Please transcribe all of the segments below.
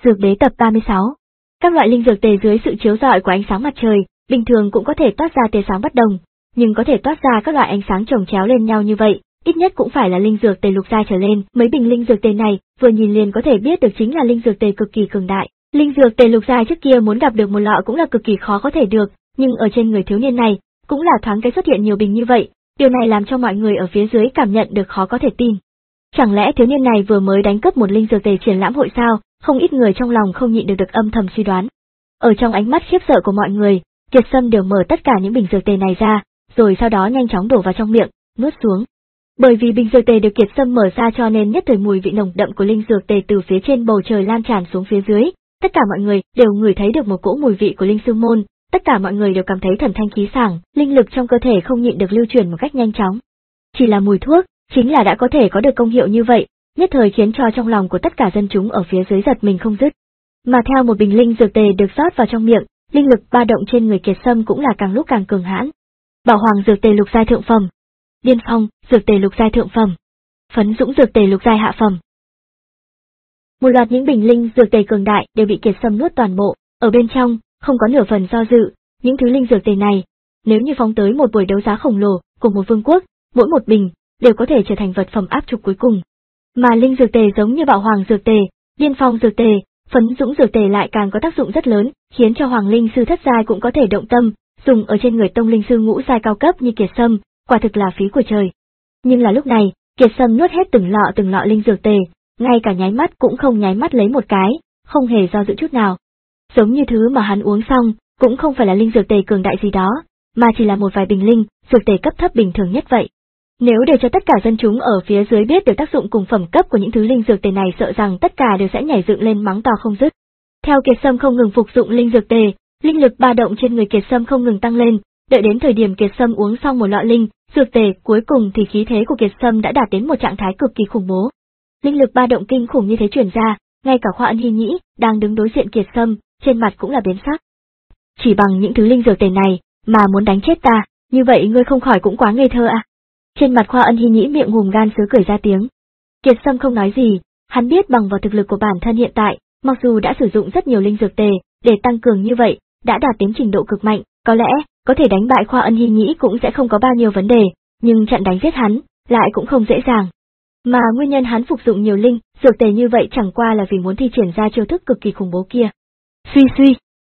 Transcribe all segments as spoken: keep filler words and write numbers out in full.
Dược đế tập ba mươi sáu. Các loại linh dược tề dưới sự chiếu rọi của ánh sáng mặt trời, bình thường cũng có thể toát ra tia sáng bất đồng, nhưng có thể toát ra các loại ánh sáng chồng chéo lên nhau như vậy, ít nhất cũng phải là linh dược tề lục giai trở lên. Mấy bình linh dược tề này, vừa nhìn liền có thể biết được chính là linh dược tề cực kỳ cường đại. Linh dược tề lục giai trước kia muốn gặp được một lọ cũng là cực kỳ khó có thể được, nhưng ở trên người thiếu niên này, cũng là thoáng cái xuất hiện nhiều bình như vậy, điều này làm cho mọi người ở phía dưới cảm nhận được khó có thể tin. Chẳng lẽ thiếu niên này vừa mới đánh cướp một linh dược tề triển lãm hội sao? Không ít người trong lòng không nhịn được được âm thầm suy đoán. Ở trong ánh mắt khiếp sợ của mọi người, Kiệt Sâm đều mở tất cả những bình dược tề này ra, rồi sau đó nhanh chóng đổ vào trong miệng, nuốt xuống. Bởi vì bình dược tề được Kiệt Sâm mở ra cho nên nhất thời mùi vị nồng đậm của linh dược tề từ phía trên bầu trời lan tràn xuống phía dưới, tất cả mọi người đều ngửi thấy được một cỗ mùi vị của linh sư môn, tất cả mọi người đều cảm thấy thần thanh khí sảng, linh lực trong cơ thể không nhịn được lưu chuyển một cách nhanh chóng. Chỉ là mùi thuốc, chính là đã có thể có được công hiệu như vậy, nhất thời khiến cho trong lòng của tất cả dân chúng ở phía dưới giật mình không dứt. Mà theo một bình linh dược tề được rót vào trong miệng, linh lực ba động trên người Kiệt Sâm cũng là càng lúc càng cường hãn. Bảo Hoàng dược tề lục giai thượng phẩm, Điên Phong dược tề lục giai thượng phẩm, Phấn Dũng dược tề lục giai hạ phẩm. Một loạt những bình linh dược tề cường đại đều bị Kiệt Sâm nuốt toàn bộ, ở bên trong không có nửa phần do dự. Những thứ linh dược tề này, nếu như phóng tới một buổi đấu giá khổng lồ của một vương quốc, mỗi một bình đều có thể trở thành vật phẩm áp trục cuối cùng. Mà linh dược tề giống như Bảo Hoàng dược tề, Điên Phong dược tề, Phấn Dũng dược tề lại càng có tác dụng rất lớn, khiến cho Hoàng linh sư thất giai cũng có thể động tâm, dùng ở trên người tông linh sư ngũ giai cao cấp như Kiệt Sâm, quả thực là phí của trời. Nhưng là lúc này, Kiệt Sâm nuốt hết từng lọ từng lọ linh dược tề, ngay cả nháy mắt cũng không nháy mắt lấy một cái, không hề do dự chút nào. Giống như thứ mà hắn uống xong, cũng không phải là linh dược tề cường đại gì đó, mà chỉ là một vài bình linh dược tề cấp thấp bình thường nhất vậy. Nếu để cho tất cả dân chúng ở phía dưới biết được tác dụng cùng phẩm cấp của những thứ linh dược tề này, sợ rằng tất cả đều sẽ nhảy dựng lên mắng to không dứt. Theo Kiệt Sâm không ngừng phục dụng linh dược tề, linh lực ba động trên người Kiệt Sâm không ngừng tăng lên, đợi đến thời điểm Kiệt Sâm uống xong một lọ linh dược tề cuối cùng thì khí thế của Kiệt Sâm đã đạt đến một trạng thái cực kỳ khủng bố. Linh lực ba động kinh khủng như thế truyền ra, ngay cả Khoa Ân Hi Nhĩ đang đứng đối diện Kiệt Sâm, trên mặt cũng là biến sắc. Chỉ bằng những thứ linh dược tề này mà muốn đánh chết ta, như vậy ngươi không khỏi cũng quá ngây thơ à? Trên mặt Khoa Ân Hi Nhĩ miệng hùm gan sứ cười ra tiếng. Kiệt Sâm không nói gì, hắn biết bằng vào thực lực của bản thân hiện tại, mặc dù đã sử dụng rất nhiều linh dược tề để tăng cường như vậy, đã đạt đến trình độ cực mạnh, có lẽ có thể đánh bại Khoa Ân Hi Nhĩ cũng sẽ không có bao nhiêu vấn đề, nhưng chặn đánh giết hắn lại cũng không dễ dàng. Mà nguyên nhân hắn phục dụng nhiều linh dược tề như vậy chẳng qua là vì muốn thi triển ra chiêu thức cực kỳ khủng bố kia. Suy suy.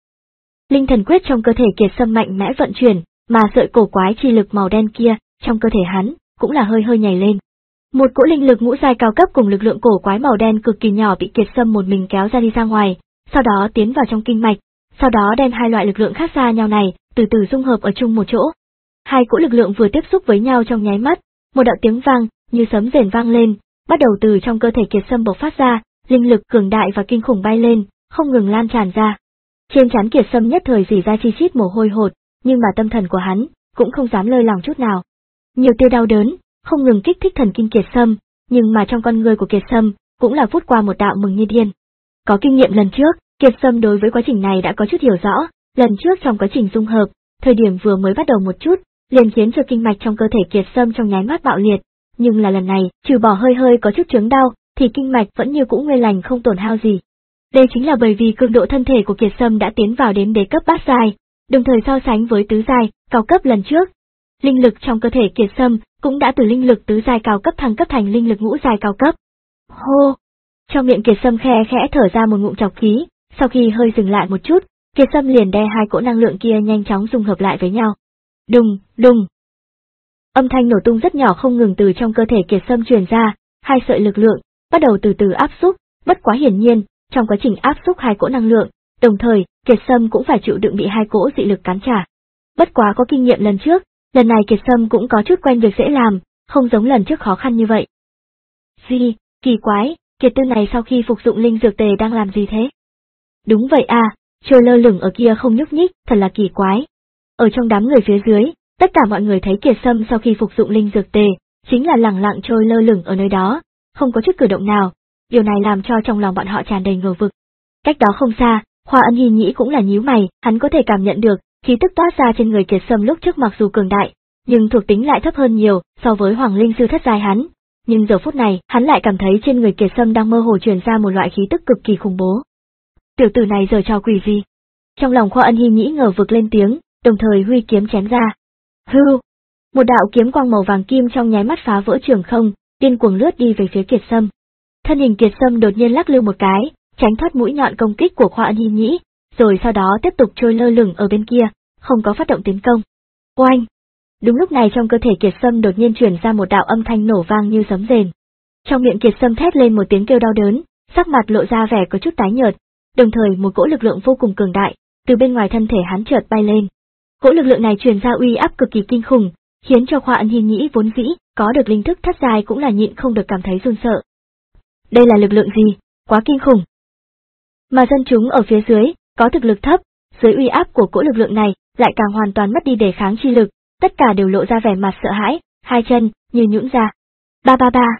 Linh thần quyết trong cơ thể Kiệt Sâm mạnh mẽ vận chuyển, mà sợi cổ quái chi lực màu đen kia trong cơ thể hắn cũng là hơi hơi nhảy lên. Một cỗ linh lực ngũ giai cao cấp cùng lực lượng cổ quái màu đen cực kỳ nhỏ bị Kiệt Sâm một mình kéo ra đi ra ngoài, sau đó tiến vào trong kinh mạch, sau đó đem hai loại lực lượng khác xa nhau này từ từ dung hợp ở chung một chỗ. Hai cỗ lực lượng vừa tiếp xúc với nhau trong nháy mắt, một đạo tiếng vang như sấm rền vang lên, bắt đầu từ trong cơ thể Kiệt Sâm bộc phát ra, linh lực cường đại và kinh khủng bay lên, không ngừng lan tràn ra. Trên trán Kiệt Sâm nhất thời rỉ ra chi chít mồ hôi hột, nhưng mà tâm thần của hắn cũng không dám lơi lỏng chút nào. Nhiều tia đau đớn không ngừng kích thích thần kinh Kiệt Sâm, nhưng mà trong con người của Kiệt Sâm cũng là vút qua một đạo mừng như điên. Có kinh nghiệm lần trước, Kiệt Sâm đối với quá trình này đã có chút hiểu rõ, lần trước trong quá trình dung hợp, thời điểm vừa mới bắt đầu một chút, liền khiến cho kinh mạch trong cơ thể Kiệt Sâm trong nháy mắt bạo liệt, nhưng là lần này, trừ bỏ hơi hơi có chút chướng đau, thì kinh mạch vẫn như cũ nguyên lành không tổn hao gì. Đây chính là bởi vì cường độ thân thể của Kiệt Sâm đã tiến vào đến đế cấp bát giai, đồng thời so sánh với tứ giai cao cấp lần trước, linh lực trong cơ thể Kiệt Sâm cũng đã từ linh lực tứ giai cao cấp thăng cấp thành linh lực ngũ giai cao cấp. Hô! Trong miệng Kiệt Sâm khe khẽ thở ra một ngụm trọc khí, sau khi hơi dừng lại một chút, Kiệt Sâm liền đè hai cỗ năng lượng kia nhanh chóng dung hợp lại với nhau. Đùng, đùng. Âm thanh nổ tung rất nhỏ không ngừng từ trong cơ thể Kiệt Sâm truyền ra, hai sợi lực lượng bắt đầu từ từ áp xúc, bất quá hiển nhiên, trong quá trình áp xúc hai cỗ năng lượng, đồng thời, Kiệt Sâm cũng phải chịu đựng bị hai cỗ dị lực cắn trả. Bất quá có kinh nghiệm lần trước, lần này Kiệt Sâm cũng có chút quen việc dễ làm, không giống lần trước khó khăn như vậy. Gì, kỳ quái, Kiệt Tư này sau khi phục dụng linh dược tề đang làm gì thế? Đúng vậy à, trôi lơ lửng ở kia không nhúc nhích, thật là kỳ quái. Ở trong đám người phía dưới, tất cả mọi người thấy Kiệt Sâm sau khi phục dụng linh dược tề, chính là lẳng lặng trôi lơ lửng ở nơi đó, không có chút cử động nào, điều này làm cho trong lòng bọn họ tràn đầy ngờ vực. Cách đó không xa, Khoa Ân Hi Nhĩ cũng là nhíu mày, hắn có thể cảm nhận được, khí tức toát ra trên người Kiệt Sâm lúc trước mặc dù cường đại, nhưng thuộc tính lại thấp hơn nhiều so với Hoàng linh sư thất giai hắn. Nhưng giờ phút này, hắn lại cảm thấy trên người Kiệt Sâm đang mơ hồ truyền ra một loại khí tức cực kỳ khủng bố. Tiểu tử này giở trò quỷ gì? Trong lòng Khoa Ân Hi Nhĩ ngờ vực lên tiếng, đồng thời huy kiếm chém ra. Hưu! Một đạo kiếm quang màu vàng kim trong nháy mắt phá vỡ trường không, điên cuồng lướt đi về phía Kiệt Sâm. Thân hình Kiệt Sâm đột nhiên lắc lư một cái, tránh thoát mũi nhọn công kích của Khoa Ân Hi Nhĩ, rồi sau đó tiếp tục trôi lơ lửng ở bên kia, không có phát động tiến công. Oanh! Đúng lúc này trong cơ thể Kiệt Sâm đột nhiên truyền ra một đạo âm thanh nổ vang như sấm rền. Trong miệng Kiệt Sâm thét lên một tiếng kêu đau đớn, sắc mặt lộ ra vẻ có chút tái nhợt, đồng thời một cỗ lực lượng vô cùng cường đại từ bên ngoài thân thể hắn chợt bay lên. Cỗ lực lượng này truyền ra uy áp cực kỳ kinh khủng, khiến cho Khoa Ân Hi Nhĩ vốn dĩ có được linh thức thất giai cũng là nhịn không được cảm thấy run sợ. Đây là lực lượng gì? Quá kinh khủng. Mà dân chúng ở phía dưới có thực lực thấp, dưới uy áp của cỗ lực lượng này lại càng hoàn toàn mất đi đề kháng chi lực, tất cả đều lộ ra vẻ mặt sợ hãi, hai chân như nhũn ra. Ba ba ba.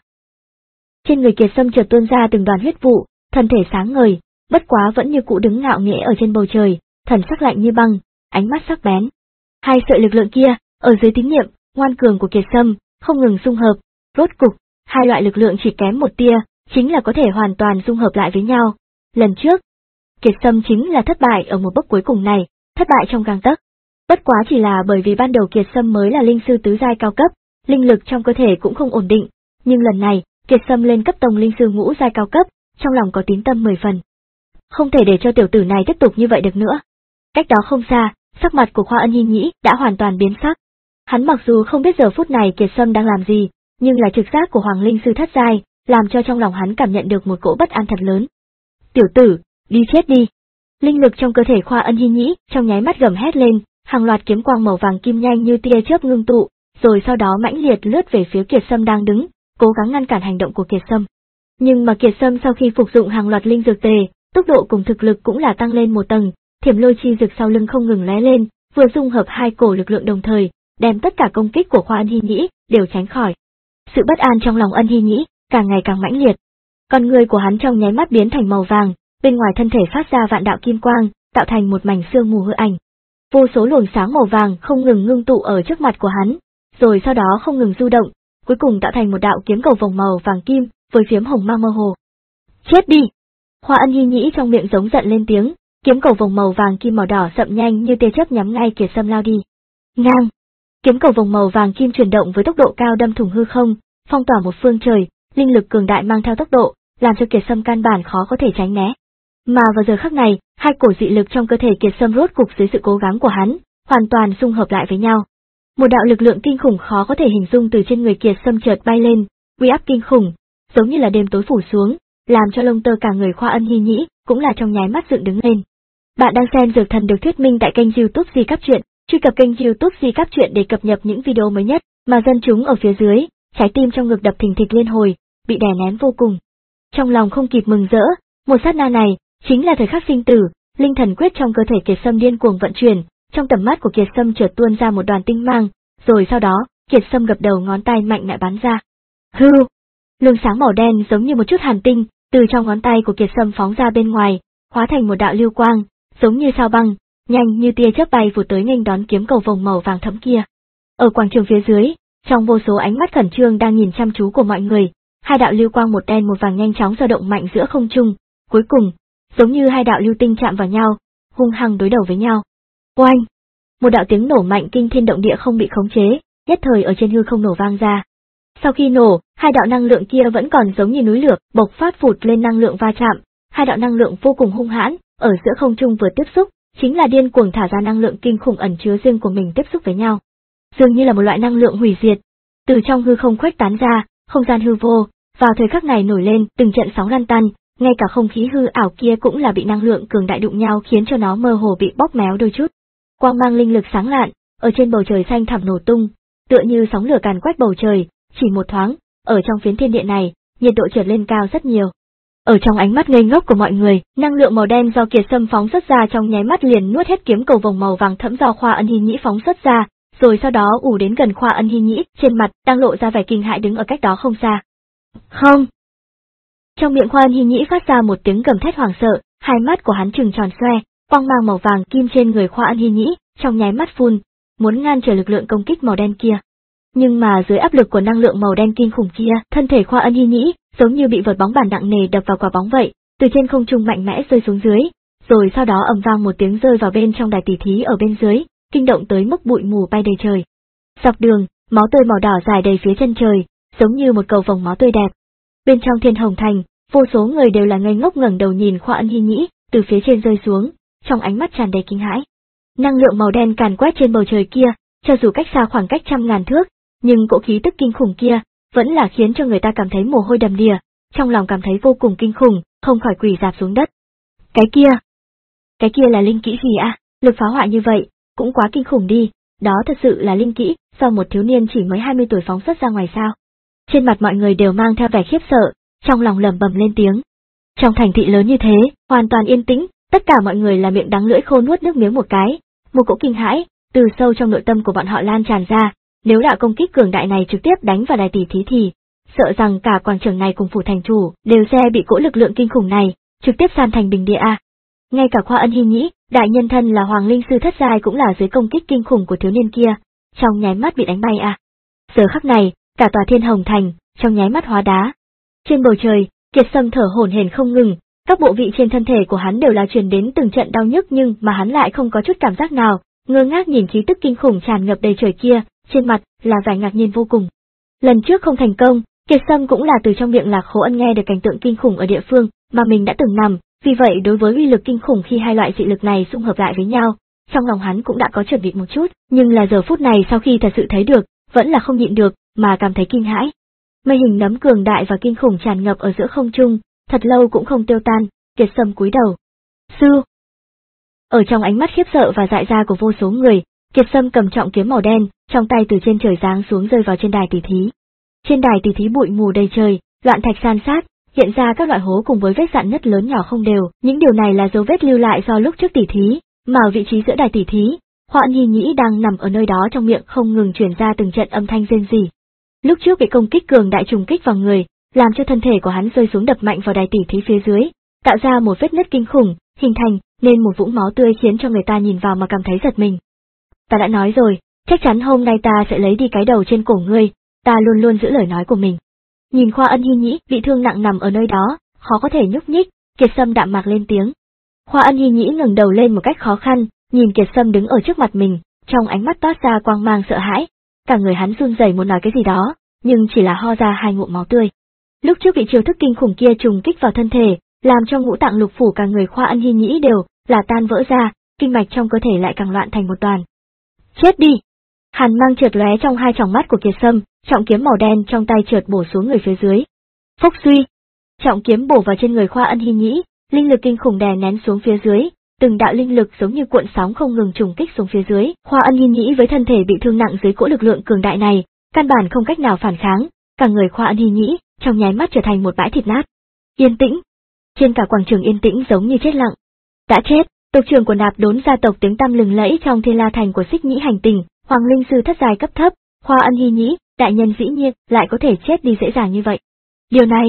Trên người Kiệt Sâm chợt tuôn ra từng đoàn huyết vụ, thân thể sáng ngời, bất quá vẫn như cũ đứng ngạo nghễ ở trên bầu trời, thần sắc lạnh như băng, ánh mắt sắc bén. Hai sợi lực lượng kia, ở dưới tín nhiệm ngoan cường của Kiệt Sâm, không ngừng xung hợp, rốt cục, hai loại lực lượng chỉ kém một tia, chính là có thể hoàn toàn dung hợp lại với nhau. Lần trước, Kiệt Sâm chính là thất bại ở một bước cuối cùng này, thất bại trong gang tấc. Bất quá chỉ là bởi vì ban đầu Kiệt Sâm mới là linh sư tứ giai cao cấp, linh lực trong cơ thể cũng không ổn định, nhưng lần này, Kiệt Sâm lên cấp tông linh sư ngũ giai cao cấp, trong lòng có tín tâm mười phần. Không thể để cho tiểu tử này tiếp tục như vậy được nữa. Cách đó không xa, sắc mặt của Khoa Ân Hi Nhĩ đã hoàn toàn biến sắc. Hắn mặc dù không biết giờ phút này Kiệt Sâm đang làm gì, nhưng là trực giác của Hoàng linh sư thất giai, làm cho trong lòng hắn cảm nhận được một cỗ bất an thật lớn. Tiểu tử, đi chết đi! Linh lực trong cơ thể Khoa Ân Hi Nhĩ trong nháy mắt gầm hét lên, hàng loạt kiếm quang màu vàng kim nhanh như tia chớp ngưng tụ, rồi sau đó mãnh liệt lướt về phía Kiệt Sâm đang đứng, cố gắng ngăn cản hành động của Kiệt Sâm. Nhưng mà Kiệt Sâm sau khi phục dụng hàng loạt linh dược tề, tốc độ cùng thực lực cũng là tăng lên một tầng, thiểm lôi chi dược sau lưng không ngừng lóe lên, vừa dung hợp hai cổ lực lượng đồng thời, đem tất cả công kích của Khoa Ân Hi Nhĩ đều tránh khỏi. Sự bất an trong lòng Ân Hi Nhĩ càng ngày càng mãnh liệt. Con người của hắn trong nháy mắt biến thành màu vàng, bên ngoài thân thể phát ra vạn đạo kim quang, tạo thành một mảnh sương mù hư ảnh. Vô số luồng sáng màu vàng không ngừng ngưng tụ ở trước mặt của hắn, rồi sau đó không ngừng du động, cuối cùng tạo thành một đạo kiếm cầu vòng màu vàng kim với phiếm hồng mang mơ hồ. Chết đi! Khoa Ân Hi Nhĩ trong miệng giống giận lên tiếng, kiếm cầu vòng màu vàng kim màu đỏ sậm nhanh như tia chớp nhắm ngay Kiệt Sâm lao đi. Ngang! Kiếm cầu vòng màu vàng kim chuyển động với tốc độ cao đâm thủng hư không, phong tỏa một phương trời, linh lực cường đại mang theo tốc độ, làm cho Kiệt Sâm căn bản khó có thể tránh né. Mà vào giờ khắc này, hai cổ dị lực trong cơ thể Kiệt Sâm rốt cục dưới sự cố gắng của hắn, hoàn toàn xung hợp lại với nhau. Một đạo lực lượng kinh khủng khó có thể hình dung từ trên người Kiệt Sâm chợt bay lên, uy áp kinh khủng, giống như là đêm tối phủ xuống, làm cho lông tơ cả người Khoa Ân Hi Nhĩ cũng là trong nháy mắt dựng đứng lên. Bạn đang xem Dược Thần được thuyết minh tại kênh YouTube Di Cáp Truyện, truy cập kênh YouTube Di Cáp Truyện để cập nhật những video mới nhất, mà dân chúng ở phía dưới, trái tim trong ngực đập thình thịch liên hồi, bị đè nén vô cùng. Trong lòng không kịp mừng rỡ, một sát na này chính là thời khắc sinh tử, linh thần quyết trong cơ thể Kiệt Sâm điên cuồng vận chuyển, trong tầm mắt của Kiệt Sâm chợt tuôn ra một đoàn tinh mang, rồi sau đó, Kiệt Sâm gập đầu ngón tay mạnh mẽ bắn ra. Hưu! Luồng sáng màu đen giống như một chút hàn tinh, từ trong ngón tay của Kiệt Sâm phóng ra bên ngoài, hóa thành một đạo lưu quang, giống như sao băng, nhanh như tia chớp bay vụt tới nghênh đón kiếm cầu vồng màu vàng thẫm kia. Ở quảng trường phía dưới, trong vô số ánh mắt khẩn trương đang nhìn chăm chú của mọi người, hai đạo lưu quang một đen một vàng nhanh chóng dao động mạnh giữa không trung, cuối cùng, giống như hai đạo lưu tinh chạm vào nhau, hung hăng đối đầu với nhau. Oanh! Một đạo tiếng nổ mạnh kinh thiên động địa không bị khống chế, nhất thời ở trên hư không nổ vang ra. Sau khi nổ, hai đạo năng lượng kia vẫn còn giống như núi lửa, bộc phát phụt lên năng lượng va chạm, hai đạo năng lượng vô cùng hung hãn, ở giữa không trung vừa tiếp xúc, chính là điên cuồng thả ra năng lượng kinh khủng ẩn chứa riêng của mình tiếp xúc với nhau. Dường như là một loại năng lượng hủy diệt, từ trong hư không khuếch tán ra, không gian hư vô, vào thời khắc này nổi lên từng trận sóng lăn tăn, ngay cả không khí hư ảo kia cũng là bị năng lượng cường đại đụng nhau khiến cho nó mơ hồ bị bóp méo đôi chút. Quang mang linh lực sáng lạn, ở trên bầu trời xanh thẳm nổ tung, tựa như sóng lửa càn quét bầu trời, chỉ một thoáng, ở trong phiến thiên địa này, nhiệt độ chợt lên cao rất nhiều. Ở trong ánh mắt ngây ngốc của mọi người, năng lượng màu đen do Kiệt Sâm phóng xuất ra trong nháy mắt liền nuốt hết kiếm cầu vồng màu vàng thẫm do Khoa Ân Hi Nhĩ phóng xuất ra, rồi sau đó ù đến gần Khoa Ân Hi Nhĩ, trên mặt đang lộ ra vẻ kinh hãi đứng ở cách đó không xa. Không! Trong miệng Khoa Ân Hi Nhĩ phát ra một tiếng gầm thét hoảng sợ, hai mắt của hắn trừng tròn xoe, quang mang màu vàng kim trên người Khoa Ân Hi Nhĩ trong nháy mắt phun, muốn ngăn trở lực lượng công kích màu đen kia. Nhưng mà dưới áp lực của năng lượng màu đen kinh khủng kia, thân thể Khoa Ân Hi Nhĩ giống như bị vợt bóng bàn nặng nề đập vào quả bóng vậy, từ trên không trung mạnh mẽ rơi xuống dưới, rồi sau đó ầm vang một tiếng rơi vào bên trong đài tỉ thí ở bên dưới, kinh động tới mức bụi mù bay đầy trời. Dọc đường, máu tươi màu đỏ dài đầy phía chân trời, giống như một cầu vồng máu tươi đẹp. Bên trong Thiên Hồng Thành, vô số người đều là ngây ngốc ngẩng đầu nhìn Khoa Ân Hi Nhĩ từ phía trên rơi xuống, trong ánh mắt tràn đầy kinh hãi. Năng lượng màu đen càn quét trên bầu trời kia, cho dù cách xa khoảng cách trăm ngàn thước, nhưng cỗ khí tức kinh khủng kia vẫn là khiến cho người ta cảm thấy mồ hôi đầm đìa, trong lòng cảm thấy vô cùng kinh khủng, không khỏi quỳ rạp xuống đất. Cái kia, cái kia là linh kỹ gì à? Lực phá hoại như vậy, cũng quá kinh khủng đi, đó thật sự là linh kỹ do một thiếu niên chỉ mới hai mươi tuổi phóng xuất ra ngoài sao? Trên mặt mọi người đều mang theo vẻ khiếp sợ, trong lòng lẩm bẩm lên tiếng. Trong thành thị lớn như thế, hoàn toàn yên tĩnh, tất cả mọi người là miệng đắng lưỡi khô nuốt nước miếng một cái, một cỗ kinh hãi từ sâu trong nội tâm của bọn họ lan tràn ra, nếu đạo công kích cường đại này trực tiếp đánh vào đài tỷ thí thì, sợ rằng cả quảng trường này cùng phủ thành chủ đều sẽ bị cỗ lực lượng kinh khủng này trực tiếp san thành bình địa a. Ngay cả Khoa Ân Hi Nhĩ, đại nhân thân là Hoàng Linh sư thất giai cũng là dưới công kích kinh khủng của thiếu niên kia, trong nháy mắt bị đánh bay a. Giờ khắc này, cả tòa Thiên Hồng Thành trong nháy mắt hóa đá. Trên bầu trời, Kiệt Sâm thở hổn hển không ngừng, các bộ vị trên thân thể của hắn đều là truyền đến từng trận đau nhức nhưng mà hắn lại không có chút cảm giác nào, ngơ ngác nhìn khí tức kinh khủng tràn ngập đầy trời kia, trên mặt là vẻ ngạc nhiên vô cùng. Lần trước không thành công, Kiệt Sâm cũng là từ trong miệng Lạc Khố Ân nghe được cảnh tượng kinh khủng ở địa phương mà mình đã từng nằm, vì vậy đối với uy lực kinh khủng khi hai loại dị lực này xung hợp lại với nhau, trong lòng hắn cũng đã có chuẩn bị một chút, nhưng là giờ phút này sau khi thật sự thấy được, vẫn là không nhịn được mà cảm thấy kinh hãi. Mây hình nấm cường đại và kinh khủng tràn ngập ở giữa không trung, thật lâu cũng không tiêu tan, Kiệt Sâm cúi đầu. Sư! Ở trong ánh mắt khiếp sợ và dại ra của vô số người, Kiệt Sâm cầm trọng kiếm màu đen, trong tay từ trên trời giáng xuống rơi vào trên đài tỷ thí. Trên đài tỷ thí bụi mù đầy trời, loạn thạch san sát, hiện ra các loại hố cùng với vết rạn nứt lớn nhỏ không đều, những điều này là dấu vết lưu lại do lúc trước tỷ thí, mà ở vị trí giữa đài tỷ thí, Khoa Ân Hi Nhĩ đang nằm ở nơi đó trong miệng không ngừng truyền ra từng trận âm thanh rên rỉ. Lúc trước bị công kích cường đại trùng kích vào người, làm cho thân thể của hắn rơi xuống đập mạnh vào đài tỷ thí phía dưới, tạo ra một vết nứt kinh khủng, hình thành nên một vũng máu tươi khiến cho người ta nhìn vào mà cảm thấy giật mình. Ta đã nói rồi, chắc chắn hôm nay ta sẽ lấy đi cái đầu trên cổ ngươi, ta luôn luôn giữ lời nói của mình. Nhìn Khoa Ân Hi Nhĩ bị thương nặng nằm ở nơi đó, khó có thể nhúc nhích, Kiệt Sâm đạm mạc lên tiếng. Khoa Ân Hi Nhĩ ngẩng đầu lên một cách khó khăn, nhìn Kiệt Sâm đứng ở trước mặt mình, trong ánh mắt toát ra quang mang sợ hãi, cả người hắn run rẩy muốn nói cái gì đó, nhưng chỉ là ho ra hai ngụm máu tươi. Lúc trước bị chiêu thức kinh khủng kia trùng kích vào thân thể, làm cho ngũ tạng lục phủ cả người Khoa Ân Hi Nhĩ đều là tan vỡ ra, kinh mạch trong cơ thể lại càng loạn thành một đoàn. Chết đi! Hàn mang chợt lóe trong hai tròng mắt của Kiệt Sâm, trọng kiếm màu đen trong tay chợt bổ xuống người phía dưới. Phốc suy! Trọng kiếm bổ vào trên người Khoa Ân Hi Nhĩ, linh lực kinh khủng đè nén xuống phía dưới, từng đạo linh lực giống như cuộn sóng không ngừng trùng kích xuống phía dưới. Khoa Ân Hi Nhĩ với thân thể bị thương nặng dưới cỗ lực lượng cường đại này, căn bản không cách nào phản kháng, cả người Khoa Ân Hi Nhĩ trong nháy mắt trở thành một bãi thịt nát. Yên tĩnh. Trên cả quảng trường yên tĩnh giống như chết lặng. Đã chết, tộc trưởng của Nạp Đốn gia tộc tiếng tăm lừng lẫy trong Thiên La Thành của Xích Nhĩ hành tinh, Hoàng Linh sư thất giai cấp thấp, Khoa Ân Hi Nhĩ, đại nhân dĩ nhiên lại có thể chết đi dễ dàng như vậy. Điều này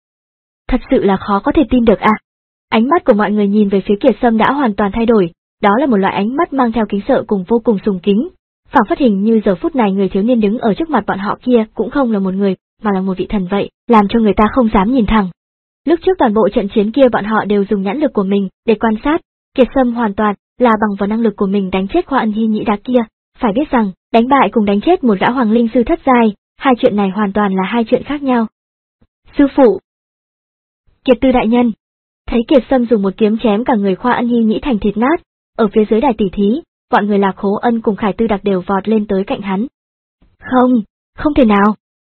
thật sự là khó có thể tin được à. Ánh mắt của mọi người nhìn về phía Kiệt Sâm đã hoàn toàn thay đổi, đó là một loại ánh mắt mang theo kính sợ cùng vô cùng sùng kính. Phảng phất hình như giờ phút này người thiếu niên đứng ở trước mặt bọn họ kia cũng không là một người, mà là một vị thần vậy, làm cho người ta không dám nhìn thẳng. Lúc trước toàn bộ trận chiến kia bọn họ đều dùng nhãn lực của mình để quan sát, Kiệt Sâm hoàn toàn là bằng vào năng lực của mình đánh chết Khoa Ân Hi Nhĩ đá kia, phải biết rằng, đánh bại cùng đánh chết một gã Hoàng Linh sư thất giai, hai chuyện này hoàn toàn là hai chuyện khác nhau. Sư phụ! Kiệt Tư đại nhân! Thấy Kiệt Sâm dùng một kiếm chém cả người Khoa Ân Hi Nhĩ thành thịt nát, ở phía dưới đài tỷ thí, bọn người Lạc Khố Ân cùng Khải Tư Đặc đều vọt lên tới cạnh hắn. Không, không thể nào!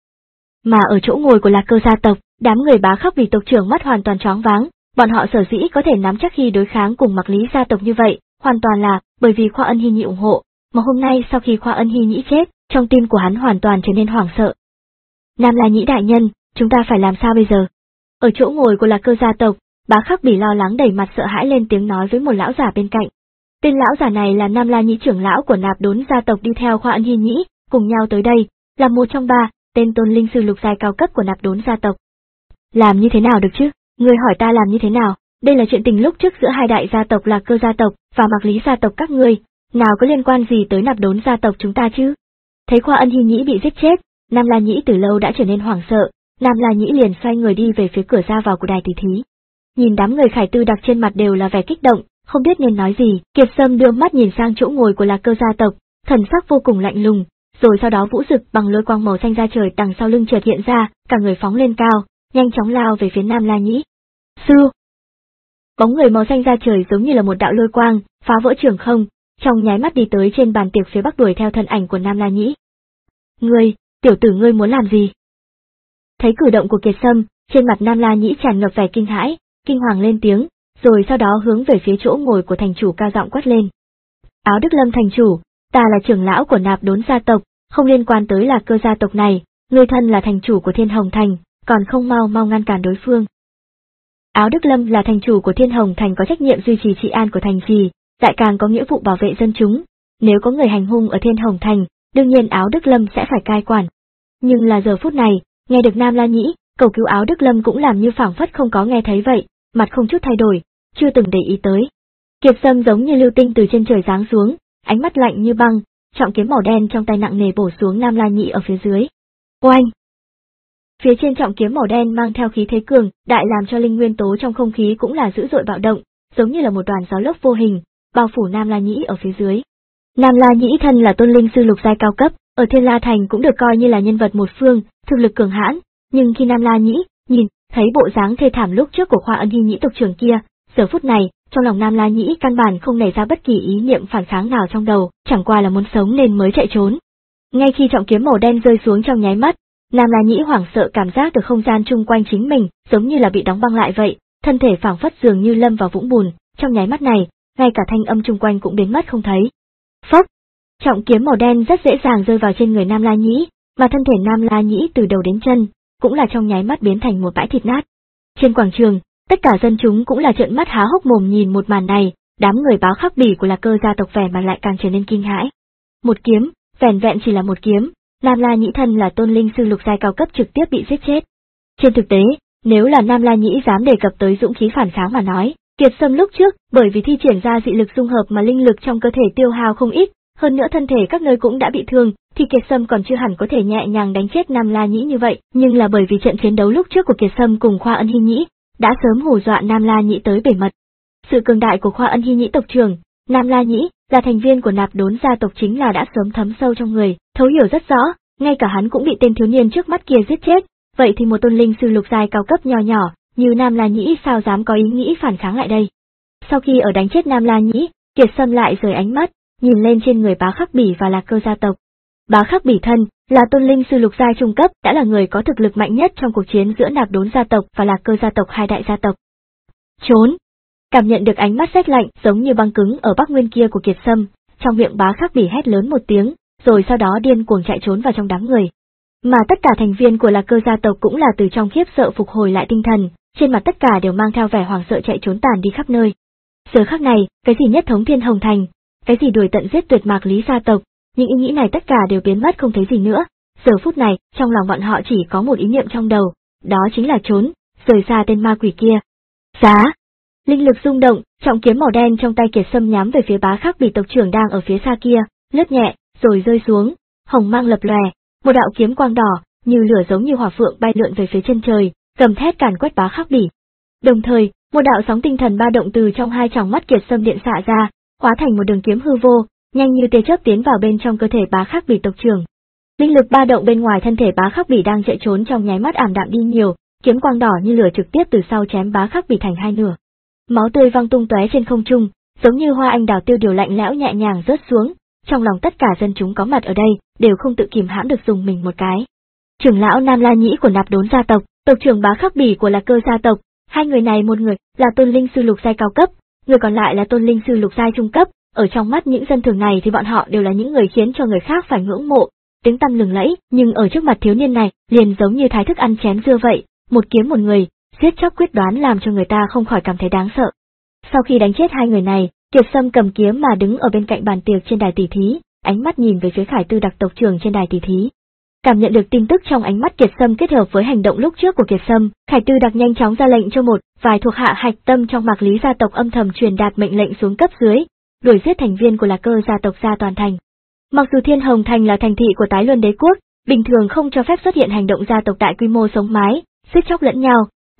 Mà ở chỗ ngồi của Lạc Cơ gia tộc, đám người bá khắc vì tộc trưởng mắt hoàn toàn choáng váng, bọn họ sở dĩ có thể nắm chắc khi đối kháng cùng Mặc Lý gia tộc như vậy, hoàn toàn là bởi vì Khoa Ân Hi Nhĩ ủng hộ, mà hôm nay sau khi Khoa Ân Hi Nhĩ chết, trong tim của hắn hoàn toàn trở nên hoảng sợ. Nam La Nhĩ đại nhân, chúng ta phải làm sao bây giờ? Ở chỗ ngồi của Lạc Cơ gia tộc, bá khắc bỉ lo lắng đầy mặt sợ hãi lên tiếng nói với một lão giả bên cạnh. Tên lão giả này là Nam La Nhĩ trưởng lão của Nạp Đốn gia tộc đi theo Khoa Ân Hi Nhĩ, cùng nhau tới đây, là một trong ba tên tôn linh sư lục giai cao cấp của Nạp Đốn gia tộc. Làm như thế nào được chứ? Người hỏi ta làm như thế nào? Đây là chuyện tình lúc trước giữa hai đại gia tộc Lạc Cơ gia tộc và Mặc Lý gia tộc các ngươi, nào có liên quan gì tới Nạp Đốn gia tộc chúng ta chứ? Thấy Khoa Ân Hi Nhĩ bị giết chết, Nam La Nhĩ từ lâu đã trở nên hoảng sợ, Nam La Nhĩ liền xoay người đi về phía cửa ra vào của đài tỷ thí. Nhìn đám người Khải Tư Đặc trên mặt đều là vẻ kích động, không biết nên nói gì, Kiệt Sâm đưa mắt nhìn sang chỗ ngồi của Lạc Cơ gia tộc, thần sắc vô cùng lạnh lùng, rồi sau đó vũ dực bằng lôi quang màu xanh ra trời đằng sau lưng chợt hiện ra, cả người phóng lên cao, nhanh chóng lao về phía Nam La Nhĩ. Sư! Bóng người màu xanh ra trời giống như là một đạo lôi quang, phá vỡ trường không, trong nháy mắt đi tới trên bàn tiệc phía bắc đuổi theo thân ảnh của Nam La Nhĩ. Ngươi, tiểu tử ngươi muốn làm gì? Thấy cử động của Kiệt Sâm, trên mặt Nam La Nhĩ tràn ngập vẻ kinh hãi, kinh hoàng lên tiếng, rồi sau đó hướng về phía chỗ ngồi của thành chủ cao giọng quát lên. Áo Đức Lâm thành chủ, ta là trưởng lão của Nạp Đốn gia tộc, không liên quan tới Lạc Cơ gia tộc này, ngươi thân là thành chủ của Thiên Hồng Thành, còn không mau mau ngăn cản đối phương. Áo Đức Lâm là thành chủ của Thiên Hồng Thành có trách nhiệm duy trì trị an của thành trì, lại càng có nghĩa vụ bảo vệ dân chúng. Nếu có người hành hung ở Thiên Hồng Thành, đương nhiên Áo Đức Lâm sẽ phải cai quản. Nhưng là giờ phút này, nghe được Nam La Nhĩ cầu cứu, Áo Đức Lâm cũng làm như phảng phất không có nghe thấy vậy, mặt không chút thay đổi, chưa từng để ý tới. Kiệt Sâm giống như lưu tinh từ trên trời giáng xuống, ánh mắt lạnh như băng, trọng kiếm màu đen trong tay nặng nề bổ xuống Nam La Nhĩ ở phía dưới. Oanh! Phía trên trọng kiếm màu đen mang theo khí thế cường đại làm cho linh nguyên tố trong không khí cũng là dữ dội bạo động, giống như là một đoàn gió lốc vô hình, bao phủ Nam La Nhĩ ở phía dưới. Nam La Nhĩ thân là tôn linh sư lục giai cao cấp, ở Thiên La Thành cũng được coi như là nhân vật một phương, thực lực cường hãn, nhưng khi Nam La Nhĩ nhìn thấy bộ dáng thê thảm lúc trước của Khoa Ân Hy Nhĩ tộc trưởng kia, giờ phút này, trong lòng Nam La Nhĩ căn bản không nảy ra bất kỳ ý niệm phản kháng nào trong đầu, chẳng qua là muốn sống nên mới chạy trốn. Ngay khi trọng kiếm màu đen rơi xuống trong nháy mắt, Nam La Nhĩ hoảng sợ cảm giác được không gian chung quanh chính mình giống như là bị đóng băng lại vậy, thân thể phảng phất dường như lâm vào vũng bùn, trong nháy mắt này, ngay cả thanh âm chung quanh cũng biến mất không thấy. Phốc! Trọng kiếm màu đen rất dễ dàng rơi vào trên người Nam La Nhĩ, mà thân thể Nam La Nhĩ từ đầu đến chân cũng là trong nháy mắt biến thành một bãi thịt nát. Trên quảng trường, tất cả dân chúng cũng là trợn mắt há hốc mồm nhìn một màn này, đám người báo khắc bỉ của Lạc Cơ gia tộc vẻ mặt lại càng trở nên kinh hãi. Một kiếm, vẻn vẹn chỉ là một kiếm, Nam La Nhĩ thân là tôn linh sư lục giai cao cấp trực tiếp bị giết chết. Trên thực tế, nếu là Nam La Nhĩ dám đề cập tới dũng khí phản kháng mà nói, Kiệt Sâm lúc trước bởi vì thi triển ra dị lực dung hợp mà linh lực trong cơ thể tiêu hao không ít, hơn nữa thân thể các nơi cũng đã bị thương, thì Kiệt Sâm còn chưa hẳn có thể nhẹ nhàng đánh chết Nam La Nhĩ như vậy, nhưng là bởi vì trận chiến đấu lúc trước của Kiệt Sâm cùng Khoa Ân Hy Nhĩ đã sớm hù dọa Nam La Nhĩ tới bể mật. Sự cường đại của Khoa Ân Hy Nhĩ tộc trưởng, Nam La Nhĩ là thành viên của Nạp Đốn gia tộc chính là đã sớm thấm sâu trong người, thấu hiểu rất rõ, ngay cả hắn cũng bị tên thiếu niên trước mắt kia giết chết, vậy thì một tôn linh sư lục giai cao cấp nhỏ nhỏ như Nam La Nhĩ sao dám có ý nghĩ phản kháng lại đây. Sau khi ở đánh chết Nam La Nhĩ, Kiệt Sâm lại rời ánh mắt, nhìn lên trên người Bá Khắc Bỉ và Lạc Cơ gia tộc. Bá Khắc Bỉ thân là tôn linh sư lục giai trung cấp, đã là người có thực lực mạnh nhất trong cuộc chiến giữa Nạp Đốn gia tộc và Lạc Cơ gia tộc, hai đại gia tộc. Trốn! Cảm nhận được ánh mắt rét lạnh giống như băng cứng ở Bắc Nguyên kia của Kiệt Sâm, trong miệng Bá Khắc Bỉ hét lớn một tiếng, rồi sau đó điên cuồng chạy trốn vào trong đám người. Mà tất cả thành viên của Lạc Cơ gia tộc cũng là từ trong khiếp sợ phục hồi lại tinh thần, trên mặt tất cả đều mang theo vẻ hoảng sợ chạy trốn tàn đi khắp nơi. Giờ khắc này, cái gì nhất thống Thiên Hồng Thành, cái gì đuổi tận giết tuyệt Mạc Lý gia tộc, những ý nghĩ này tất cả đều biến mất không thấy gì nữa. Giờ phút này, trong lòng bọn họ chỉ có một ý niệm trong đầu, đó chính là trốn, rời xa tên ma quỷ kia. Giá! Linh lực rung động, trọng kiếm màu đen trong tay Kiệt Sâm nhắm về phía Bá Khắc Bỉ tộc trưởng đang ở phía xa kia, lướt nhẹ, rồi rơi xuống, hồng mang lập lòe, một đạo kiếm quang đỏ, như lửa giống như hỏa phượng bay lượn về phía chân trời, gầm thét càn quét Bá Khắc Bỉ. Đồng thời, một đạo sóng tinh thần ba động từ trong hai tròng mắt Kiệt Sâm điện xạ ra, hóa thành một đường kiếm hư vô, nhanh như tia chớp tiến vào bên trong cơ thể Bá Khắc Bỉ tộc trưởng. Linh lực ba động bên ngoài thân thể Bá Khắc Bỉ đang chạy trốn trong nháy mắt ảm đạm đi nhiều, kiếm quang đỏ như lửa trực tiếp từ sau chém Bá Khắc Bỉ thành hai nửa. Máu tươi văng tung tóe trên không trung, giống như hoa anh đào tiêu điều lạnh lẽo nhẹ nhàng rớt xuống, trong lòng tất cả dân chúng có mặt ở đây đều không tự kìm hãm được dùng mình một cái. Trưởng lão Nam La Nhĩ của Nạp Đốn gia tộc, tộc trưởng Bá Khắc Bỉ của Lạc Cơ gia tộc, hai người này một người là tôn linh sư lục giai cao cấp, người còn lại là tôn linh sư lục giai trung cấp, ở trong mắt những dân thường này thì bọn họ đều là những người khiến cho người khác phải ngưỡng mộ, tiếng tăm lừng lẫy, nhưng ở trước mặt thiếu niên này, liền giống như thái thức ăn chén dưa vậy, một kiếm một người, giết chóc quyết đoán làm cho người ta không khỏi cảm thấy đáng sợ. Sau khi đánh chết hai người này, Kiệt Sâm cầm kiếm mà đứng ở bên cạnh bàn tiệc trên đài tỷ thí, ánh mắt nhìn về phía Khải Tư Đặc tộc trưởng trên đài tỷ thí. Cảm nhận được tin tức trong ánh mắt Kiệt Sâm kết hợp với hành động lúc trước của Kiệt Sâm, Khải Tư Đặc nhanh chóng ra lệnh cho một vài thuộc hạ hạch tâm trong Mạc Lý gia tộc âm thầm truyền đạt mệnh lệnh xuống cấp dưới, đuổi giết thành viên của Lạc Cơ gia tộc ra toàn thành. Mặc dù Thiên Hồng Thành là thành thị của Tái Luân Đế quốc, bình thường không cho phép xuất hiện hành động gia tộc đại quy mô sống mái, giết chóc lẫn nhau,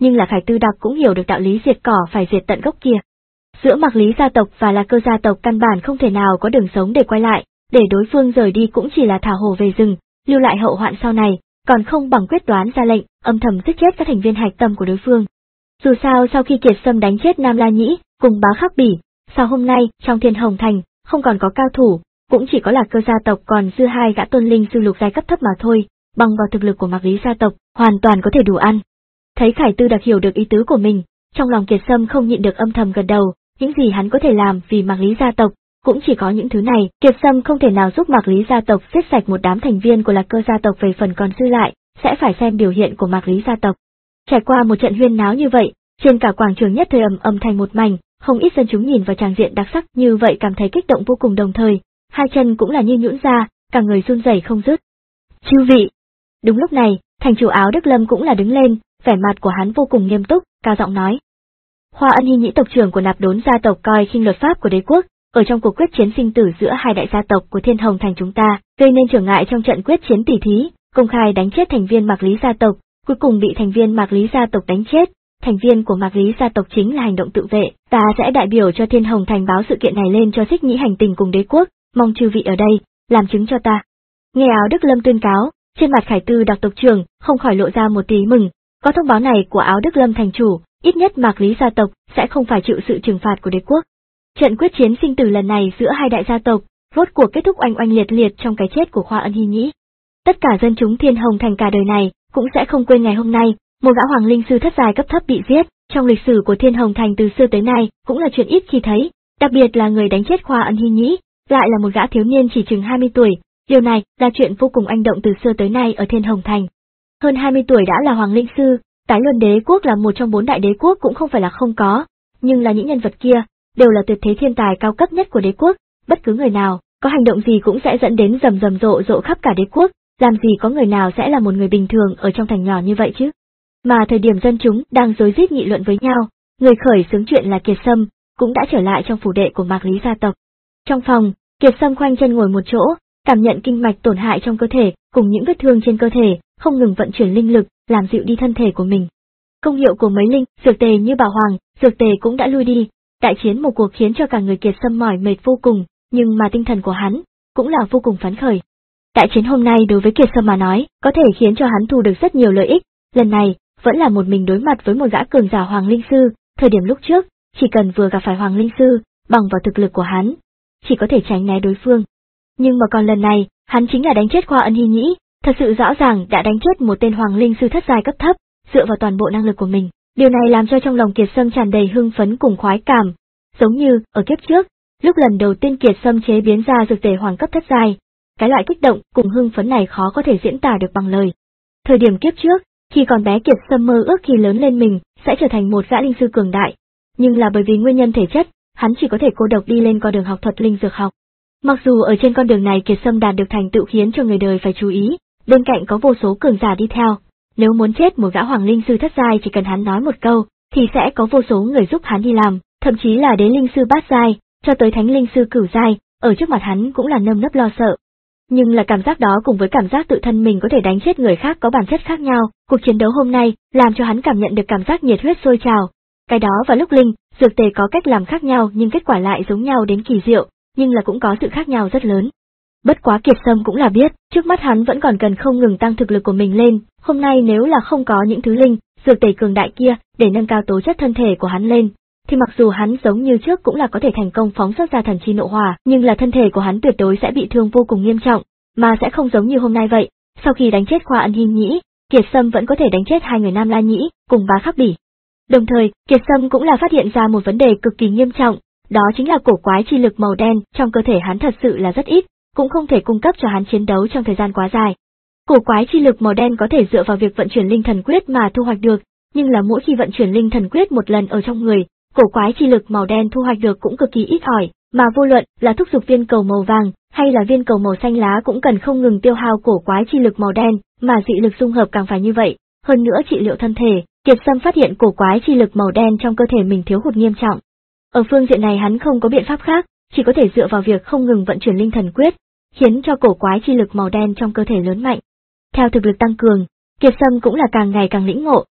nhưng là Khải Tư Đặc cũng hiểu được đạo lý diệt cỏ phải diệt tận gốc kia. Giữa Mạc Lý gia tộc và La Cơ gia tộc căn bản không thể nào có đường sống để quay lại, để đối phương rời đi cũng chỉ là thả hổ về rừng, lưu lại hậu hoạn sau này, còn không bằng quyết đoán ra lệnh, âm thầm giết chết các thành viên hạch tâm của đối phương. Dù sao sau khi Kiệt Sâm đánh chết Nam La Nhĩ, cùng Bá Khắc Bỉ, sau hôm nay, trong Thiên Hồng Thành, không còn có cao thủ, cũng chỉ có La Cơ gia tộc còn dư hai gã tôn linh sư lục giai cấp thấp mà thôi, bằng vào thực lực của Mạc Lý gia tộc, hoàn toàn có thể đủ ăn. Thấy Khải Tư Đặc hiểu được ý tứ của mình, trong lòng Kiệt Sâm không nhịn được âm thầm gật đầu, những gì hắn có thể làm vì Mạc Lý gia tộc, cũng chỉ có những thứ này. Kiệt Sâm không thể nào giúp Mạc Lý gia tộc giết sạch một đám thành viên của La Cơ gia tộc, về phần còn dư lại, sẽ phải xem biểu hiện của Mạc Lý gia tộc. Trải qua một trận huyên náo như vậy, trên cả quảng trường nhất thời ầm ầm thành một mảnh, không ít dân chúng nhìn vào tràng diện đặc sắc như vậy cảm thấy kích động vô cùng, đồng thời, hai chân cũng là như nhũn ra, cả người run rẩy không dứt. Chư vị! Đúng lúc này, thành chủ Áo Đức Lâm cũng là đứng lên, vẻ mặt của hắn vô cùng nghiêm túc, cao giọng nói. Hoa Ân Hy Nhĩ tộc trưởng của Nạp Đốn gia tộc coi khinh luật pháp của đế quốc, ở trong cuộc quyết chiến sinh tử giữa hai đại gia tộc của Thiên Hồng Thành chúng ta, gây nên trở ngại trong trận quyết chiến tỉ thí, công khai đánh chết thành viên Mạc Lý gia tộc, cuối cùng bị thành viên Mạc Lý gia tộc đánh chết. Thành viên của Mạc Lý gia tộc chính là hành động tự vệ, ta sẽ đại biểu cho Thiên Hồng Thành báo sự kiện này lên cho Xích Nhĩ hành tình cùng đế quốc, mong chư vị ở đây, làm chứng cho ta. Nghe Áo Đức Lâm tuyên cáo, trên mặt Khải Tư Đặc tộc trưởng không khỏi lộ ra một tí mừng, có thông báo này của Áo Đức Lâm thành chủ, ít nhất Mạc Lý gia tộc sẽ không phải chịu sự trừng phạt của đế quốc. Trận quyết chiến sinh tử lần này giữa hai đại gia tộc, rốt cuộc kết thúc oanh oanh liệt liệt trong cái chết của Hoa Ân Hy Nhĩ. Tất cả dân chúng Thiên Hồng Thành cả đời này cũng sẽ không quên ngày hôm nay, một gã hoàng linh sư thất giai cấp thấp bị giết, trong lịch sử của Thiên Hồng Thành từ xưa tới nay cũng là chuyện ít khi thấy, đặc biệt là người đánh chết Hoa Ân Hy Nhĩ, lại là một gã thiếu niên chỉ chừng hai mươi tuổi, điều này là chuyện vô cùng anh động từ xưa tới nay ở Thiên Hồng Thành. Hơn hai mươi tuổi đã là hoàng linh sư, Tái Luân đế quốc là một trong bốn đại đế quốc cũng không phải là không có, nhưng là những nhân vật kia đều là tuyệt thế thiên tài cao cấp nhất của đế quốc, bất cứ người nào có hành động gì cũng sẽ dẫn đến rầm rầm rộ rộ khắp cả đế quốc, làm gì có người nào sẽ là một người bình thường ở trong thành nhỏ như vậy chứ. Mà thời điểm dân chúng đang rối rít nghị luận với nhau, người khởi xướng chuyện là Kiệt Sâm, cũng đã trở lại trong phủ đệ của Mạc Lý gia tộc. Trong phòng, Kiệt Sâm khoanh chân ngồi một chỗ, cảm nhận kinh mạch tổn hại trong cơ thể, cùng những vết thương trên cơ thể, không ngừng vận chuyển linh lực, làm dịu đi thân thể của mình. Công hiệu của mấy linh, dược tề như Bảo Hoàng, dược tề cũng đã lui đi, đại chiến một cuộc khiến cho cả người Kiệt Sâm mỏi mệt vô cùng, nhưng mà tinh thần của hắn cũng là vô cùng phấn khởi. Đại chiến hôm nay đối với Kiệt Sâm mà nói, có thể khiến cho hắn thu được rất nhiều lợi ích, lần này vẫn là một mình đối mặt với một gã cường giả hoàng linh sư, thời điểm lúc trước, chỉ cần vừa gặp phải hoàng linh sư, bằng vào thực lực của hắn, chỉ có thể tránh né đối phương. Nhưng mà còn lần này, hắn chính là đánh chết Hoa Ân Hy Nhĩ, thật sự rõ ràng đã đánh chết một tên hoàng linh sư thất giai cấp thấp, dựa vào toàn bộ năng lực của mình. Điều này làm cho trong lòng Kiệt Sâm tràn đầy hưng phấn cùng khoái cảm, giống như ở kiếp trước, lúc lần đầu tiên Kiệt Sâm chế biến ra dược tề hoàng cấp thất giai, cái loại kích động cùng hưng phấn này khó có thể diễn tả được bằng lời. Thời điểm kiếp trước, khi còn bé Kiệt Sâm mơ ước khi lớn lên mình sẽ trở thành một gã linh sư cường đại, nhưng là bởi vì nguyên nhân thể chất, hắn chỉ có thể cô độc đi lên con đường học thuật linh dược học. Mặc dù ở trên con đường này Kiệt Sâm đạt được thành tựu khiến cho người đời phải chú ý, bên cạnh có vô số cường giả đi theo. Nếu muốn chết một gã hoàng linh sư thất giai chỉ cần hắn nói một câu, thì sẽ có vô số người giúp hắn đi làm, thậm chí là đế linh sư bát giai, cho tới thánh linh sư cửu giai, ở trước mặt hắn cũng là nơm nớp lo sợ. Nhưng là cảm giác đó cùng với cảm giác tự thân mình có thể đánh chết người khác có bản chất khác nhau, cuộc chiến đấu hôm nay làm cho hắn cảm nhận được cảm giác nhiệt huyết sôi trào. Cái đó và lúc linh, dược tề có cách làm khác nhau nhưng kết quả lại giống nhau đến kỳ diệu, nhưng là cũng có sự khác nhau rất lớn. Bất quá Kiệt Sâm cũng là biết, trước mắt hắn vẫn còn cần không ngừng tăng thực lực của mình lên, hôm nay nếu là không có những thứ linh, dược tề cường đại kia để nâng cao tố chất thân thể của hắn lên, thì mặc dù hắn giống như trước cũng là có thể thành công phóng xuất ra thần chi nộ hỏa, nhưng là thân thể của hắn tuyệt đối sẽ bị thương vô cùng nghiêm trọng, mà sẽ không giống như hôm nay vậy. Sau khi đánh chết Hoa Ân Hy Nhĩ, Kiệt Sâm vẫn có thể đánh chết hai người Nam La Nhĩ cùng Bá Khắc Bỉ. Đồng thời, Kiệt Sâm cũng là phát hiện ra một vấn đề cực kỳ nghiêm trọng, đó chính là cổ quái chi lực màu đen trong cơ thể hắn thật sự là rất ít, cũng không thể cung cấp cho hắn chiến đấu trong thời gian quá dài. Cổ quái chi lực màu đen có thể dựa vào việc vận chuyển linh thần quyết mà thu hoạch được, nhưng là mỗi khi vận chuyển linh thần quyết một lần ở trong người, cổ quái chi lực màu đen thu hoạch được cũng cực kỳ ít ỏi, mà vô luận là thúc giục viên cầu màu vàng hay là viên cầu màu xanh lá cũng cần không ngừng tiêu hao cổ quái chi lực màu đen, mà dị lực dung hợp càng phải như vậy. Hơn nữa trị liệu thân thể, Kiệt Sâm phát hiện cổ quái chi lực màu đen trong cơ thể mình thiếu hụt nghiêm trọng. Ở phương diện này hắn không có biện pháp khác, chỉ có thể dựa vào việc không ngừng vận chuyển linh thần quyết, khiến cho cổ quái chi lực màu đen trong cơ thể lớn mạnh. Theo thực lực tăng cường, Kiệt Sâm cũng là càng ngày càng lĩnh ngộ,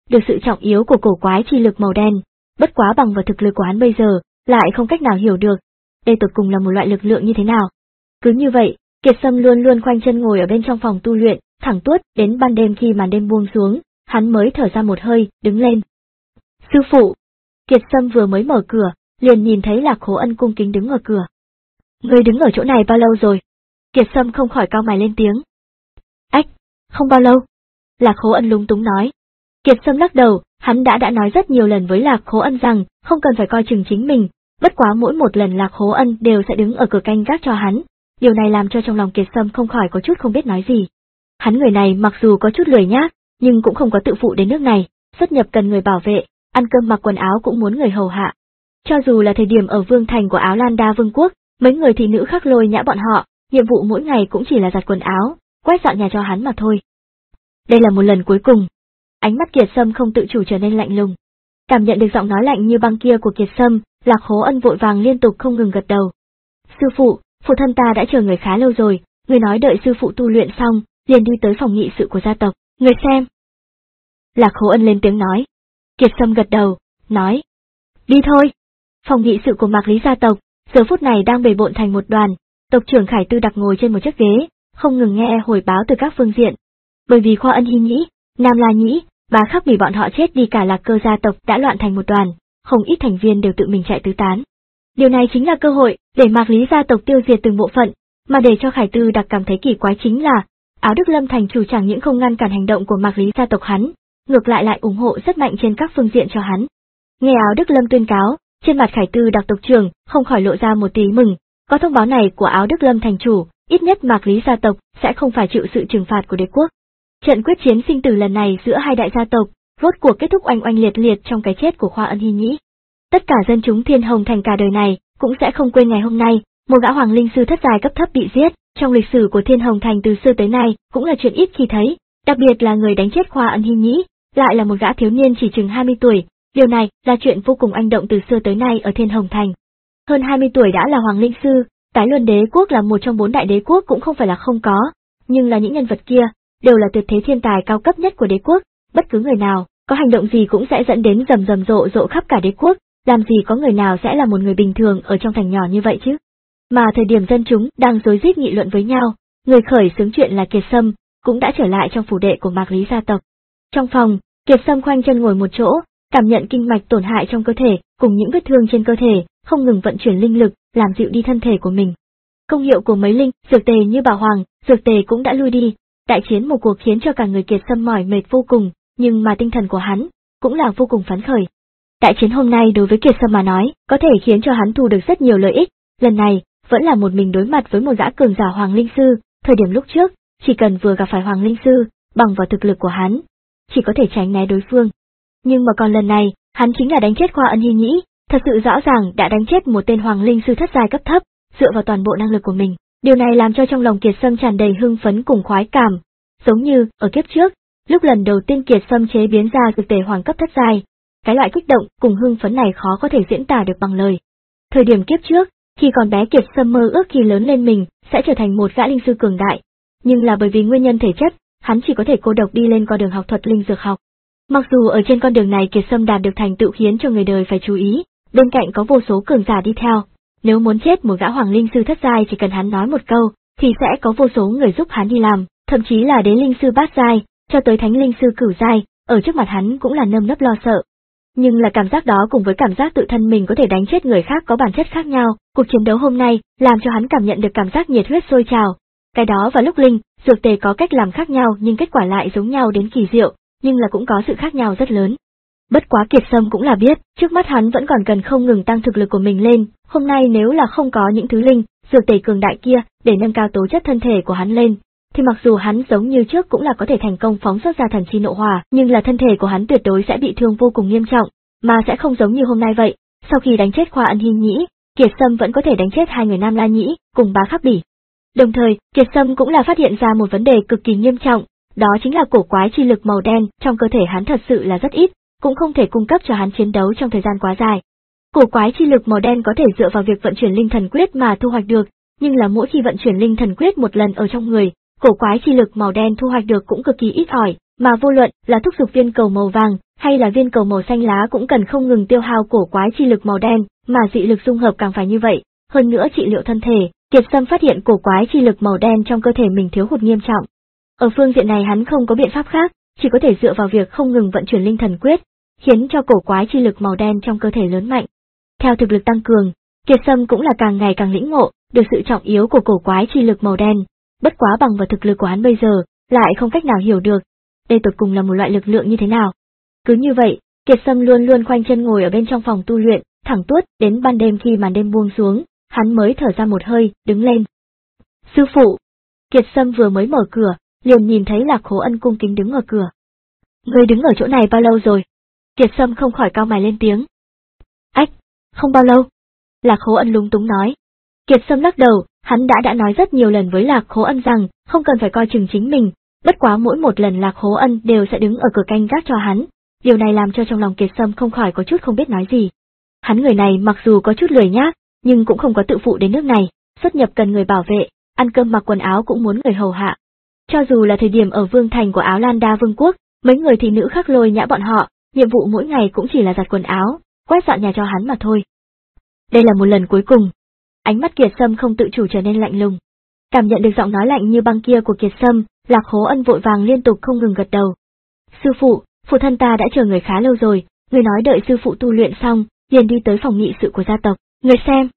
được sự trọng yếu của cổ quái chi lực màu đen, bất quá bằng vào thực lực của hắn bây giờ, lại không cách nào hiểu được, đây tột cùng là một loại lực lượng như thế nào. Cứ như vậy, Kiệt Sâm luôn luôn khoanh chân ngồi ở bên trong phòng tu luyện, thẳng tuốt đến ban đêm khi màn đêm buông xuống, hắn mới thở ra một hơi, đứng lên. Sư phụ! Kiệt Sâm vừa mới mở cửa, liền nhìn thấy Lạc Khố Ân cung kính đứng ở cửa. Ngươi đứng ở chỗ này bao lâu rồi? Kiệt Sâm không khỏi cau mày lên tiếng. Ách, không bao lâu. Lạc Khố Ân lúng túng nói. Kiệt Sâm lắc đầu, hắn đã đã nói rất nhiều lần với Lạc Khố Ân rằng không cần phải coi chừng chính mình, bất quá mỗi một lần Lạc Khố Ân đều sẽ đứng ở cửa canh gác cho hắn, điều này làm cho trong lòng Kiệt Sâm không khỏi có chút không biết nói gì. Hắn người này mặc dù có chút lười nhác, nhưng cũng không có tự phụ đến nước này, xuất nhập cần người bảo vệ, ăn cơm mặc quần áo cũng muốn người hầu hạ. Cho dù là thời điểm ở vương thành của Áo Lan Đa Vương quốc, mấy người thị nữ khác lôi nhã bọn họ, nhiệm vụ mỗi ngày cũng chỉ là giặt quần áo, quét dọn nhà cho hắn mà thôi. Đây là một lần cuối cùng. Ánh mắt Kiệt Sâm không tự chủ trở nên lạnh lùng. Cảm nhận được giọng nói lạnh như băng kia của Kiệt Sâm, Lạc Khố Ân vội vàng liên tục không ngừng gật đầu. Sư phụ, phụ thân ta đã chờ người khá lâu rồi, người nói đợi sư phụ tu luyện xong, liền đi tới phòng nghị sự của gia tộc, người xem. Lạc Khố Ân lên tiếng nói. Kiệt Sâm gật đầu, nói. Đi thôi. Phòng nghị sự của Mạc Lý gia tộc, giờ phút này đang bề bộn thành một đoàn, tộc trưởng Khải Tư đặc ngồi trên một chiếc ghế, không ngừng nghe hồi báo từ các phương diện. Bởi vì Khoa Ân Hy Nhĩ, Nam La Nhĩ, Bá Khắc vì bọn họ chết đi cả Lạc Cơ gia tộc đã loạn thành một đoàn, không ít thành viên đều tự mình chạy tứ tán. Điều này chính là cơ hội để Mạc Lý gia tộc tiêu diệt từng bộ phận, mà để cho Khải Tư đặc cảm thấy kỳ quái chính là Áo Đức Lâm thành chủ chẳng những không ngăn cản hành động của Mạc Lý gia tộc hắn, ngược lại lại ủng hộ rất mạnh trên các phương diện cho hắn. Nghe Áo Đức Lâm tuyên cáo, trên mặt Khải Tư đặc tộc trưởng không khỏi lộ ra một tí mừng, có thông báo này của Áo Đức Lâm thành chủ, ít nhất Mạc Lý gia tộc sẽ không phải chịu sự trừng phạt của đế quốc. Trận quyết chiến sinh tử lần này giữa hai đại gia tộc, rốt cuộc kết thúc oanh oanh liệt liệt trong cái chết của Khoa Ân Hy Nhĩ. Tất cả dân chúng Thiên Hồng thành cả đời này cũng sẽ không quên ngày hôm nay, một gã hoàng linh sư thất giai cấp thấp bị giết, trong lịch sử của Thiên Hồng thành từ xưa tới nay cũng là chuyện ít khi thấy, đặc biệt là người đánh chết Khoa Ân Hy Nhĩ, lại là một gã thiếu niên chỉ chừng hai mươi tuổi, điều này là chuyện vô cùng anh động từ xưa tới nay ở Thiên Hồng thành. Hơn hai mươi tuổi đã là hoàng linh sư, Tái Luân đế quốc là một trong bốn đại đế quốc cũng không phải là không có, nhưng là những nhân vật kia đều là tuyệt thế thiên tài cao cấp nhất của đế quốc, bất cứ người nào có hành động gì cũng sẽ dẫn đến rầm rầm rộ rộ khắp cả đế quốc, làm gì có người nào sẽ là một người bình thường ở trong thành nhỏ như vậy chứ. Mà thời điểm dân chúng đang rối rít nghị luận với nhau, người khởi xướng chuyện là Kiệt Sâm, cũng đã trở lại trong phủ đệ của Mạc Lý gia tộc. Trong phòng, Kiệt Sâm khoanh chân ngồi một chỗ, cảm nhận kinh mạch tổn hại trong cơ thể, cùng những vết thương trên cơ thể, không ngừng vận chuyển linh lực, làm dịu đi thân thể của mình. Công hiệu của mấy linh, dược tề như Bảo Hoàng, dược tề cũng đã lui đi, đại chiến một cuộc khiến cho cả người Kiệt Sâm mỏi mệt vô cùng, nhưng mà tinh thần của hắn cũng là vô cùng phấn khởi. Đại chiến hôm nay đối với Kiệt Sâm mà nói, có thể khiến cho hắn thu được rất nhiều lợi ích, lần này vẫn là một mình đối mặt với một gã cường giả hoàng linh sư, thời điểm lúc trước, chỉ cần vừa gặp phải hoàng linh sư, bằng vào thực lực của hắn, chỉ có thể tránh né đối phương. Nhưng mà còn lần này, hắn chính là đánh chết Khoa Ân Hy Nhĩ, thật sự rõ ràng đã đánh chết một tên hoàng linh sư thất giai cấp thấp, dựa vào toàn bộ năng lực của mình. Điều này làm cho trong lòng Kiệt Sâm tràn đầy hưng phấn cùng khoái cảm, giống như ở kiếp trước, lúc lần đầu tiên Kiệt Sâm chế biến ra dược tề hoàng cấp thất giai, cái loại kích động cùng hưng phấn này khó có thể diễn tả được bằng lời. Thời điểm kiếp trước, khi còn bé Kiệt Sâm mơ ước khi lớn lên mình sẽ trở thành một gã linh sư cường đại, nhưng là bởi vì nguyên nhân thể chất, hắn chỉ có thể cô độc đi lên con đường học thuật linh dược học. Mặc dù ở trên con đường này Kiệt Sâm đạt được thành tựu khiến cho người đời phải chú ý, bên cạnh có vô số cường giả đi theo. Nếu muốn chết một gã hoàng linh sư thất giai chỉ cần hắn nói một câu, thì sẽ có vô số người giúp hắn đi làm, thậm chí là đến linh sư bát giai, cho tới thánh linh sư cửu giai, ở trước mặt hắn cũng là nơm nớp lo sợ. Nhưng là cảm giác đó cùng với cảm giác tự thân mình có thể đánh chết người khác có bản chất khác nhau, cuộc chiến đấu hôm nay làm cho hắn cảm nhận được cảm giác nhiệt huyết sôi trào. Cái đó vào lúc linh, dược tề có cách làm khác nhau nhưng kết quả lại giống nhau đến kỳ diệu, nhưng là cũng có sự khác nhau rất lớn. Bất quá Kiệt Sâm cũng là biết, trước mắt hắn vẫn còn cần không ngừng tăng thực lực của mình lên, hôm nay nếu là không có những thứ linh, dược tề cường đại kia để nâng cao tố chất thân thể của hắn lên, thì mặc dù hắn giống như trước cũng là có thể thành công phóng xuất ra thần chi nộ hỏa, nhưng là thân thể của hắn tuyệt đối sẽ bị thương vô cùng nghiêm trọng, mà sẽ không giống như hôm nay vậy. Sau khi đánh chết Khoa Ân Hy Nhĩ, Kiệt Sâm vẫn có thể đánh chết hai người Nam La Nhĩ cùng Bá Khắc Bỉ. Đồng thời, Kiệt Sâm cũng là phát hiện ra một vấn đề cực kỳ nghiêm trọng, đó chính là cổ quái chi lực màu đen trong cơ thể hắn thật sự là rất ít, cũng không thể cung cấp cho hắn chiến đấu trong thời gian quá dài. Cổ quái chi lực màu đen có thể dựa vào việc vận chuyển linh thần quyết mà thu hoạch được, nhưng là mỗi khi vận chuyển linh thần quyết một lần ở trong người, cổ quái chi lực màu đen thu hoạch được cũng cực kỳ ít ỏi, mà vô luận là thúc dục viên cầu màu vàng, hay là viên cầu màu xanh lá cũng cần không ngừng tiêu hao cổ quái chi lực màu đen, mà dị lực dung hợp càng phải như vậy, hơn nữa trị liệu thân thể, Kiệt Sâm phát hiện cổ quái chi lực màu đen trong cơ thể mình thiếu hụt nghiêm trọng. Ở phương diện này hắn không có biện pháp khác, chỉ có thể dựa vào việc không ngừng vận chuyển linh thần quyết, khiến cho cổ quái chi lực màu đen trong cơ thể lớn mạnh. Theo thực lực tăng cường, Kiệt Sâm cũng là càng ngày càng lĩnh ngộ được sự trọng yếu của cổ quái chi lực màu đen, bất quá bằng vào thực lực của hắn bây giờ, lại không cách nào hiểu được đây tột cùng là một loại lực lượng như thế nào. Cứ như vậy, Kiệt Sâm luôn luôn khoanh chân ngồi ở bên trong phòng tu luyện, thẳng tuốt đến ban đêm khi màn đêm buông xuống, hắn mới thở ra một hơi, đứng lên. Sư phụ! Kiệt Sâm vừa mới mở cửa, liền nhìn thấy Lạc Khố Ân cung kính đứng ở cửa. Ngươi đứng ở chỗ này bao lâu rồi? Kiệt Sâm không khỏi cau mày lên tiếng. Ách, không bao lâu. Lạc Khố Ân lúng túng nói. Kiệt Sâm lắc đầu, hắn đã đã nói rất nhiều lần với Lạc Khố Ân rằng không cần phải coi chừng chính mình, bất quá mỗi một lần Lạc Khố Ân đều sẽ đứng ở cửa canh gác cho hắn, điều này làm cho trong lòng Kiệt Sâm không khỏi có chút không biết nói gì. Hắn người này mặc dù có chút lười nhác, nhưng cũng không có tự phụ đến nước này, xuất nhập cần người bảo vệ, ăn cơm mặc quần áo cũng muốn người hầu hạ. Cho dù là thời điểm ở vương thành của Áo Lan Đa Vương quốc, mấy người thị nữ khác lôi nhã bọn họ, nhiệm vụ mỗi ngày cũng chỉ là giặt quần áo, quét dọn nhà cho hắn mà thôi. Đây là một lần cuối cùng. Ánh mắt Kiệt Sâm không tự chủ trở nên lạnh lùng. Cảm nhận được giọng nói lạnh như băng kia của Kiệt Sâm, Lạc Khố Ân vội vàng liên tục không ngừng gật đầu. Sư phụ, phụ thân ta đã chờ người khá lâu rồi, người nói đợi sư phụ tu luyện xong, liền đi tới phòng nghị sự của gia tộc, người xem.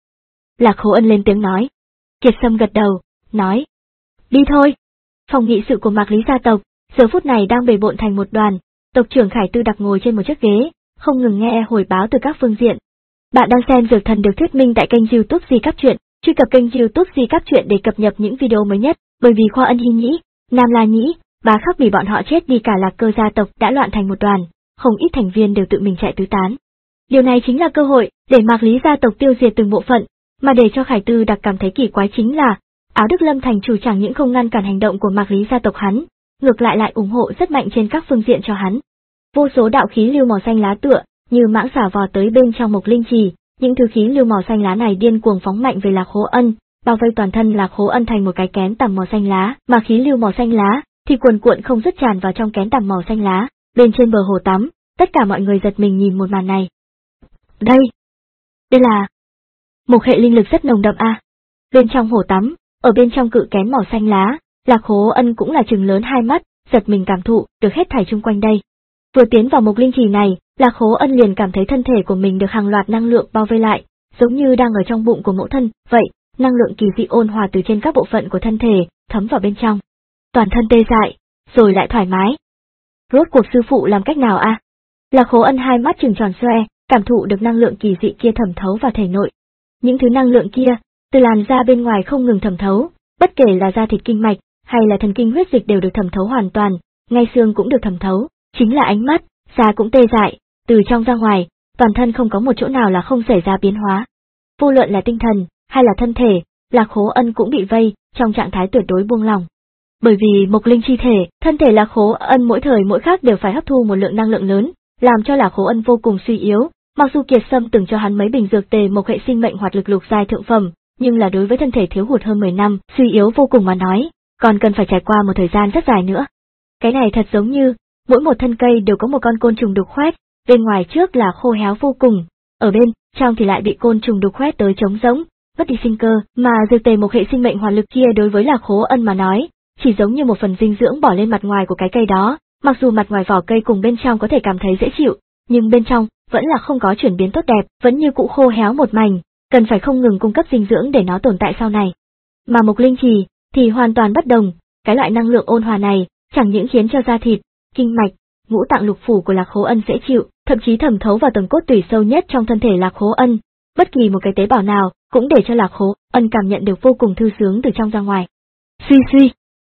Lạc Khố Ân lên tiếng nói. Kiệt Sâm gật đầu, nói. Đi thôi. Phòng nghị sự của Mạc Lý gia tộc, giờ phút này đang bề bộn thành một đoàn, tộc trưởng Khải Tư đặc ngồi trên một chiếc ghế, không ngừng nghe hồi báo từ các phương diện. Bạn đang xem Dược Thần được thuyết minh tại kênh YouTube Di Các Truyện, truy cập kênh YouTube Di Các Truyện để cập nhật những video mới nhất, bởi vì Khoa Ân Hy Nhĩ, Nam La Nhĩ, Bá Khắc vì bọn họ chết đi cả Lạc Cơ gia tộc đã loạn thành một đoàn, không ít thành viên đều tự mình chạy tứ tán. Điều này chính là cơ hội để Mạc Lý gia tộc tiêu diệt từng bộ phận, mà để cho Khải Tư đặc cảm thấy kỳ quái chính là Áo Đức Lâm thành chủ chẳng những không ngăn cản hành động của Mạc Lý gia tộc hắn, ngược lại lại ủng hộ rất mạnh trên các phương diện cho hắn. Vô số đạo khí lưu màu xanh lá tựa như mãng xà vò tới bên trong Mộc Linh Trì, những thứ khí lưu màu xanh lá này điên cuồng phóng mạnh về Lạc Khố Ân, bao vây toàn thân Lạc Khố Ân thành một cái kén tằm màu xanh lá, mà khí lưu màu xanh lá thì cuồn cuộn không dứt tràn vào trong kén tằm màu xanh lá, bên trên bờ hồ tắm, tất cả mọi người giật mình nhìn một màn này. Đây, đây là một hệ linh lực rất nồng đậm a. À. Bên trong hồ tắm, ở bên trong cự kén màu xanh lá, Lạc Khố Ân cũng là trừng lớn hai mắt, giật mình cảm thụ được hết thảy chung quanh đây. Vừa tiến vào Mộc Linh Trì này, Lạc Khố Ân liền cảm thấy thân thể của mình được hàng loạt năng lượng bao vây lại, giống như đang ở trong bụng của mẫu thân, vậy, năng lượng kỳ dị ôn hòa từ trên các bộ phận của thân thể, thấm vào bên trong. Toàn thân tê dại, rồi lại thoải mái. Rốt cuộc sư phụ làm cách nào a? À? Lạc Khố Ân hai mắt trừng tròn xoe, cảm thụ được năng lượng kỳ dị kia thẩm thấu vào thể nội. Những thứ năng lượng kia, từ làn da bên ngoài không ngừng thẩm thấu, bất kể là da thịt kinh mạch, hay là thần kinh huyết dịch đều được thẩm thấu hoàn toàn, ngay xương cũng được thẩm thấu, chính là ánh mắt, da cũng tê dại, từ trong ra ngoài, toàn thân không có một chỗ nào là không xảy ra biến hóa. Vô luận là tinh thần, hay là thân thể, Lạc Khố Ân cũng bị vây, trong trạng thái tuyệt đối buông lỏng. Bởi vì Mộc Linh chi thể, thân thể Lạc Khố Ân mỗi thời mỗi khác đều phải hấp thu một lượng năng lượng lớn, làm cho Lạc Khố Ân vô cùng suy yếu. Mặc dù Kiệt Sâm từng cho hắn mấy bình dược tề Mộc hệ sinh mệnh hoạt lực lục giai thượng phẩm, nhưng là đối với thân thể thiếu hụt hơn mười năm, suy yếu vô cùng mà nói, còn cần phải trải qua một thời gian rất dài nữa. Cái này thật giống như, mỗi một thân cây đều có một con côn trùng đục khoét, bên ngoài trước là khô héo vô cùng, ở bên trong thì lại bị côn trùng đục khoét tới trống rỗng, mất đi sinh cơ, mà dược tề Mộc hệ sinh mệnh hoạt lực kia đối với Lạc Khố Ân mà nói, chỉ giống như một phần dinh dưỡng bỏ lên mặt ngoài của cái cây đó, mặc dù mặt ngoài vỏ cây cùng bên trong có thể cảm thấy dễ chịu, nhưng bên trong vẫn là không có chuyển biến tốt đẹp, vẫn như cũ khô héo một mảnh, cần phải không ngừng cung cấp dinh dưỡng để nó tồn tại sau này. Mà Mộc Linh Trì thì hoàn toàn bất đồng, cái loại năng lượng ôn hòa này chẳng những khiến cho da thịt, kinh mạch, ngũ tạng lục phủ của Lạc Khố Ân dễ chịu, thậm chí thẩm thấu vào tầng cốt tủy sâu nhất trong thân thể Lạc Khố Ân, bất kỳ một cái tế bào nào cũng để cho Lạc Khố Ân cảm nhận được vô cùng thư sướng từ trong ra ngoài. Suy suy.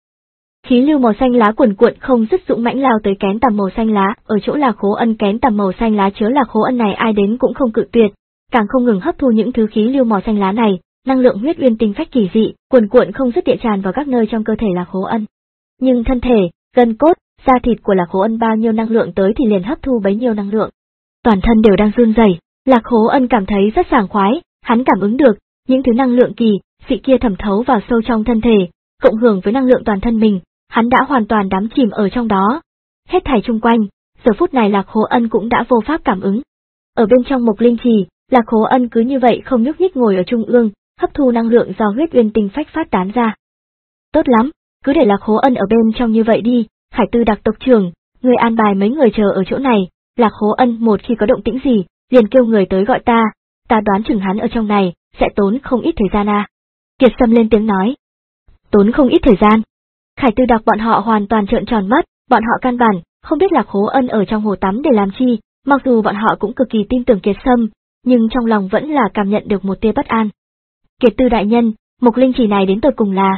Khí lưu màu xanh lá cuồn cuộn không dứt dũng mãnh lao tới kén tằm màu xanh lá, ở chỗ Lạc Khố Ân kén tằm màu xanh lá chứa Lạc Khố Ân này ai đến cũng không cự tuyệt, càng không ngừng hấp thu những thứ khí lưu màu xanh lá này, năng lượng huyết uyên tinh phách kỳ dị, cuồn cuộn không dứt địa tràn vào các nơi trong cơ thể Lạc Khố Ân. Nhưng thân thể, gân cốt, da thịt của Lạc Khố Ân bao nhiêu năng lượng tới thì liền hấp thu bấy nhiêu năng lượng. Toàn thân đều đang run rẩy, Lạc Khố Ân cảm thấy rất sảng khoái, hắn cảm ứng được những thứ năng lượng kỳ dị kia thẩm thấu vào sâu trong thân thể, cộng hưởng với năng lượng toàn thân mình, hắn đã hoàn toàn đắm chìm ở trong đó. Hết thảy chung quanh, giờ phút này Lạc Khố Ân cũng đã vô pháp cảm ứng. Ở bên trong Mộc Linh Trì, Lạc Khố Ân cứ như vậy không nhúc nhích ngồi ở trung ương, hấp thu năng lượng do huyết uyên tinh phách phát tán ra. Tốt lắm, cứ để Lạc Khố Ân ở bên trong như vậy đi, Khải Tư Đặc tộc trưởng, người an bài mấy người chờ ở chỗ này, Lạc Khố Ân một khi có động tĩnh gì, liền kêu người tới gọi ta, ta đoán chừng hắn ở trong này, sẽ tốn không ít thời gian à. Kiệt Sâm lên tiếng nói. Tốn không ít thời gian. Khải Tư Đặc bọn họ hoàn toàn trợn tròn mắt, bọn họ căn bản không biết Lạc Khố Ân ở trong hồ tắm để làm chi, mặc dù bọn họ cũng cực kỳ tin tưởng Kiệt Sâm, nhưng trong lòng vẫn là cảm nhận được một tia bất an. Kiệt Tư đại nhân, Mộc Linh Trì này đến tột cùng là...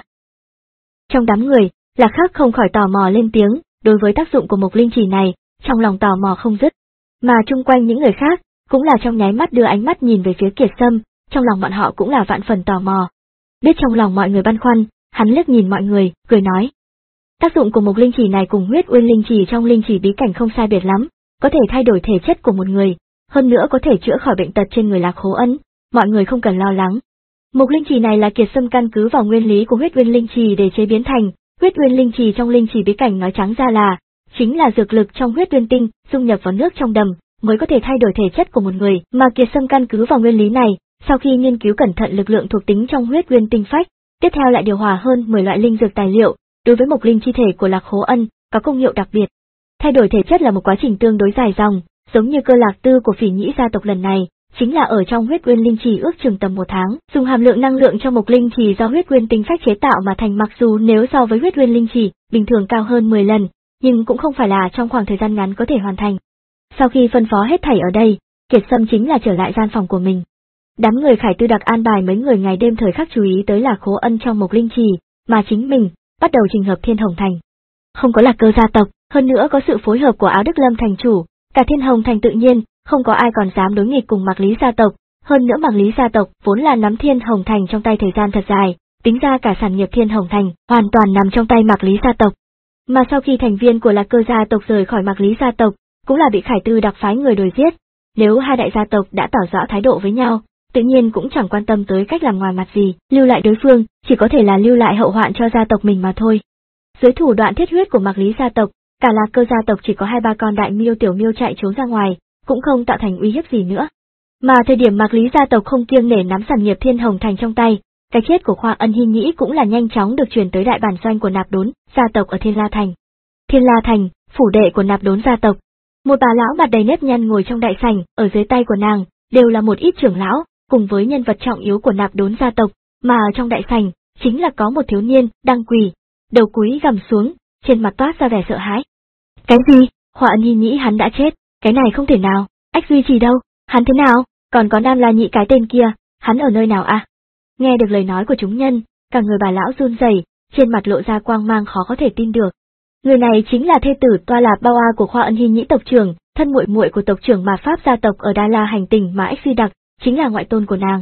Trong đám người, Lạc Khắc không khỏi tò mò lên tiếng, đối với tác dụng của Mộc Linh Trì này, trong lòng tò mò không dứt. Mà chung quanh những người khác, cũng là trong nháy mắt đưa ánh mắt nhìn về phía Kiệt Sâm, trong lòng bọn họ cũng là vạn phần tò mò. Biết trong lòng mọi người băn khoăn, hắn liếc nhìn mọi người, cười nói. Tác dụng của Mộc Linh Trì này cùng huyết uyên linh trì trong linh trì bí cảnh không sai biệt lắm, có thể thay đổi thể chất của một người, hơn nữa có thể chữa khỏi bệnh tật trên người Lạc Khố Ân, mọi người không cần lo lắng. Mộc Linh Trì này là Kiệt Sâm căn cứ vào nguyên lý của huyết uyên linh trì để chế biến thành, huyết uyên linh trì trong linh trì bí cảnh nói trắng ra là, chính là dược lực trong huyết uyên tinh, dung nhập vào nước trong đầm, mới có thể thay đổi thể chất của một người, mà Kiệt Sâm căn cứ vào nguyên lý này, sau khi nghiên cứu cẩn thận lực lượng thuộc tính trong huyết uyên tinh phách, tiếp theo lại điều hòa hơn mười loại linh dược tài liệu, đối với Mộc Linh chi thể của Lạc Khố Ân, có công hiệu đặc biệt. Thay đổi thể chất là một quá trình tương đối dài dòng, giống như cơ lạc tư của Phỉ Nhĩ gia tộc lần này, chính là ở trong huyết uyên linh trì ước chừng tầm một tháng, dùng hàm lượng năng lượng trong Mộc Linh trì do huyết uyên tinh phách chế tạo mà thành, mặc dù nếu so với huyết uyên linh trì bình thường cao hơn mười lần, nhưng cũng không phải là trong khoảng thời gian ngắn có thể hoàn thành. Sau khi phân phó hết thảy ở đây, Kiệt Sâm chính là trở lại gian phòng của mình. Đám người Khải Tư Đặc an bài mấy người ngày đêm thời khắc chú ý tới Lạc Khố Ân trong Mộc Linh trì, mà chính mình bắt đầu trình hợp Thiên Hồng Thành. Không có Lạc Cơ gia tộc, hơn nữa có sự phối hợp của Áo Đức Lâm thành chủ, cả Thiên Hồng Thành tự nhiên không có ai còn dám đối nghịch cùng Mạc Lý gia tộc, hơn nữa Mạc Lý gia tộc vốn là nắm Thiên Hồng Thành trong tay thời gian thật dài, tính ra cả sản nghiệp Thiên Hồng Thành hoàn toàn nằm trong tay Mạc Lý gia tộc. Mà sau khi thành viên của Lạc Cơ gia tộc rời khỏi Mạc Lý gia tộc, cũng là bị Khải Tư Đặc phái người đuổi giết. Nếu hai đại gia tộc đã tỏ rõ thái độ với nhau, tự nhiên cũng chẳng quan tâm tới cách làm ngoài mặt gì, lưu lại đối phương, chỉ có thể là lưu lại hậu hoạn cho gia tộc mình mà thôi. Dưới thủ đoạn thiết huyết của Mạc Lý gia tộc, cả Lạc Cơ gia tộc chỉ có hai ba con đại miêu tiểu miêu chạy trốn ra ngoài, cũng không tạo thành uy hiếp gì nữa. Mà thời điểm Mạc Lý gia tộc không kiêng nể nắm sản nghiệp Thiên Hồng Thành trong tay, cái chết của Khoa Ân Hi Nhĩ cũng là nhanh chóng được truyền tới đại bản doanh của Nạp Đốn gia tộc ở Thiên La Thành. Thiên La Thành, phủ đệ của Nạp Đốn gia tộc. Một bà lão mặt đầy nếp nhăn ngồi trong đại sảnh, ở dưới tay của nàng đều là một ít trưởng lão, cùng với nhân vật trọng yếu của Nạp Đốn gia tộc, mà ở trong đại sảnh chính là có một thiếu niên đang quỳ, đầu cúi gằm xuống, trên mặt toát ra vẻ sợ hãi. Cái gì? Khoa Ân Hi Nhĩ hắn đã chết, cái này không thể nào. Ách Duy Trì đâu? Hắn thế nào? Còn có Nam La Nhị cái tên kia, hắn ở nơi nào à? Nghe được lời nói của chúng nhân, cả người bà lão run rẩy, trên mặt lộ ra quang mang khó có thể tin được. Người này chính là thê tử Toa Lạp Bao A của Khoa Ân Hi Nhĩ tộc trưởng, thân muội muội của tộc trưởng Mạt Pháp gia tộc ở Đa La hành tinh, mà Ách Duy Đặc chính là ngoại tôn của nàng.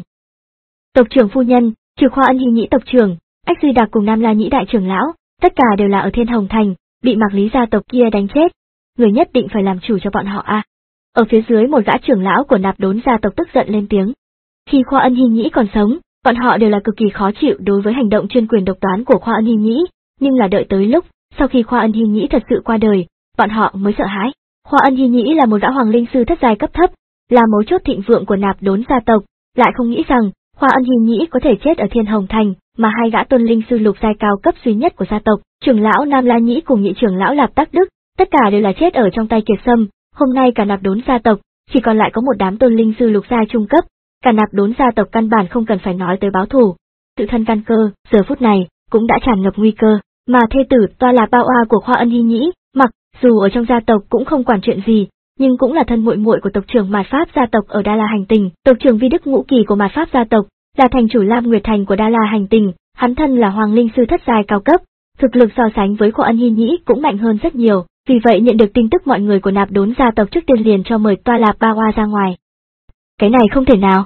Tộc trưởng phu nhân, trừ Khoa Ân Hi Nhĩ tộc trưởng, Ách Duy Đặc cùng Nam La Nhĩ đại trưởng lão, tất cả đều là ở Thiên Hồng Thành, bị Mạc Lý gia tộc kia đánh chết. Người nhất định phải làm chủ cho bọn họ a. À. Ở phía dưới một gã trưởng lão của Nạp Đốn gia tộc tức giận lên tiếng. Khi Khoa Ân Hi Nhĩ còn sống, bọn họ đều là cực kỳ khó chịu đối với hành động chuyên quyền độc đoán của Khoa Ân Hi Nhĩ, nhưng là đợi tới lúc sau khi Khoa Ân Hi Nhĩ thật sự qua đời, bọn họ mới sợ hãi. Khoa Ân Hi Nhĩ là một gã hoàng linh sư thất giai cấp thấp, là mấu chốt thịnh vượng của Nạp Đốn gia tộc, lại không nghĩ rằng Khoa Ân Hi Nhĩ có thể chết ở Thiên Hồng Thành, mà hai gã tôn linh sư lục giai cao cấp duy nhất của gia tộc, trưởng lão Nam La Nhĩ cùng nhị trưởng lão Lạp Tắc Đức, tất cả đều là chết ở trong tay Kiệt Sâm. Hôm nay cả Nạp Đốn gia tộc chỉ còn lại có một đám tôn linh sư lục giai trung cấp, cả Nạp Đốn gia tộc căn bản không cần phải nói tới báo thù. Tự thân căn cơ giờ phút này cũng đã tràn ngập nguy cơ, mà thê tử Toa Lạp Bao A của Khoa Ân Hi Nhĩ, mặc dù ở trong gia tộc cũng không quản chuyện gì, nhưng cũng là thân muội muội của tộc trưởng Mạt Pháp gia tộc ở Đa La hành tinh, tộc trưởng Vi Đức Ngũ Kỳ của Mạt Pháp gia tộc, là thành chủ Lam Nguyệt Thành của Đa La hành tinh, hắn thân là hoàng linh sư thất giai cao cấp, thực lực so sánh với Khoa Ân Hi Nhĩ cũng mạnh hơn rất nhiều, vì vậy nhận được tin tức mọi người của Nạp Đốn gia tộc trước tiên liền cho mời Toa Lạp Bao A ra ngoài. Cái này không thể nào.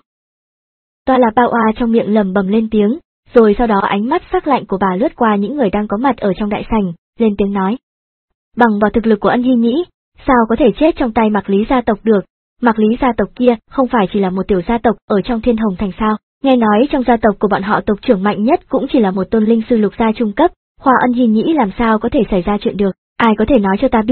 Toa Lạp Bao A trong miệng lầm bầm lên tiếng, rồi sau đó ánh mắt sắc lạnh của bà lướt qua những người đang có mặt ở trong đại sảnh, lên tiếng nói. Bằng vào thực lực của Ân Hi Nhĩ, sao có thể chết trong tay Mạc Lý gia tộc được? Mạc Lý gia tộc kia không phải chỉ là một tiểu gia tộc ở trong Thiên Hồng Thành sao? Nghe nói trong gia tộc của bọn họ tộc trưởng mạnh nhất cũng chỉ là một tôn linh sư lục gia trung cấp, Khoa Ân Hi Nhĩ làm sao có thể xảy ra chuyện được? Ai có thể nói cho ta biết,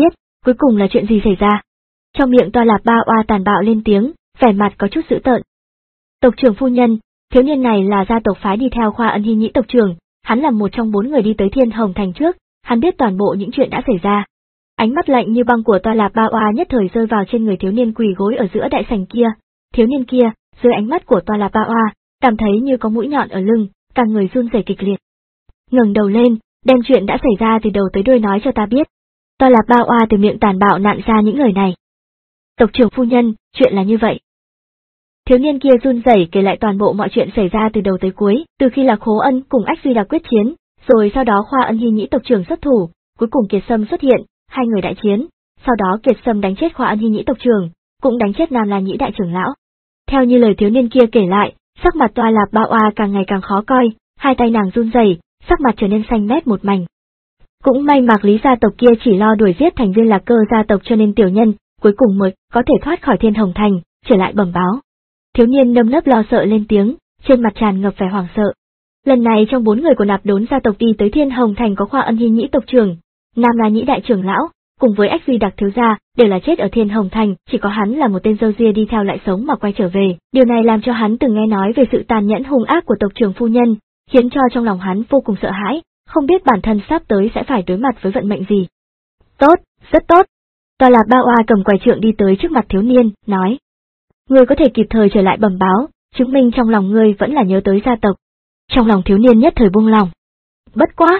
cuối cùng là chuyện gì xảy ra? Trong miệng Toa Lạp Ba Oa tàn bạo lên tiếng, vẻ mặt có chút dữ tợn. Tộc trưởng phu nhân, thiếu niên này là gia tộc phái đi theo Khoa Ân Hy Nhĩ tộc trưởng, hắn là một trong bốn người đi tới Thiên Hồng Thành trước, hắn biết toàn bộ những chuyện đã xảy ra. Ánh mắt lạnh như băng của Toa Lạp Ba Oa nhất thời rơi vào trên người thiếu niên quỳ gối ở giữa đại sảnh kia. Thiếu niên kia, dưới ánh mắt của Toa Lạp Ba Oa, cảm thấy như có mũi nhọn ở lưng, cả người run rẩy kịch liệt. Ngẩng đầu lên, đem chuyện đã xảy ra từ đầu tới đuôi nói cho ta biết. Toa Lạp Ba Oa từ miệng tàn bạo nặn ra những lời này. Tộc trưởng phu nhân, chuyện là như vậy. Thiếu niên kia run rẩy kể lại toàn bộ mọi chuyện xảy ra từ đầu tới cuối, từ khi Lạc Khố Ân cùng Ách Duy Đạc quyết chiến, rồi sau đó Khoa Ân Hy Nhĩ tộc trưởng xuất thủ, cuối cùng Kiệt Sâm xuất hiện, hai người đại chiến, sau đó Kiệt Sâm đánh chết Khoa Ân Hy Nhĩ tộc trưởng, cũng đánh chết Nam La Nhĩ đại trưởng lão. Theo như lời thiếu niên kia kể lại, sắc mặt Toa Lạp Ba Oa càng ngày càng khó coi, hai tay nàng run rẩy, sắc mặt trở nên xanh mét một mảnh. Cũng may Mạc Lý gia tộc kia chỉ lo đuổi giết thành viên Lạc Cơ gia tộc cho nên tiểu nhân cuối cùng mới có thể thoát khỏi Thiên Hồng Thành, trở lại bẩm báo. Thiếu niên nơm nớp lo sợ lên tiếng, trên mặt tràn ngập vẻ hoảng sợ. Lần này trong bốn người của Nạp Đốn gia tộc đi tới Thiên Hồng Thành có Khoa Ân Hy Nhĩ tộc trưởng, Nam La Nhĩ đại trưởng lão, cùng với Ách Duy Đạc thiếu gia, đều là chết ở Thiên Hồng Thành, chỉ có hắn là một tên râu ria đi theo lại sống mà quay trở về. Điều này làm cho hắn từng nghe nói về sự tàn nhẫn hung ác của tộc trưởng phu nhân, khiến cho trong lòng hắn vô cùng sợ hãi, không biết bản thân sắp tới sẽ phải đối mặt với vận mệnh gì. Tốt, rất tốt. Toa Lạp Ba Oa cầm quải trượng đi tới trước mặt thiếu niên, nói. Ngươi có thể kịp thời trở lại bẩm báo, chứng minh trong lòng ngươi vẫn là nhớ tới gia tộc. Trong lòng thiếu niên nhất thời buông lòng. Bất quá.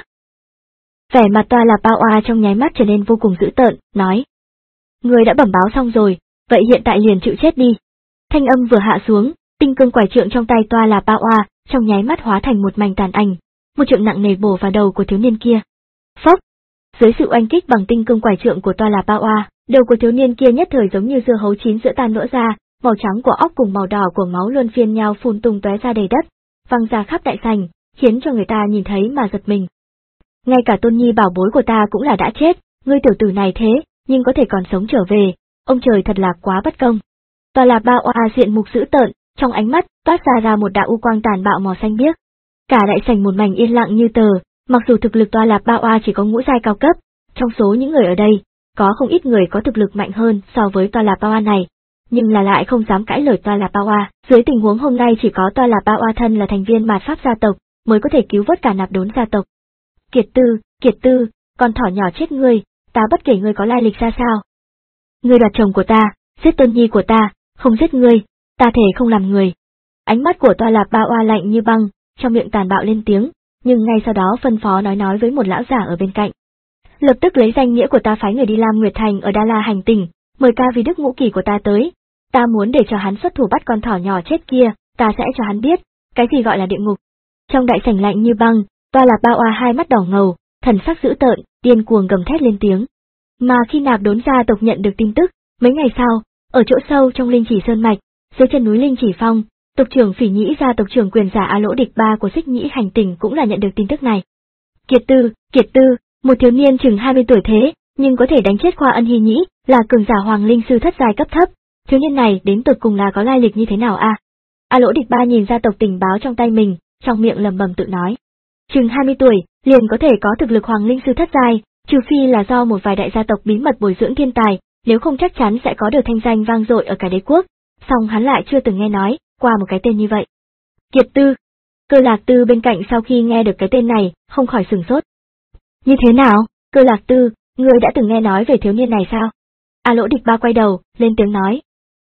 Vẻ mặt Toa Lạp Ba Oa trong nháy mắt trở nên vô cùng dữ tợn, nói. Ngươi đã bẩm báo xong rồi, vậy hiện tại liền chịu chết đi. Thanh âm vừa hạ xuống, tinh cương quải trượng trong tay Toa Lạp Ba Oa, trong nháy mắt hóa thành một mảnh tàn ảnh, một trượng nặng nề bổ vào đầu của thiếu niên kia. Phốc! Dưới sự oanh kích bằng tinh cương quải trượng của Toa Lạp Ba Oa, đầu của thiếu niên kia nhất thời giống như dưa hấu chín giữa tan vỡ ra, màu trắng của óc cùng màu đỏ của máu luân phiên nhau phun tung tóe ra đầy đất, văng ra khắp đại sảnh, khiến cho người ta nhìn thấy mà giật mình. Ngay cả Tôn Nhi bảo bối của ta cũng là đã chết, ngươi tiểu tử này thế, nhưng có thể còn sống trở về, ông trời thật là quá bất công. Toa Lạp Ba Oa diện mục dữ tợn, trong ánh mắt toát ra ra một đạo u quang tàn bạo màu xanh biếc. Cả đại sảnh một mảnh yên lặng như tờ, mặc dù thực lực Toa Lạp Ba Oa chỉ có ngũ giai cao cấp, trong số những người ở đây, có không ít người có thực lực mạnh hơn so với Toa Lạp Ba Oa này, nhưng là lại không dám cãi lời Toa Lạp Ba Oa. Dưới tình huống hôm nay chỉ có Toa Lạp Ba Oa thân là thành viên Mạt Pháp gia tộc, mới có thể cứu vớt cả Nạp Đốn gia tộc. Kiệt Tư, Kiệt Tư, con thỏ nhỏ chết ngươi, ta bất kể ngươi có lai lịch ra sao. Ngươi đoạt chồng của ta, giết Tôn Nhi của ta, không giết ngươi, ta thể không làm người. Ánh mắt của Toa Lạp Ba Oa lạnh như băng, trong miệng tàn bạo lên tiếng, nhưng ngay sau đó phân phó nói nói với một lão giả ở bên cạnh. Lập tức lấy danh nghĩa của ta phái người đi Lam Nguyệt Thành ở Đa La hành tinh, mời ca vi đức ngũ kỳ của ta tới, ta muốn để cho hắn xuất thủ bắt con thỏ nhỏ chết kia, ta sẽ cho hắn biết, cái gì gọi là địa ngục. Trong đại sảnh lạnh như băng, Toa Lạp Ba Oa hai mắt đỏ ngầu, thần sắc dữ tợn, điên cuồng gầm thét lên tiếng. Mà khi Nạp Đốn gia tộc nhận được tin tức, mấy ngày sau, ở chỗ sâu trong Linh Chỉ Sơn Mạch, dưới chân núi Linh Chỉ Phong, tộc trưởng Phỉ Nhĩ gia tộc trưởng quyền giả A Lỗ Địch Ba của Xích Nhĩ hành tinh cũng là nhận được tin tức này. Kiệt Tư, Kiệt Tư, một thiếu niên chừng hai mươi tuổi thế, nhưng có thể đánh chết Khoa Ân Hy Nhĩ, là cường giả Hoàng Linh sư thất giai cấp thấp, thiếu niên này đến tột cùng là có lai lịch như thế nào a? À? A Lỗ Địch Ba nhìn gia tộc tình báo trong tay mình, trong miệng lẩm bẩm tự nói. Chừng hai mươi tuổi, liền có thể có thực lực Hoàng Linh sư thất giai, trừ phi là do một vài đại gia tộc bí mật bồi dưỡng thiên tài, nếu không chắc chắn sẽ có được thanh danh vang dội ở cả đế quốc, song hắn lại chưa từng nghe nói qua một cái tên như vậy. Kiệt Tư. Cơ Lạc Tư bên cạnh sau khi nghe được cái tên này, không khỏi sửng sốt. Như thế nào, Cơ Lạc Tư, ngươi đã từng nghe nói về thiếu niên này sao? A Lỗ Địch Ba quay đầu, lên tiếng nói.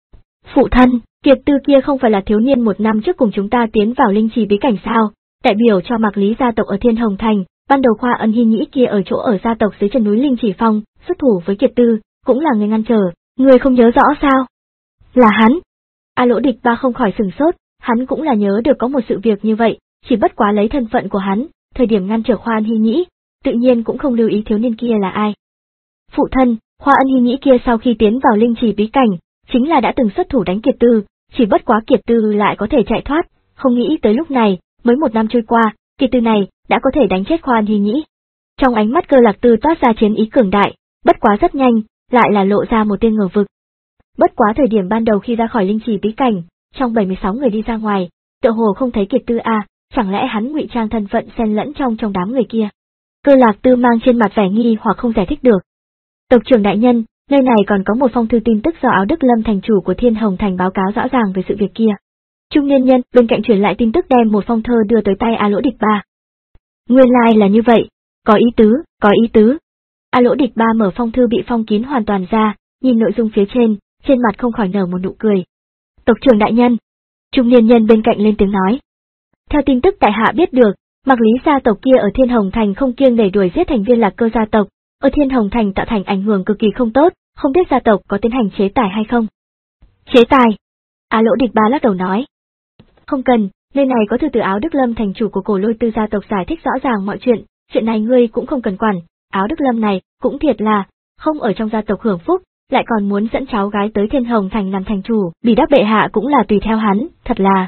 Phụ thân, Kiệt Tư kia không phải là thiếu niên một năm trước cùng chúng ta tiến vào linh trì bí cảnh sao? Đại biểu cho Mạc Lý gia tộc ở Thiên Hồng Thành, ban đầu Khoa Ân Hy Nhĩ kia ở chỗ ở gia tộc dưới chân núi Linh Chỉ Phong, xuất thủ với Kiệt Tư, cũng là người ngăn trở, người không nhớ rõ sao? Là hắn. A Lỗ Địch Ba không khỏi sửng sốt, hắn cũng là nhớ được có một sự việc như vậy, chỉ bất quá lấy thân phận của hắn, thời điểm ngăn trở Khoa Ân Hy Nhĩ, tự nhiên cũng không lưu ý thiếu niên kia là ai. Phụ thân, Khoa Ân Hy Nhĩ kia sau khi tiến vào linh trì bí cảnh, chính là đã từng xuất thủ đánh Kiệt Tư, chỉ bất quá Kiệt Tư lại có thể chạy thoát, không nghĩ tới lúc này, mới một năm trôi qua, Kiệt Tư này đã có thể đánh chết Khoa Ân Hy Nhĩ. Trong ánh mắt Cơ Lạc Tư toát ra chiến ý cường đại, bất quá rất nhanh, lại là lộ ra một tia ngờ vực. Bất quá thời điểm ban đầu khi ra khỏi linh trì bí cảnh, trong bảy mươi sáu người đi ra ngoài, tựa hồ không thấy Kiệt Tư à, chẳng lẽ hắn ngụy trang thân phận xen lẫn trong trong đám người kia. Cơ Lạc Tư mang trên mặt vẻ nghi hoặc không giải thích được. Tộc trưởng đại nhân, nơi này còn có một phong thư tin tức do Áo Đức Lâm thành chủ của Thiên Hồng Thành báo cáo rõ ràng về sự việc kia. Trung niên nhân bên cạnh truyền lại tin tức đem một phong thơ đưa tới tay A Lỗ Địch Ba. Nguyên lai like là như vậy, có ý tứ, có ý tứ. A Lỗ Địch Ba mở phong thư bị phong kín hoàn toàn ra, nhìn nội dung phía trên, trên mặt không khỏi nở một nụ cười. Tộc trưởng đại nhân. Trung niên nhân bên cạnh lên tiếng nói. Theo tin tức tại hạ biết được, Mạc Lý gia tộc kia ở Thiên Hồng Thành không kiêng nể đuổi giết thành viên Lạc Cơ gia tộc, ở Thiên Hồng Thành tạo thành ảnh hưởng cực kỳ không tốt, không biết gia tộc có tiến hành chế tài hay không? Chế tài? A Lỗ Địch Ba lắc đầu nói. Không cần, nơi này có thư từ Áo Đức Lâm thành chủ của Cổ Lôi Tư gia tộc giải thích rõ ràng mọi chuyện, chuyện này ngươi cũng không cần quản. Áo Đức Lâm này cũng thiệt là không ở trong gia tộc hưởng phúc, lại còn muốn dẫn cháu gái tới Thiên Hồng Thành làm thành chủ, Bỉ Đáp bệ hạ cũng là tùy theo hắn, thật là.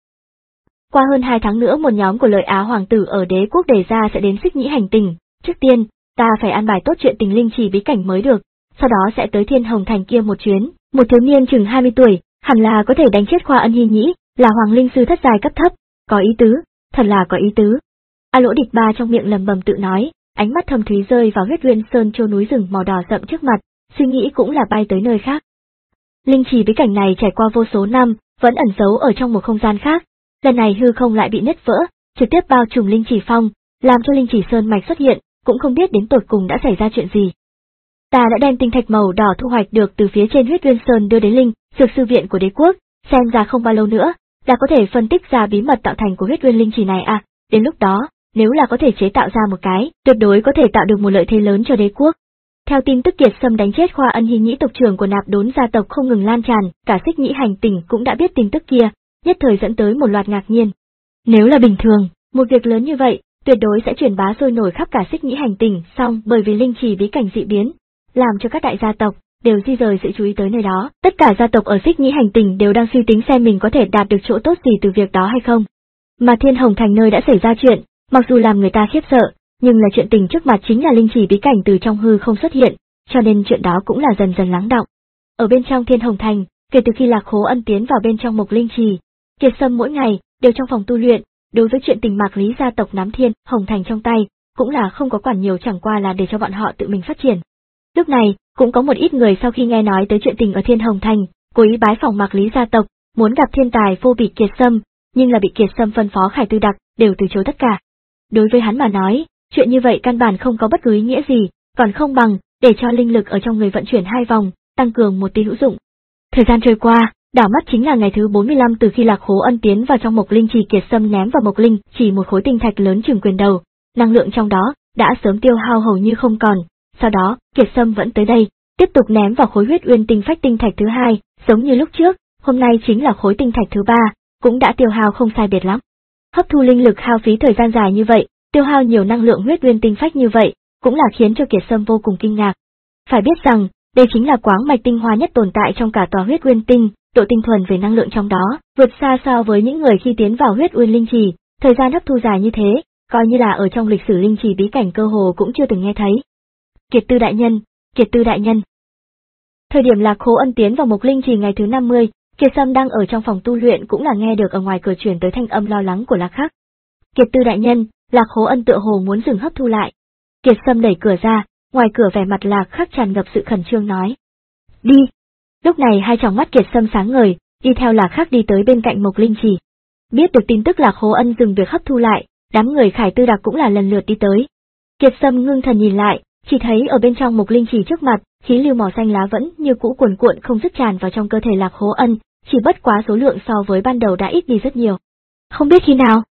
Qua hơn hai tháng nữa một nhóm của Lợi Á hoàng tử ở đế quốc đề ra sẽ đến Xích Nhĩ hành tình, trước tiên, ta phải an bài tốt chuyện tình linh chỉ bí cảnh mới được, sau đó sẽ tới Thiên Hồng Thành kia một chuyến, một thiếu niên chừng hai mươi tuổi, hẳn là có thể đánh chết Khoa Ân Hi Nhĩ, là hoàng linh sư thất giai cấp thấp, có ý tứ, thật là có ý tứ. A Lỗ Địch Ba trong miệng lầm bầm tự nói, ánh mắt thâm thúy rơi vào huyết nguyên sơn châu núi rừng màu đỏ rậm trước mặt, suy nghĩ cũng là bay tới nơi khác. Linh trì bí cảnh này trải qua vô số năm, vẫn ẩn giấu ở trong một không gian khác, lần này hư không lại bị nứt vỡ, trực tiếp bao trùm linh trì phong, làm cho linh trì sơn mạch xuất hiện, cũng không biết đến tột cùng đã xảy ra chuyện gì. Ta đã đem tinh thạch màu đỏ thu hoạch được từ phía trên huyết nguyên sơn đưa đến linh dược sư viện của đế quốc, xem ra không bao lâu nữa là có thể phân tích ra bí mật tạo thành của huyết nguyên linh trì này à, đến lúc đó, nếu là có thể chế tạo ra một cái, tuyệt đối có thể tạo được một lợi thế lớn cho đế quốc. Theo tin tức Kiệt Sâm đánh chết Khoa Ân Hi Nhĩ tộc trưởng của Nạp Đốn gia tộc không ngừng lan tràn, cả Xích Nhĩ hành tỉnh cũng đã biết tin tức kia, nhất thời dẫn tới một loạt ngạc nhiên. Nếu là bình thường, một việc lớn như vậy, tuyệt đối sẽ truyền bá sôi nổi khắp cả Xích Nhĩ hành tỉnh, song bởi vì linh trì bí cảnh dị biến, làm cho các đại gia tộc đều di rời sự chú ý tới nơi đó. Tất cả gia tộc ở Xích Nhĩ hành tỉnh đều đang suy tính xem mình có thể đạt được chỗ tốt gì từ việc đó hay không. Mà Thiên Hồng Thành nơi đã xảy ra chuyện, mặc dù làm người ta khiếp sợ, nhưng là chuyện tình trước mặt chính là linh trì bí cảnh từ trong hư không xuất hiện, cho nên chuyện đó cũng là dần dần lắng đọng. Ở bên trong Thiên Hồng Thành, kể từ khi Lạc Khố Ân tiến vào bên trong Mộc Linh Trì, Kiệt Sâm mỗi ngày đều trong phòng tu luyện, đối với chuyện tình Mạc Lý gia tộc nắm Thiên Hồng Thành trong tay, cũng là không có quản nhiều, chẳng qua là để cho bọn họ tự mình phát triển. Lúc này, cũng có một ít người sau khi nghe nói tới chuyện tình ở Thiên Hồng Thành, cố ý bái phỏng Mạc Lý gia tộc, muốn gặp thiên tài vô bị Kiệt Sâm, nhưng là bị Kiệt Sâm phân phó Khải Tư Đặc, đều từ chối tất cả. Đối với hắn mà nói, chuyện như vậy căn bản không có bất cứ ý nghĩa gì, còn không bằng để cho linh lực ở trong người vận chuyển hai vòng, tăng cường một tí hữu dụng. Thời gian trôi qua, đảo mắt chính là ngày thứ bốn mươi lăm từ khi Lạc Khố Ân tiến vào trong Mộc Linh Trì. Kiệt Sâm ném vào Mộc Linh chỉ một khối tinh thạch lớn chừng quyền đầu, năng lượng trong đó đã sớm tiêu hao hầu như không còn. Sau đó, Kiệt Sâm vẫn tới đây, tiếp tục ném vào khối huyết uyên tinh phách tinh thạch thứ hai, giống như lúc trước, hôm nay chính là khối tinh thạch thứ ba, cũng đã tiêu hao không sai biệt lắm. Hấp thu linh lực hao phí thời gian dài như vậy, tiêu hao nhiều năng lượng huyết uyên tinh phách như vậy, cũng là khiến cho Kiệt Sâm vô cùng kinh ngạc. Phải biết rằng, đây chính là quáng mạch tinh hoa nhất tồn tại trong cả tòa huyết uyên tinh, độ tinh thuần về năng lượng trong đó, vượt xa so với những người khi tiến vào huyết uyên linh trì, thời gian hấp thu dài như thế, coi như là ở trong lịch sử linh trì bí cảnh cơ hồ cũng chưa từng nghe thấy. Kiệt Tư đại nhân, Kiệt Tư đại nhân. Thời điểm Lạc Khố Ân tiến vào Mộc Linh Trì ngày thứ năm mươi, Kiệt Sâm đang ở trong phòng tu luyện cũng là nghe được ở ngoài cửa truyền tới thanh âm lo lắng của Lạc Khắc. Kiệt Tư đại nhân, Lạc Khố Ân tựa hồ muốn dừng hấp thu lại. Kiệt Sâm đẩy cửa ra, ngoài cửa vẻ mặt Lạc Khắc tràn ngập sự khẩn trương nói. Đi. Lúc này hai tròng mắt Kiệt Sâm sáng ngời, đi theo Lạc Khắc đi tới bên cạnh Mộc Linh Trì. Biết được tin tức Lạc Khố Ân dừng việc hấp thu lại, đám người Khải Tư Đặc cũng là lần lượt đi tới. Kiệt Sâm ngưng thần nhìn lại, chỉ thấy ở bên trong Mộc Linh Trì trước mặt, khí lưu màu xanh lá vẫn như cũ cuồn cuộn không dứt tràn vào trong cơ thể Lạc Khố Ân, chỉ bất quá số lượng so với ban đầu đã ít đi rất nhiều. Không biết khi nào,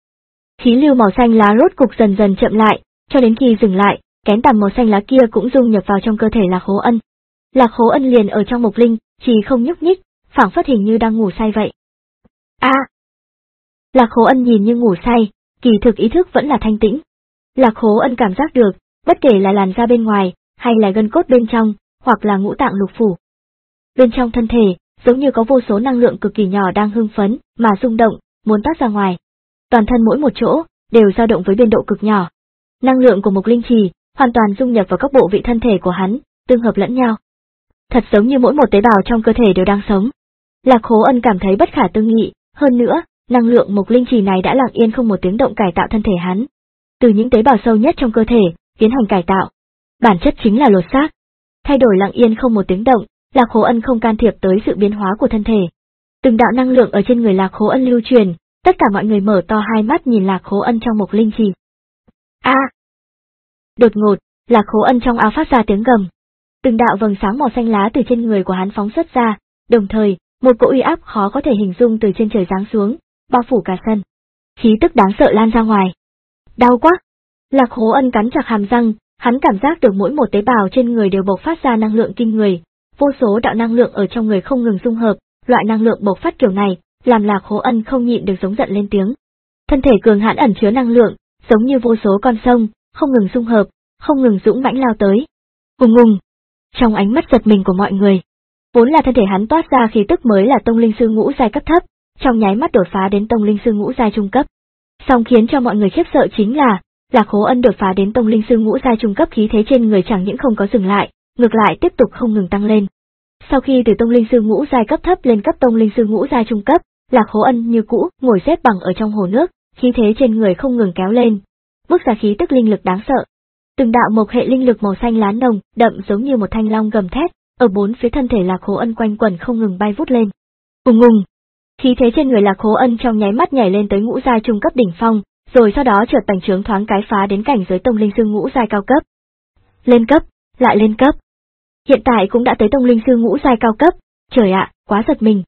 khí lưu màu xanh lá rốt cục dần dần chậm lại, cho đến khi dừng lại, kén tằm màu xanh lá kia cũng dung nhập vào trong cơ thể Lạc Khố Ân. Lạc Khố Ân liền ở trong Mộc Linh Trì không nhúc nhích, phảng phất hình như đang ngủ say vậy. A! À, Lạc Khố Ân nhìn như ngủ say, kỳ thực ý thức vẫn là thanh tĩnh. Lạc Khố Ân cảm giác được, bất kể là làn da bên ngoài, hay là gân cốt bên trong, hoặc là ngũ tạng lục phủ. Bên trong thân thể, giống như có vô số năng lượng cực kỳ nhỏ đang hưng phấn, mà rung động, muốn toát ra ngoài. Toàn thân mỗi một chỗ, đều dao động với biên độ cực nhỏ. Năng lượng của Mộc Linh Trì, hoàn toàn dung nhập vào các bộ vị thân thể của hắn, tương hợp lẫn nhau. Thật giống như mỗi một tế bào trong cơ thể đều đang sống. Lạc Khố Ân cảm thấy bất khả tư nghị, hơn nữa, năng lượng Mộc Linh Trì này đã lặng yên không một tiếng động cải tạo thân thể hắn. Từ những tế bào sâu nhất trong cơ thể, tiến hành cải tạo. Bản chất chính là lột xác. thay đổi lặng yên không một tiếng động, Lạc Khố Ân không can thiệp tới sự biến hóa của thân thể. Từng đạo năng lượng ở trên người Lạc Khố Ân lưu truyền, tất cả mọi người mở to hai mắt nhìn Lạc Khố Ân trong Mộc Linh Trì. A! À! Đột ngột, Lạc Khố Ân trong ao phát ra tiếng gầm. Từng đạo vầng sáng màu xanh lá từ trên người của hắn phóng xuất ra, đồng thời, một cỗ uy áp khó có thể hình dung từ trên trời giáng xuống, bao phủ cả sân. Khí tức đáng sợ lan ra ngoài. Đau quá! Lạc Khố Ân cắn chặt hàm răng, hắn cảm giác được mỗi một tế bào trên người đều bộc phát ra năng lượng kinh người, vô số đạo năng lượng ở trong người không ngừng dung hợp, loại năng lượng bộc phát kiểu này, làm Lạc Khố Ân không nhịn được giống giận lên tiếng. Thân thể cường hãn ẩn chứa năng lượng, giống như vô số con sông, không ngừng dung hợp, không ngừng dũng mãnh lao tới. Ùng ùng! Trong ánh mắt giật mình của mọi người, vốn là thân thể hắn toát ra khí tức mới là tông linh sư ngũ giai cấp thấp, trong nháy mắt đột phá đến tông linh sư ngũ giai trung cấp. Song khiến cho mọi người khiếp sợ chính là, Lạc Khố Ân đột phá đến tông linh sư ngũ giai trung cấp, khí thế trên người chẳng những không có dừng lại, ngược lại tiếp tục không ngừng tăng lên. Sau khi từ tông linh sư ngũ giai cấp thấp lên cấp tông linh sư ngũ giai trung cấp, Lạc Khố Ân như cũ ngồi xếp bằng ở trong hồ nước, khí thế trên người không ngừng kéo lên, bước ra khí tức linh lực đáng sợ. Từng đạo mộc hệ linh lực màu xanh lá nồng, đậm giống như một thanh long gầm thét, ở bốn phía thân thể Lạc Khố Ân quanh quẩn không ngừng bay vút lên. Ùng ùng! Khí thế trên người Lạc Khố Ân trong nháy mắt nhảy lên tới ngũ giai trung cấp đỉnh phong, rồi sau đó chợt bành trướng thoáng cái phá đến cảnh giới tông linh sư ngũ giai cao cấp. Lên cấp, lại lên cấp. Hiện tại cũng đã tới tông linh sư ngũ giai cao cấp, trời ạ, quá giật mình.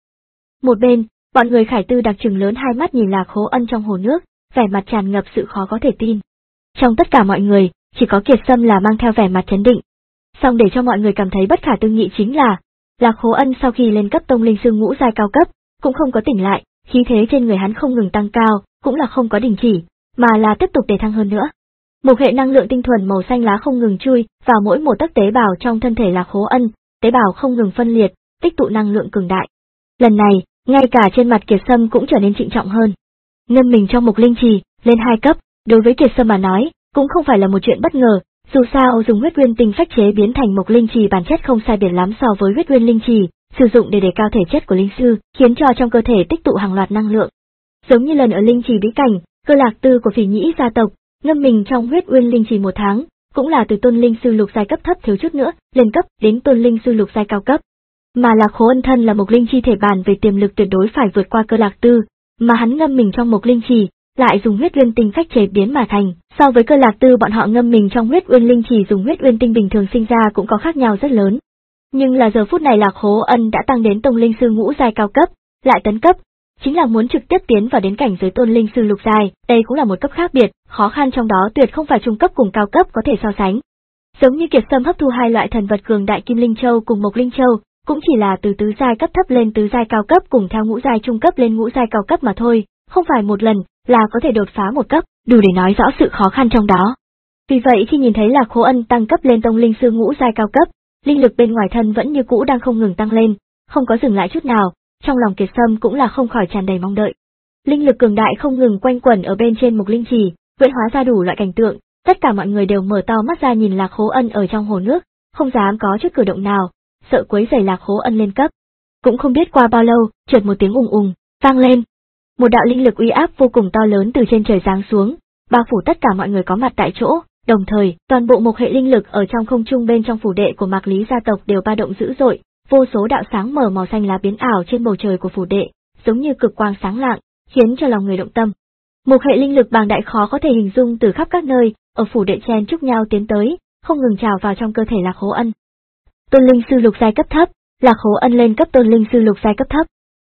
Một bên, bọn người Khải Tư đặc trừng lớn hai mắt nhìn Lạc Khố Ân trong hồ nước, vẻ mặt tràn ngập sự khó có thể tin. Trong tất cả mọi người, chỉ có Kiệt Sâm là mang theo vẻ mặt trấn định. Song để cho mọi người cảm thấy bất khả tư nghị chính là, Lạc Khố Ân sau khi lên cấp tông linh sư ngũ giai cao cấp, cũng không có tỉnh lại, khí thế trên người hắn không ngừng tăng cao, cũng là không có đình chỉ, mà là tiếp tục để thăng hơn nữa. Một hệ năng lượng tinh thuần màu xanh lá không ngừng chui vào mỗi một tấc tế bào trong thân thể Lạc Khố Ân, tế bào không ngừng phân liệt, tích tụ năng lượng cường đại. Lần này, ngay cả trên mặt Kiệt Sâm cũng trở nên trịnh trọng hơn. Ngâm mình trong Mộc Linh Trì, lên hai cấp, đối với Kiệt Sâm mà nói, cũng không phải là một chuyện bất ngờ, dù sao dùng huyết nguyên tinh phách chế biến thành Mộc Linh Trì bản chất không sai biệt lắm so với huyết nguyên linh trì, sử dụng để đề cao thể chất của linh sư, khiến cho trong cơ thể tích tụ hàng loạt năng lượng. Giống như lần ở linh trì bí cảnh, Cơ Lạc Tư của Phỉ Nhĩ gia tộc, ngâm mình trong huyết nguyên linh trì một tháng, cũng là từ tôn linh sư lục giai cấp thấp thiếu chút nữa, lên cấp đến tôn linh sư lục giai cao cấp. Mà Lạc Khố Ân thân là Mộc Linh chi thể bản về tiềm lực tuyệt đối phải vượt qua Cơ Lạc Tư, mà hắn ngâm mình trong Mộc Linh trì, lại dùng huyết uyên tinh phách chế biến mà thành, so với Cơ Lạc Tư bọn họ ngâm mình trong huyết uyên linh trì dùng huyết uyên tinh bình thường sinh ra cũng có khác nhau rất lớn. Nhưng là giờ phút này Lạc Khố Ân đã tăng đến tông linh sư ngũ giai cao cấp, lại tấn cấp, chính là muốn trực tiếp tiến vào đến cảnh giới tôn linh sư lục giai, đây cũng là một cấp khác biệt, khó khăn trong đó tuyệt không phải trung cấp cùng cao cấp có thể so sánh. Giống như Kiệt Sâm hấp thu hai loại thần vật cường đại Kim Linh Châu cùng Mộc Linh Châu, cũng chỉ là từ tứ giai cấp thấp lên tứ giai cao cấp cùng theo ngũ giai trung cấp lên ngũ giai cao cấp mà thôi, không phải một lần là có thể đột phá một cấp, đủ để nói rõ sự khó khăn trong đó. Vì vậy khi nhìn thấy Lạc Khố Ân tăng cấp lên tông linh sư ngũ giai cao cấp, linh lực bên ngoài thân vẫn như cũ đang không ngừng tăng lên, không có dừng lại chút nào, trong lòng Kiệt Sâm cũng là không khỏi tràn đầy mong đợi. Linh lực cường đại không ngừng quanh quẩn ở bên trên Mộc Linh trì, huyễn hóa ra đủ loại cảnh tượng, tất cả mọi người đều mở to mắt ra nhìn Lạc Khố Ân ở trong hồ nước, không dám có chút cử động nào, sợ quấy rầy Lạc Khố Ân lên cấp. Cũng không biết qua bao lâu, chợt một tiếng ùng ùng vang lên. Một đạo linh lực uy áp vô cùng to lớn từ trên trời giáng xuống, bao phủ tất cả mọi người có mặt tại chỗ, đồng thời, toàn bộ mộc hệ linh lực ở trong không trung bên trong phủ đệ của Mạc Lý gia tộc đều ba động dữ dội, vô số đạo sáng mở màu xanh lá biến ảo trên bầu trời của phủ đệ, giống như cực quang sáng lạng, khiến cho lòng người động tâm. Mộc hệ linh lực bàng đại khó có thể hình dung từ khắp các nơi, ở phủ đệ chen chúc nhau tiến tới, không ngừng trào vào trong cơ thể Lạc Khố Ân. Tôn linh sư lục giai cấp thấp, Lạc Khố Ân lên cấp tôn linh sư lục giai cấp thấp.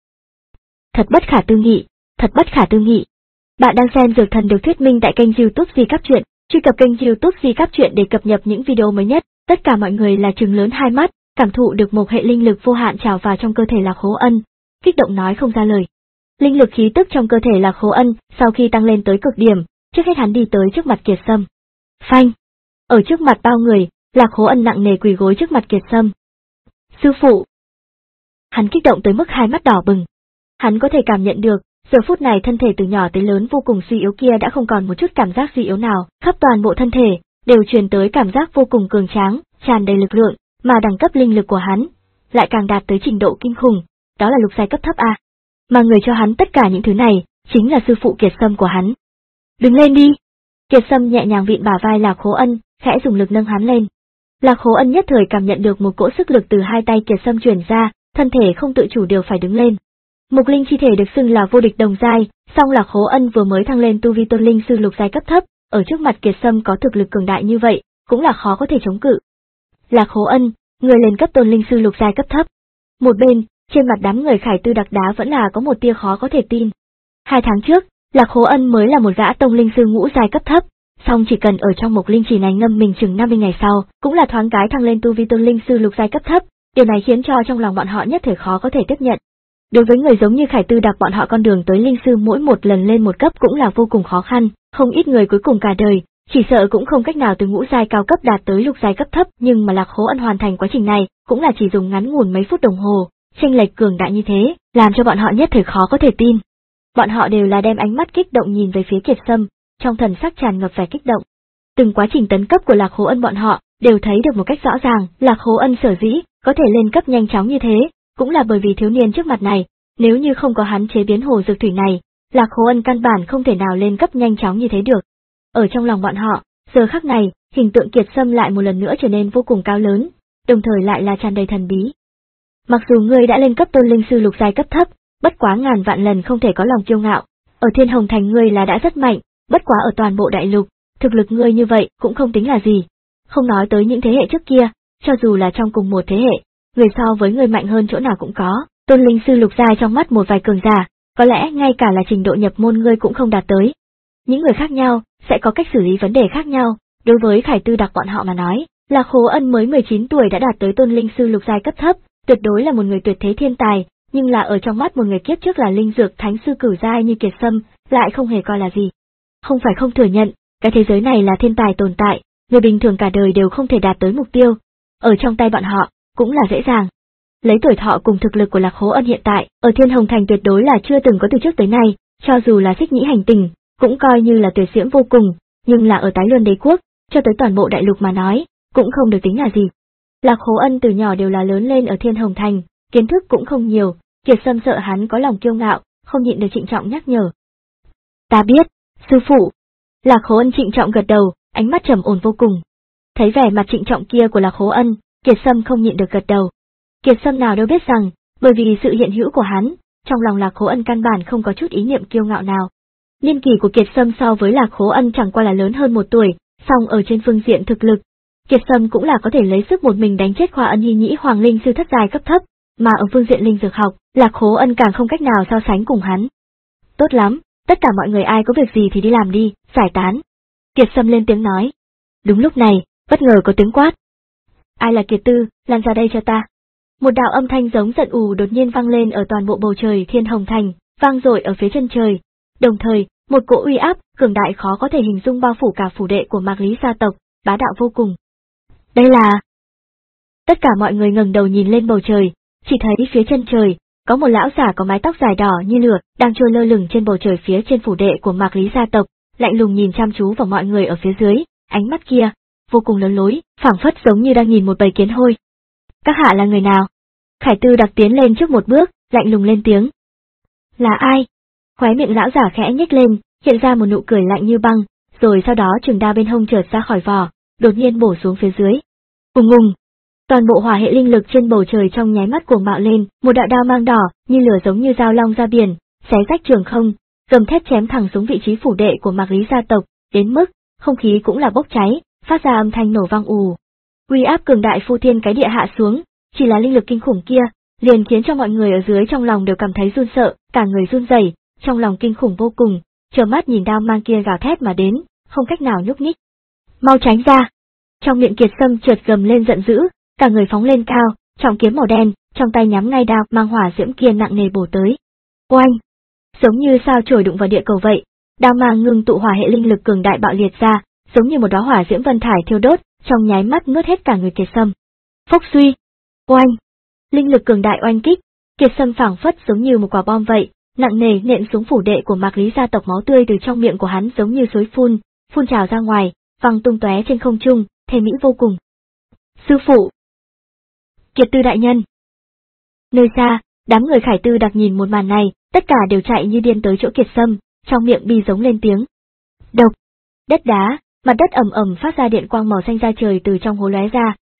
Thật bất khả tư nghị, thật bất khả tư nghị. Bạn đang xem Dược Thần được thuyết minh tại kênh YouTube Di Cáp Truyện, truy cập kênh YouTube Di Cáp Truyện để cập nhật những video mới nhất. Tất cả mọi người là trừng lớn hai mắt, cảm thụ được một hệ linh lực vô hạn trào vào trong cơ thể Lạc Khố Ân, kích động nói không ra lời. Linh lực khí tức trong cơ thể Lạc Khố Ân sau khi tăng lên tới cực điểm, trước hết hắn đi tới trước mặt Kiệt Sâm. Phanh! Ở trước mặt bao người, Lạc Khố Ân nặng nề quỳ gối trước mặt Kiệt Sâm. Sư phụ! Hắn kích động tới mức hai mắt đỏ bừng. Hắn có thể cảm nhận được, giờ phút này thân thể từ nhỏ tới lớn vô cùng suy yếu kia đã không còn một chút cảm giác suy yếu nào, khắp toàn bộ thân thể đều truyền tới cảm giác vô cùng cường tráng, tràn đầy lực lượng, mà đẳng cấp linh lực của hắn lại càng đạt tới trình độ kinh khủng, đó là lục giai cấp thấp a. Mà người cho hắn tất cả những thứ này chính là sư phụ Kiệt Sâm của hắn. Đứng lên đi! Kiệt Sâm nhẹ nhàng vịn bả vai Lạc Khố Ân, khẽ dùng lực nâng hắn lên. Lạc Khố Ân nhất thời cảm nhận được một cỗ sức lực từ hai tay Kiệt Sâm truyền ra, thân thể không tự chủ được phải đứng lên. Mục linh chi thể được xưng là vô địch đồng giai, song Lạc Khố Ân vừa mới thăng lên tu vi tôn linh sư lục giai cấp thấp, ở trước mặt Kiệt Sâm có thực lực cường đại như vậy, cũng là khó có thể chống cự. Lạc Khố Ân, người lên cấp tôn linh sư lục giai cấp thấp. Một bên, trên mặt đám người Khải Tư đặc đá vẫn là có một tia khó có thể tin. Hai tháng trước, Lạc Khố Ân mới là một gã tông linh sư ngũ giai cấp thấp, song chỉ cần ở trong mục linh chỉ này ngâm mình chừng năm mươi ngày sau, cũng là thoáng cái thăng lên tu vi tôn linh sư lục giai cấp thấp, điều này khiến cho trong lòng bọn họ nhất thời khó có thể tiếp nhận. Đối với người giống như Khải Tư đặc bọn họ con đường tới linh sư mỗi một lần lên một cấp cũng là vô cùng khó khăn, không ít người cuối cùng cả đời, chỉ sợ cũng không cách nào từ ngũ giai cao cấp đạt tới lục giai cấp thấp, nhưng mà Lạc Khố Ân hoàn thành quá trình này, cũng là chỉ dùng ngắn ngủn mấy phút đồng hồ, chênh lệch cường đại như thế, làm cho bọn họ nhất thời khó có thể tin. Bọn họ đều là đem ánh mắt kích động nhìn về phía Kiệt Sâm, trong thần sắc tràn ngập vẻ kích động. Từng quá trình tấn cấp của Lạc Khố Ân bọn họ đều thấy được một cách rõ ràng, Lạc Khố Ân sở dĩ có thể lên cấp nhanh chóng như thế, cũng là bởi vì thiếu niên trước mặt này, nếu như không có hắn chế biến hồ dược thủy này, Lạc Khố Ân căn bản không thể nào lên cấp nhanh chóng như thế được. Ở trong lòng bọn họ, giờ khắc này, hình tượng Kiệt Sâm lại một lần nữa trở nên vô cùng cao lớn, đồng thời lại là tràn đầy thần bí. Mặc dù ngươi đã lên cấp tôn linh sư lục giai cấp thấp, bất quá ngàn vạn lần không thể có lòng kiêu ngạo, ở Thiên Hồng Thành ngươi là đã rất mạnh, bất quá ở toàn bộ đại lục, thực lực ngươi như vậy cũng không tính là gì. Không nói tới những thế hệ trước kia, cho dù là trong cùng một thế hệ, người so với người mạnh hơn chỗ nào cũng có, tôn linh sư lục giai trong mắt một vài cường giả, có lẽ ngay cả là trình độ nhập môn ngươi cũng không đạt tới. Những người khác nhau, sẽ có cách xử lý vấn đề khác nhau, đối với Khải Tư đặc bọn họ mà nói, Lạc Khố Ân mới mười chín tuổi đã đạt tới tôn linh sư lục giai cấp thấp, tuyệt đối là một người tuyệt thế thiên tài, nhưng là ở trong mắt một người kiếp trước là linh dược thánh sư cửu giai như Kiệt Sâm, lại không hề coi là gì. Không phải không thừa nhận, cái thế giới này là thiên tài tồn tại, người bình thường cả đời đều không thể đạt tới mục tiêu, ở trong tay bọn họ, cũng là dễ dàng. Lấy tuổi thọ cùng thực lực của Lạc Khố Ân hiện tại, ở Thiên Hồng Thành tuyệt đối là chưa từng có từ trước tới nay, cho dù là Xích Nhĩ hành tinh, cũng coi như là tuyệt diễm vô cùng, nhưng là ở Tái Luân Đế quốc, cho tới toàn bộ đại lục mà nói, cũng không được tính là gì. Lạc Khố Ân từ nhỏ đều là lớn lên ở Thiên Hồng Thành, kiến thức cũng không nhiều, Kiệt Sâm sợ hắn có lòng kiêu ngạo, không nhịn được trịnh trọng nhắc nhở. Ta biết, sư phụ. Lạc Khố Ân trịnh trọng gật đầu, ánh mắt trầm ổn vô cùng. Thấy vẻ mặt trịnh trọng kia của Lạc Khố Ân, Kiệt Sâm không nhịn được gật đầu. Kiệt Sâm nào đâu biết rằng, bởi vì sự hiện hữu của hắn, trong lòng Lạc Khố Ân căn bản không có chút ý niệm kiêu ngạo nào. Niên kỷ của Kiệt Sâm so với Lạc Khố Ân chẳng qua là lớn hơn một tuổi, song ở trên phương diện thực lực, Kiệt Sâm cũng là có thể lấy sức một mình đánh chết Khoa Ân Hi Nhĩ Hoàng Linh sư thất giai cấp thấp, mà ở phương diện linh dược học, Lạc Khố Ân càng không cách nào so sánh cùng hắn. Tốt lắm, tất cả mọi người ai có việc gì thì đi làm đi, giải tán. Kiệt Sâm lên tiếng nói. Đúng lúc này, bất ngờ có tiếng quát. Ai là Kiệt Tư, lan ra đây cho ta. Một đạo âm thanh giống giận ù đột nhiên vang lên ở toàn bộ bầu trời Thiên Hồng Thành, vang dội ở phía chân trời. Đồng thời, một cỗ uy áp cường đại khó có thể hình dung bao phủ cả phủ đệ của Mạc Lý gia tộc, bá đạo vô cùng. Đây là... Tất cả mọi người ngẩng đầu nhìn lên bầu trời, chỉ thấy phía chân trời, có một lão giả có mái tóc dài đỏ như lửa, đang trôi lơ lửng trên bầu trời phía trên phủ đệ của Mạc Lý gia tộc, lạnh lùng nhìn chăm chú vào mọi người ở phía dưới, ánh mắt kia, vô cùng lớn lối, phảng phất giống như đang nhìn một bầy kiến hôi. Các hạ là người nào? Khải Tư đặc tiến lên trước một bước, lạnh lùng lên tiếng. Là ai? Khóe miệng lão giả khẽ nhếch lên, hiện ra một nụ cười lạnh như băng, rồi sau đó trường đao bên hông chợt ra khỏi vỏ, đột nhiên bổ xuống phía dưới. Ùng ùng. Toàn bộ hỏa hệ linh lực trên bầu trời trong nháy mắt cuồng bạo lên, một đạo đao mang đỏ, như lửa giống như dao long ra biển, xé rách trường không, gầm thét chém thẳng xuống vị trí phủ đệ của Mạc Lý gia tộc, đến mức không khí cũng là bốc cháy, phát ra âm thanh nổ vang ù. Uy áp cường đại phu thiên cái địa hạ xuống, chỉ là linh lực kinh khủng kia, liền khiến cho mọi người ở dưới trong lòng đều cảm thấy run sợ, cả người run rẩy, trong lòng kinh khủng vô cùng, trơ mắt nhìn đao mang kia gào thét mà đến, không cách nào nhúc nhích. Mau tránh ra! Trong miệng Kiệt Sâm chợt gầm lên giận dữ, cả người phóng lên cao, trọng kiếm màu đen, trong tay nhắm ngay đao mang hỏa diễm kia nặng nề bổ tới. Oanh! Giống như sao chổi đụng vào địa cầu vậy, đao mang ngưng tụ hỏa hệ linh lực cường đại bạo liệt ra, giống như một đóa hỏa diễm vân thải thiêu đốt, trong nháy mắt nuốt hết cả người Kiệt Sâm. Phốc suy! Oanh! Linh lực cường đại oanh kích, Kiệt Sâm phảng phất giống như một quả bom vậy, nặng nề nện xuống phủ đệ của Mạc Lý gia tộc, máu tươi từ trong miệng của hắn giống như suối phun, phun trào ra ngoài, văng tung tóe trên không trung, thê mỹ vô cùng. Sư phụ! Kiệt Tư đại nhân! Nơi xa, đám người Khải Tư đặc nhìn một màn này, tất cả đều chạy như điên tới chỗ Kiệt Sâm, trong miệng bi giống lên tiếng. Độc! Đất đá, mặt đất ầm ầm phát ra điện quang màu xanh ra trời từ trong hố lóe ra,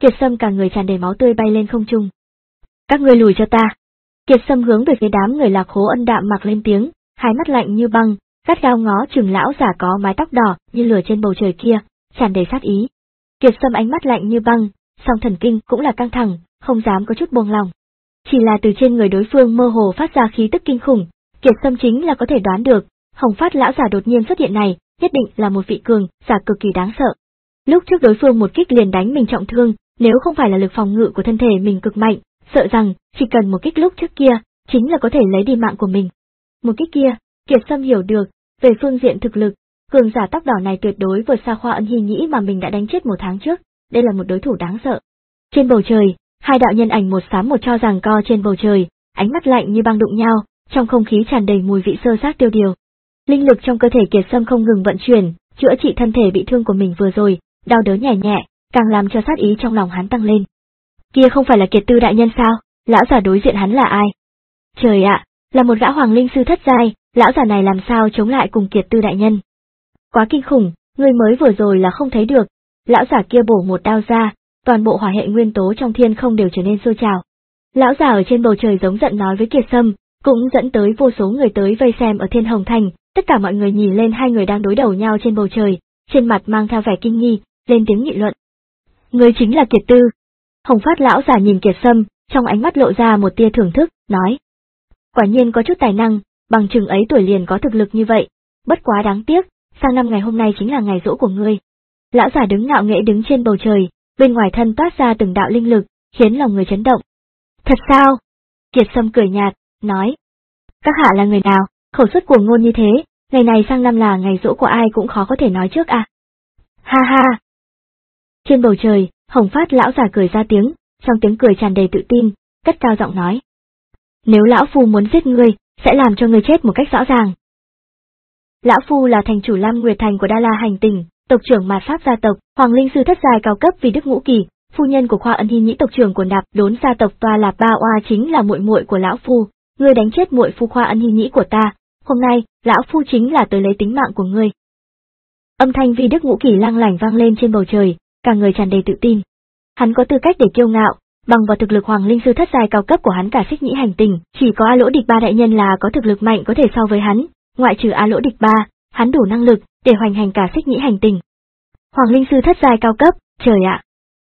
Kiệt Sâm cả người tràn đầy máu tươi bay lên không trung. Các ngươi lùi cho ta. Kiệt Sâm hướng về phía đám người Lạc Hố Ân đạm mặc lên tiếng, hai mắt lạnh như băng, gắt gao ngó chừng lão giả có mái tóc đỏ như lửa trên bầu trời kia, tràn đầy sát ý. Kiệt Sâm ánh mắt lạnh như băng, song thần kinh cũng là căng thẳng, không dám có chút buông lòng. Chỉ là từ trên người đối phương mơ hồ phát ra khí tức kinh khủng, Kiệt Sâm chính là có thể đoán được, Hồng Phát lão giả đột nhiên xuất hiện này, nhất định là một vị cường giả cực kỳ đáng sợ. Lúc trước đối phương một kích liền đánh mình trọng thương, nếu không phải là lực phòng ngự của thân thể mình cực mạnh, sợ rằng chỉ cần một kích lúc trước kia, chính là có thể lấy đi mạng của mình. Một kích kia, Kiệt Sâm hiểu được, về phương diện thực lực, cường giả tóc đỏ này tuyệt đối vượt xa Khoa Ân Hi Nhĩ mà mình đã đánh chết một tháng trước, đây là một đối thủ đáng sợ. Trên bầu trời, hai đạo nhân ảnh một xám một cho giằng co trên bầu trời, ánh mắt lạnh như băng đụng nhau, trong không khí tràn đầy mùi vị sơ sát tiêu điều. Linh lực trong cơ thể Kiệt Sâm không ngừng vận chuyển, chữa trị thân thể bị thương của mình vừa rồi, đau đớn nhẹ nhẹ, càng làm cho sát ý trong lòng hắn tăng lên. Kia không phải là Kiệt Tư đại nhân sao? Lão giả đối diện hắn là ai? Trời ạ, là một gã hoàng linh sư thất giai, lão giả này làm sao chống lại cùng Kiệt Tư đại nhân? Quá kinh khủng, người mới vừa rồi là không thấy được. Lão giả kia bổ một đao ra, toàn bộ hỏa hệ nguyên tố trong thiên không đều trở nên sôi trào. Lão giả ở trên bầu trời giống giận nói với Kiệt Sâm, cũng dẫn tới vô số người tới vây xem ở Thiên Hồng Thành, tất cả mọi người nhìn lên hai người đang đối đầu nhau trên bầu trời, trên mặt mang theo vẻ kinh nghi, lên tiếng nghị luận. Người chính là Kiệt Tư. Hồng Phát lão giả nhìn Kiệt Sâm, trong ánh mắt lộ ra một tia thưởng thức, nói. Quả nhiên có chút tài năng, bằng chừng ấy tuổi liền có thực lực như vậy, bất quá đáng tiếc, sang năm ngày hôm nay chính là ngày giỗ của ngươi. Lão giả đứng ngạo nghễ đứng trên bầu trời, bên ngoài thân toát ra từng đạo linh lực, khiến lòng người chấn động. Thật sao? Kiệt Sâm cười nhạt, nói. Các hạ là người nào, khẩu suất cuồng ngôn như thế, ngày này sang năm là ngày giỗ của ai cũng khó có thể nói trước à. Ha ha! Trên bầu trời, Hồng Phát lão giả cười ra tiếng, trong tiếng cười tràn đầy tự tin, cất cao giọng nói. Nếu lão phu muốn giết ngươi, sẽ làm cho ngươi chết một cách rõ ràng. Lão phu là thành chủ Lam Nguyệt Thành của Đa La hành tinh, tộc trưởng Mạt Pháp gia tộc, hoàng linh sư thất giai cao cấp vì Đức Ngũ Kỳ, phu nhân của Khoa Ân Hi Nhĩ tộc trưởng của Nạp Đốn gia tộc Toa Lạp Ba Oa chính là muội muội của lão phu, ngươi đánh chết muội phu Khoa Ân Hi Nhĩ của ta, hôm nay, lão phu chính là tới lấy tính mạng của ngươi. Âm thanh vì Đức Ngũ Kỳ lang lảnh vang lên trên bầu trời, cả người tràn đầy tự tin. Hắn có tư cách để kiêu ngạo, bằng vào thực lực hoàng linh sư thất giai cao cấp của hắn cả Xích Nhĩ hành tinh, chỉ có A Lỗ Địch Ba đại nhân là có thực lực mạnh có thể so với hắn, ngoại trừ A Lỗ Địch Ba, hắn đủ năng lực để hoành hành cả Xích Nhĩ hành tinh. Hoàng linh sư thất giai cao cấp, trời ạ.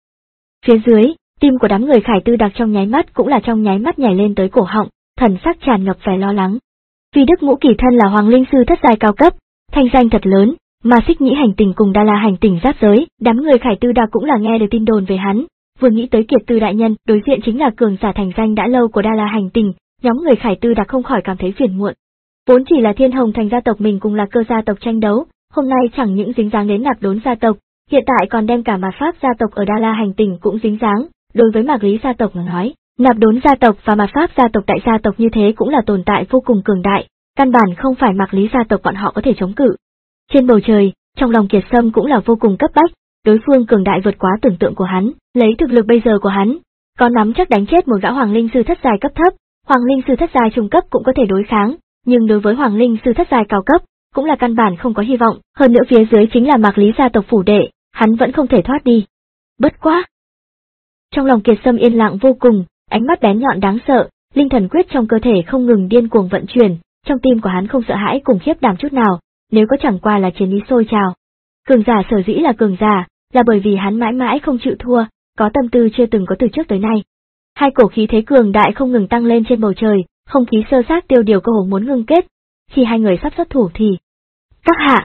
Phía dưới, tim của đám người Khải Tư Đặc trong nháy mắt cũng là trong nháy mắt nhảy lên tới cổ họng, thần sắc tràn ngập vẻ lo lắng. Vì Đức Ngũ Kỳ thân là hoàng linh sư thất giai cao cấp, thanh danh thật lớn, mà Xích Nhĩ hành tinh cùng Đa La hành tinh giáp giới, đám người Khải Tư Đặc cũng là nghe được tin đồn về hắn, vừa nghĩ tới Kiệt Tư đại nhân, đối diện chính là cường giả thành danh đã lâu của Đa La hành tinh, nhóm người Khải Tư Đặc không khỏi cảm thấy phiền muộn. Vốn chỉ là Thiên Hồng Thành gia tộc mình cùng là Cơ gia tộc tranh đấu, hôm nay chẳng những dính dáng đến Nạp Đốn gia tộc, hiện tại còn đem cả Mạt Pháp gia tộc ở Đa La hành tinh cũng dính dáng. Đối với Mạc Lý gia tộc mà nói, Nạp Đốn gia tộc và Mạt Pháp gia tộc đại gia tộc như thế cũng là tồn tại vô cùng cường đại, căn bản không phải Mạc Lý gia tộc bọn họ có thể chống cự. Trên bầu trời, trong lòng Kiệt Sâm cũng là vô cùng cấp bách, đối phương cường đại vượt quá tưởng tượng của hắn, lấy thực lực bây giờ của hắn, có nắm chắc đánh chết một gã hoàng linh sư thất giai cấp thấp, hoàng linh sư thất giai trung cấp cũng có thể đối kháng, nhưng đối với hoàng linh sư thất giai cao cấp, cũng là căn bản không có hy vọng, hơn nữa phía dưới chính là Mạc Lý gia tộc phủ đệ, hắn vẫn không thể thoát đi. Bất quá! Trong lòng Kiệt Sâm yên lặng vô cùng, ánh mắt bén nhọn đáng sợ, linh thần quyết trong cơ thể không ngừng điên cuồng vận chuyển, trong tim của hắn không sợ hãi cùng khiếp đảm chút nào, nếu có chẳng qua là chiến ý sôi trào. Cường giả sở dĩ là cường giả, là bởi vì hắn mãi mãi không chịu thua, có tâm tư chưa từng có từ trước tới nay. Hai cổ khí thế cường đại không ngừng tăng lên trên bầu trời, không khí sơ sát tiêu điều cơ hồ muốn ngưng kết. Khi hai người sắp xuất thủ thì... Các hạ!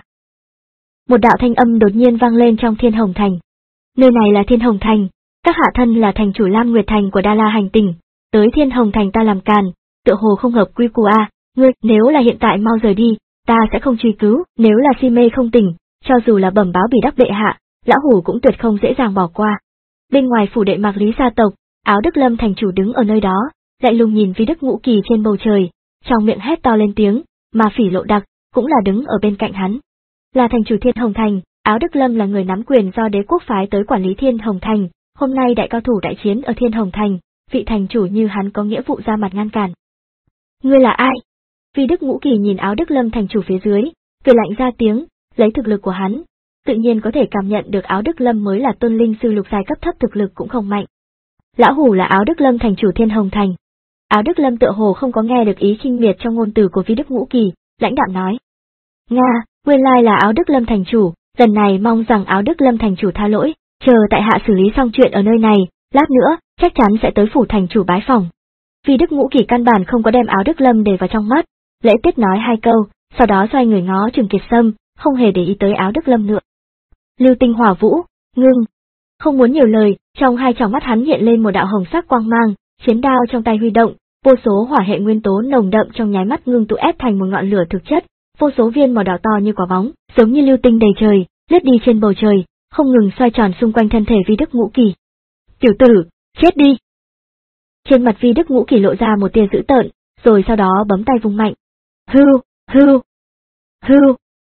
Một đạo thanh âm đột nhiên vang lên trong Thiên Hồng Thành. Nơi này là Thiên Hồng Thành, các hạ thân là thành chủ Lam Nguyệt Thành của Đa La hành tinh, tới Thiên Hồng Thành ta làm càn, tựa hồ không hợp quy củ a, ngươi, nếu là hiện tại mau rời đi, ta sẽ không truy cứu, nếu là si mê không tỉnh, cho dù là bẩm báo Bỉ Đắc bệ hạ, lão hủ cũng tuyệt không dễ dàng bỏ qua. Bên ngoài phủ đệ Mạc Lý gia tộc, Áo Đức Lâm thành chủ đứng ở nơi đó, lại lùng nhìn Vi Đức Ngũ Kỳ trên bầu trời, trong miệng hét to lên tiếng, mà Phỉ Lộ Đặc cũng là đứng ở bên cạnh hắn. Là thành chủ Thiên Hồng Thành, Áo Đức Lâm là người nắm quyền do đế quốc phái tới quản lý Thiên Hồng Thành, hôm nay đại cao thủ đại chiến ở Thiên Hồng Thành, vị thành chủ như hắn có nghĩa vụ ra mặt ngăn cản. Ngươi là ai? Vi Đức Ngũ Kỳ nhìn Áo Đức Lâm thành chủ phía dưới, cười lạnh ra tiếng, lấy thực lực của hắn, tự nhiên có thể cảm nhận được Áo Đức Lâm mới là tôn linh sư lục giai cấp thấp, thực lực cũng không mạnh. Lão hủ là Áo Đức Lâm thành chủ Thiên Hồng Thành. Áo Đức Lâm tựa hồ không có nghe được ý khinh miệt trong ngôn từ của Vi Đức Ngũ Kỳ, lãnh đạm nói: Nga, nguyên lai là Áo Đức Lâm thành chủ, lần này mong rằng Áo Đức Lâm thành chủ tha lỗi, chờ tại hạ xử lý xong chuyện ở nơi này, lát nữa chắc chắn sẽ tới phủ thành chủ bái phòng. Vi Đức Ngũ Kỳ căn bản không có đem Áo Đức Lâm để vào trong mắt, lễ tiết nói hai câu, sau đó xoay người ngó Trừng Kiệt Sâm, không hề để ý tới Áo Đức Lâm nữa. Lưu Tinh Hỏa Vũ, ngưng. Không muốn nhiều lời, trong hai tròng mắt hắn hiện lên một đạo hồng sắc quang mang, chiến đao trong tay huy động, vô số hỏa hệ nguyên tố nồng đậm trong nháy mắt ngưng tụ ép thành một ngọn lửa thực chất, vô số viên màu đỏ to như quả bóng, giống như lưu tinh đầy trời, lướt đi trên bầu trời, không ngừng xoay tròn xung quanh thân thể Vi Đức Ngũ Kỳ. Tiểu tử, chết đi! Trên mặt Vi Đức Ngũ Kỳ lộ ra một tia dữ tợn, rồi sau đó bấm tay vung mạnh. Hưu, hưu, hưu.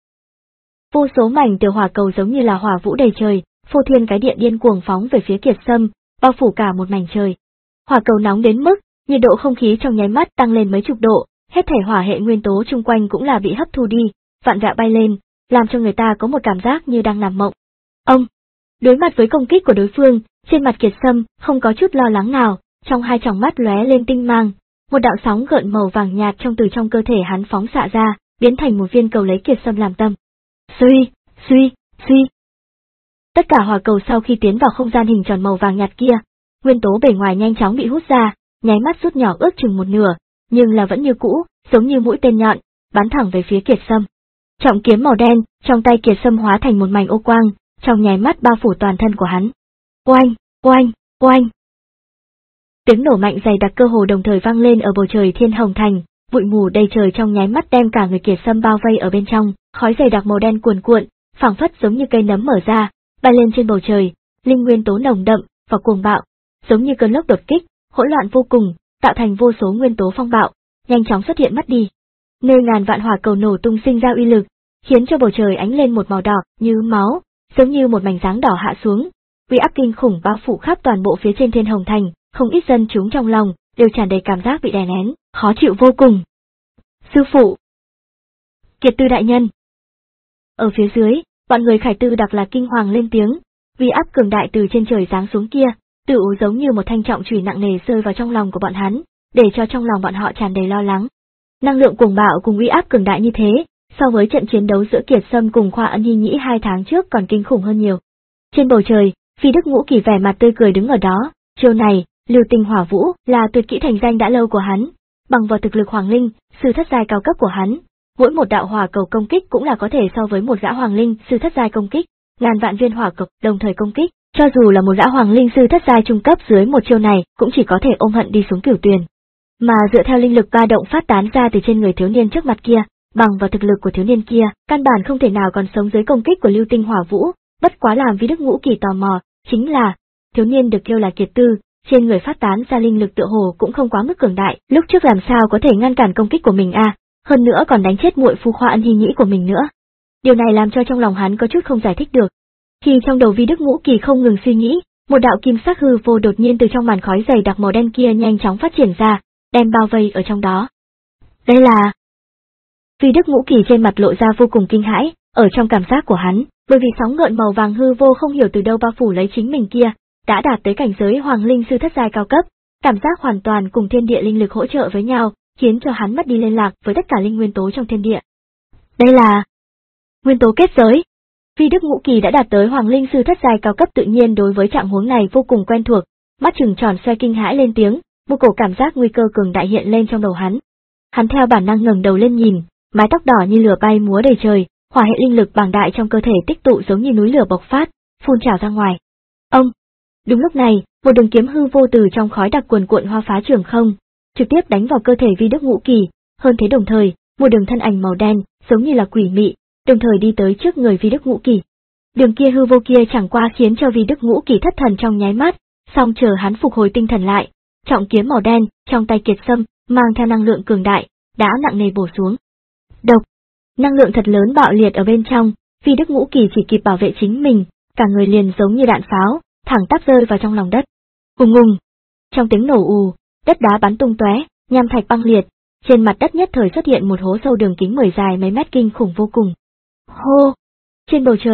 Vô số mảnh tiểu hỏa cầu giống như là hỏa vũ đầy trời, phô thiên cái địa điên cuồng phóng về phía Kiệt Sâm, bao phủ cả một mảnh trời. Hỏa cầu nóng đến mức nhiệt độ không khí trong nháy mắt tăng lên mấy chục độ, hết thảy hỏa hệ nguyên tố chung quanh cũng là bị hấp thu đi, vạn vẹo bay lên, làm cho người ta có một cảm giác như đang nằm mộng. Ông, đối mặt với công kích của đối phương, trên mặt Kiệt Sâm không có chút lo lắng nào, trong hai tròng mắt lóe lên tinh mang, một đạo sóng gợn màu vàng nhạt trong từ trong cơ thể hắn phóng xạ ra, biến thành một viên cầu lấy Kiệt Sâm làm tâm. Suy, suy, suy. Tất cả hỏa cầu sau khi tiến vào không gian hình tròn màu vàng nhạt kia, nguyên tố bề ngoài nhanh chóng bị hút ra, nháy mắt rút nhỏ ước chừng một nửa, nhưng là vẫn như cũ, giống như mũi tên nhọn, bắn thẳng về phía Kiệt Sâm. Trọng kiếm màu đen, trong tay Kiệt Sâm hóa thành một mảnh ô quang, trong nháy mắt bao phủ toàn thân của hắn. Oanh, oanh, oanh. Tiếng nổ mạnh dày đặc cơ hồ đồng thời vang lên ở bầu trời Thiên Hồng Thành, bụi mù đầy trời trong nháy mắt đem cả người Kiệt Sâm bao vây ở bên trong, khói dày đặc màu đen cuồn cuộn, phảng phất giống như cây nấm mở ra, bay lên trên bầu trời, linh nguyên tố nồng đậm và cuồng bạo, giống như cơn lốc đột kích, hỗn loạn vô cùng, tạo thành vô số nguyên tố phong bạo, nhanh chóng xuất hiện mất đi. Nơi ngàn vạn hỏa cầu nổ tung sinh ra uy lực, khiến cho bầu trời ánh lên một màu đỏ như máu, giống như một mảnh dáng đỏ hạ xuống, uy áp kinh khủng bao phủ khắp toàn bộ phía trên Thiên Hồng Thành, không ít dân chúng trong lòng đều tràn đầy cảm giác bị đè nén, khó chịu vô cùng. Sư phụ, Kiệt Tư đại nhân. Ở phía dưới, bọn người Khải Tư đặc là kinh hoàng lên tiếng, uy áp cường đại từ trên trời giáng xuống kia, tựa giống như một thanh trọng chùy nặng nề rơi vào trong lòng của bọn hắn, để cho trong lòng bọn họ tràn đầy lo lắng. Năng lượng cuồng bạo cùng uy áp cường đại như thế, so với trận chiến đấu giữa Kiệt Sâm cùng Khoa Ân Hi Nhĩ hai tháng trước còn kinh khủng hơn nhiều. Trên bầu trời, Vi Đức Ngũ Kỳ vẻ mặt tươi cười đứng ở đó, chiêu này, Lưu Tinh Hỏa Vũ là tuyệt kỹ thành danh đã lâu của hắn, bằng vào thực lực hoàng linh, sư thất giai cao cấp của hắn, mỗi một đạo hỏa cầu công kích cũng là có thể so với một dã hoàng linh sư thất giai công kích, ngàn vạn viên hỏa cầu đồng thời công kích, cho dù là một dã hoàng linh sư thất giai trung cấp dưới một chiêu này cũng chỉ có thể ôm hận đi xuống cửu tuyền. Mà dựa theo linh lực ba động phát tán ra từ trên người thiếu niên trước mặt kia, bằng vào thực lực của thiếu niên kia, căn bản không thể nào còn sống dưới công kích của Lưu Tinh Hỏa Vũ, bất quá làm Vi Đức Ngũ Kỳ tò mò, chính là, thiếu niên được kêu là Kiệt Tư, trên người phát tán ra linh lực tựa hồ cũng không quá mức cường đại, lúc trước làm sao có thể ngăn cản công kích của mình à, hơn nữa còn đánh chết muội phu Khoa Ân Hi Nhĩ của mình nữa. Điều này làm cho trong lòng hắn có chút không giải thích được. Khi trong đầu Vi Đức Ngũ Kỳ không ngừng suy nghĩ, một đạo kim sắc hư vô đột nhiên từ trong màn khói dày đặc màu đen kia nhanh chóng phát triển ra, đem bao vây ở trong đó. Đây là... Vi Đức Ngũ Kỳ trên mặt lộ ra vô cùng kinh hãi, ở trong cảm giác của hắn, bởi vì sóng gợn màu vàng hư vô không hiểu từ đâu bao phủ lấy chính mình kia, đã đạt tới cảnh giới hoàng linh sư thất giai cao cấp, cảm giác hoàn toàn cùng thiên địa linh lực hỗ trợ với nhau, khiến cho hắn mất đi liên lạc với tất cả linh nguyên tố trong thiên địa. Đây là... nguyên tố kết giới. Vi Đức Ngũ Kỳ đã đạt tới hoàng linh sư thất giai cao cấp, tự nhiên đối với trạng huống này vô cùng quen thuộc, mắt trừng tròn xoe kinh hãi lên tiếng, một cổ cảm giác nguy cơ cường đại hiện lên trong đầu hắn. Hắn theo bản năng ngẩng đầu lên nhìn, mái tóc đỏ như lửa bay múa đầy trời, hỏa hệ linh lực bàng đại trong cơ thể tích tụ giống như núi lửa bộc phát, phun trào ra ngoài. Ông! Đúng lúc này, một đường kiếm hư vô từ trong khói đặc cuồn cuộn hoa phá trường không, trực tiếp đánh vào cơ thể Vi Đức Ngũ Kỳ, hơn thế đồng thời, một đường thân ảnh màu đen, giống như là quỷ mị, đồng thời đi tới trước người Vi Đức Ngũ Kỳ. Đường kia hư vô kia chẳng qua khiến cho Vi Đức Ngũ Kỳ thất thần trong nháy mắt, song chờ hắn phục hồi tinh thần lại, trọng kiếm màu đen trong tay Kiệt Sâm mang theo năng lượng cường đại, đã nặng nề bổ xuống. Độc, năng lượng thật lớn bạo liệt ở bên trong, Vi Đức Ngũ Kỳ chỉ kịp bảo vệ chính mình, cả người liền giống như đạn pháo, thẳng tắp rơi vào trong lòng đất. Ùng ùng, trong tiếng nổ ù, đất đá bắn tung tóe, nham thạch băng liệt, trên mặt đất nhất thời xuất hiện một hố sâu đường kính mười dài mấy mét kinh khủng vô cùng. Hô! Trên bầu trời,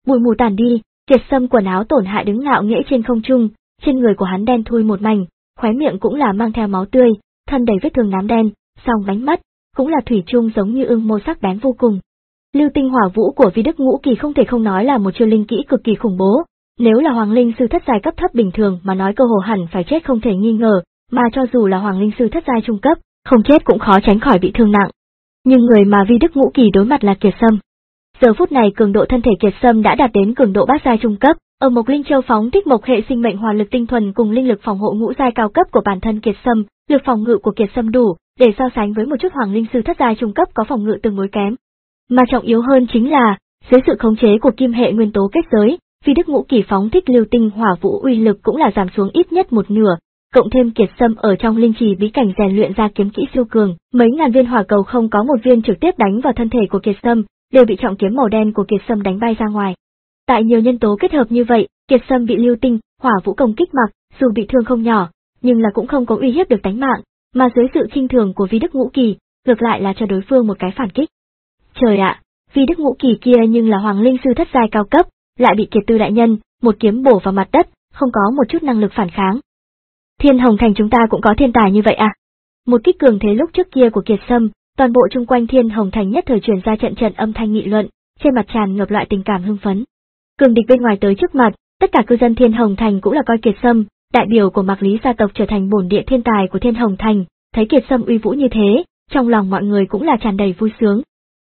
Bụi mù tàn đi, Kiệt Sâm quần áo tổn hại đứng ngạo nghễ trên không trung, trên người của hắn đen thui một mảnh, khóe miệng cũng là mang theo máu tươi, thân đầy vết thương nám đen, song bánh mắt cũng là thủy chung giống như ương mô sắc bén vô cùng. Lưu tinh hỏa vũ của Vi Đức Ngũ Kỳ không thể không nói là một chiêu linh kỹ cực kỳ khủng bố, nếu là Hoàng Linh sư thất giai cấp thấp bình thường mà nói cơ hồ hẳn phải chết không thể nghi ngờ, mà cho dù là Hoàng Linh sư thất giai trung cấp, không chết cũng khó tránh khỏi bị thương nặng. Nhưng người mà Vi Đức Ngũ Kỳ đối mặt là Kiệt Sâm. Giờ phút này cường độ thân thể Kiệt Sâm đã đạt đến cường độ bát giai trung cấp, ở Mộc Linh Châu phóng thích mộc hệ sinh mệnh hỏa lực tinh thuần cùng linh lực phòng hộ ngũ giai cao cấp của bản thân Kiệt Sâm, lực phòng ngự của Kiệt Sâm đủ để so sánh với một chút Hoàng Linh sư thất giai trung cấp có phòng ngự tương đối kém. Mà trọng yếu hơn chính là, dưới sự khống chế của kim hệ nguyên tố kết giới, Vi Đức Ngũ Kỳ phóng thích lưu tinh hỏa vũ uy lực cũng là giảm xuống ít nhất một nửa, cộng thêm Kiệt Sâm ở trong linh trì bí cảnh rèn luyện ra kiếm kỹ siêu cường, mấy ngàn viên hỏa cầu không có một viên trực tiếp đánh vào thân thể của Kiệt Sâm, đều bị trọng kiếm màu đen của Kiệt Sâm đánh bay ra ngoài. Tại nhiều nhân tố kết hợp như vậy, Kiệt Sâm bị lưu tinh hỏa vũ công kích mặc, dù bị thương không nhỏ, nhưng là cũng không có uy hiếp được tánh mạng, mà dưới sự khinh thường của Vi Đức Ngũ Kỳ, ngược lại là cho đối phương một cái phản kích. Trời ạ, Vi Đức Ngũ Kỳ kia nhưng là Hoàng Linh sư thất giai cao cấp, lại bị Kiệt Tư đại nhân một kiếm bổ vào mặt đất, không có một chút năng lực phản kháng. Thiên Hồng Thành chúng ta cũng có thiên tài như vậy à? Một kích cường thế lúc trước kia của Kiệt Sâm, toàn bộ chung quanh Thiên Hồng Thành nhất thời truyền ra trận trận âm thanh nghị luận, trên mặt tràn ngập loại tình cảm hưng phấn. Cường địch bên ngoài tới trước mặt, tất cả cư dân Thiên Hồng Thành cũng là coi Kiệt Sâm, đại biểu của Mạc Lý gia tộc trở thành bổn địa thiên tài của Thiên Hồng Thành, thấy Kiệt Sâm uy vũ như thế, trong lòng mọi người cũng là tràn đầy vui sướng.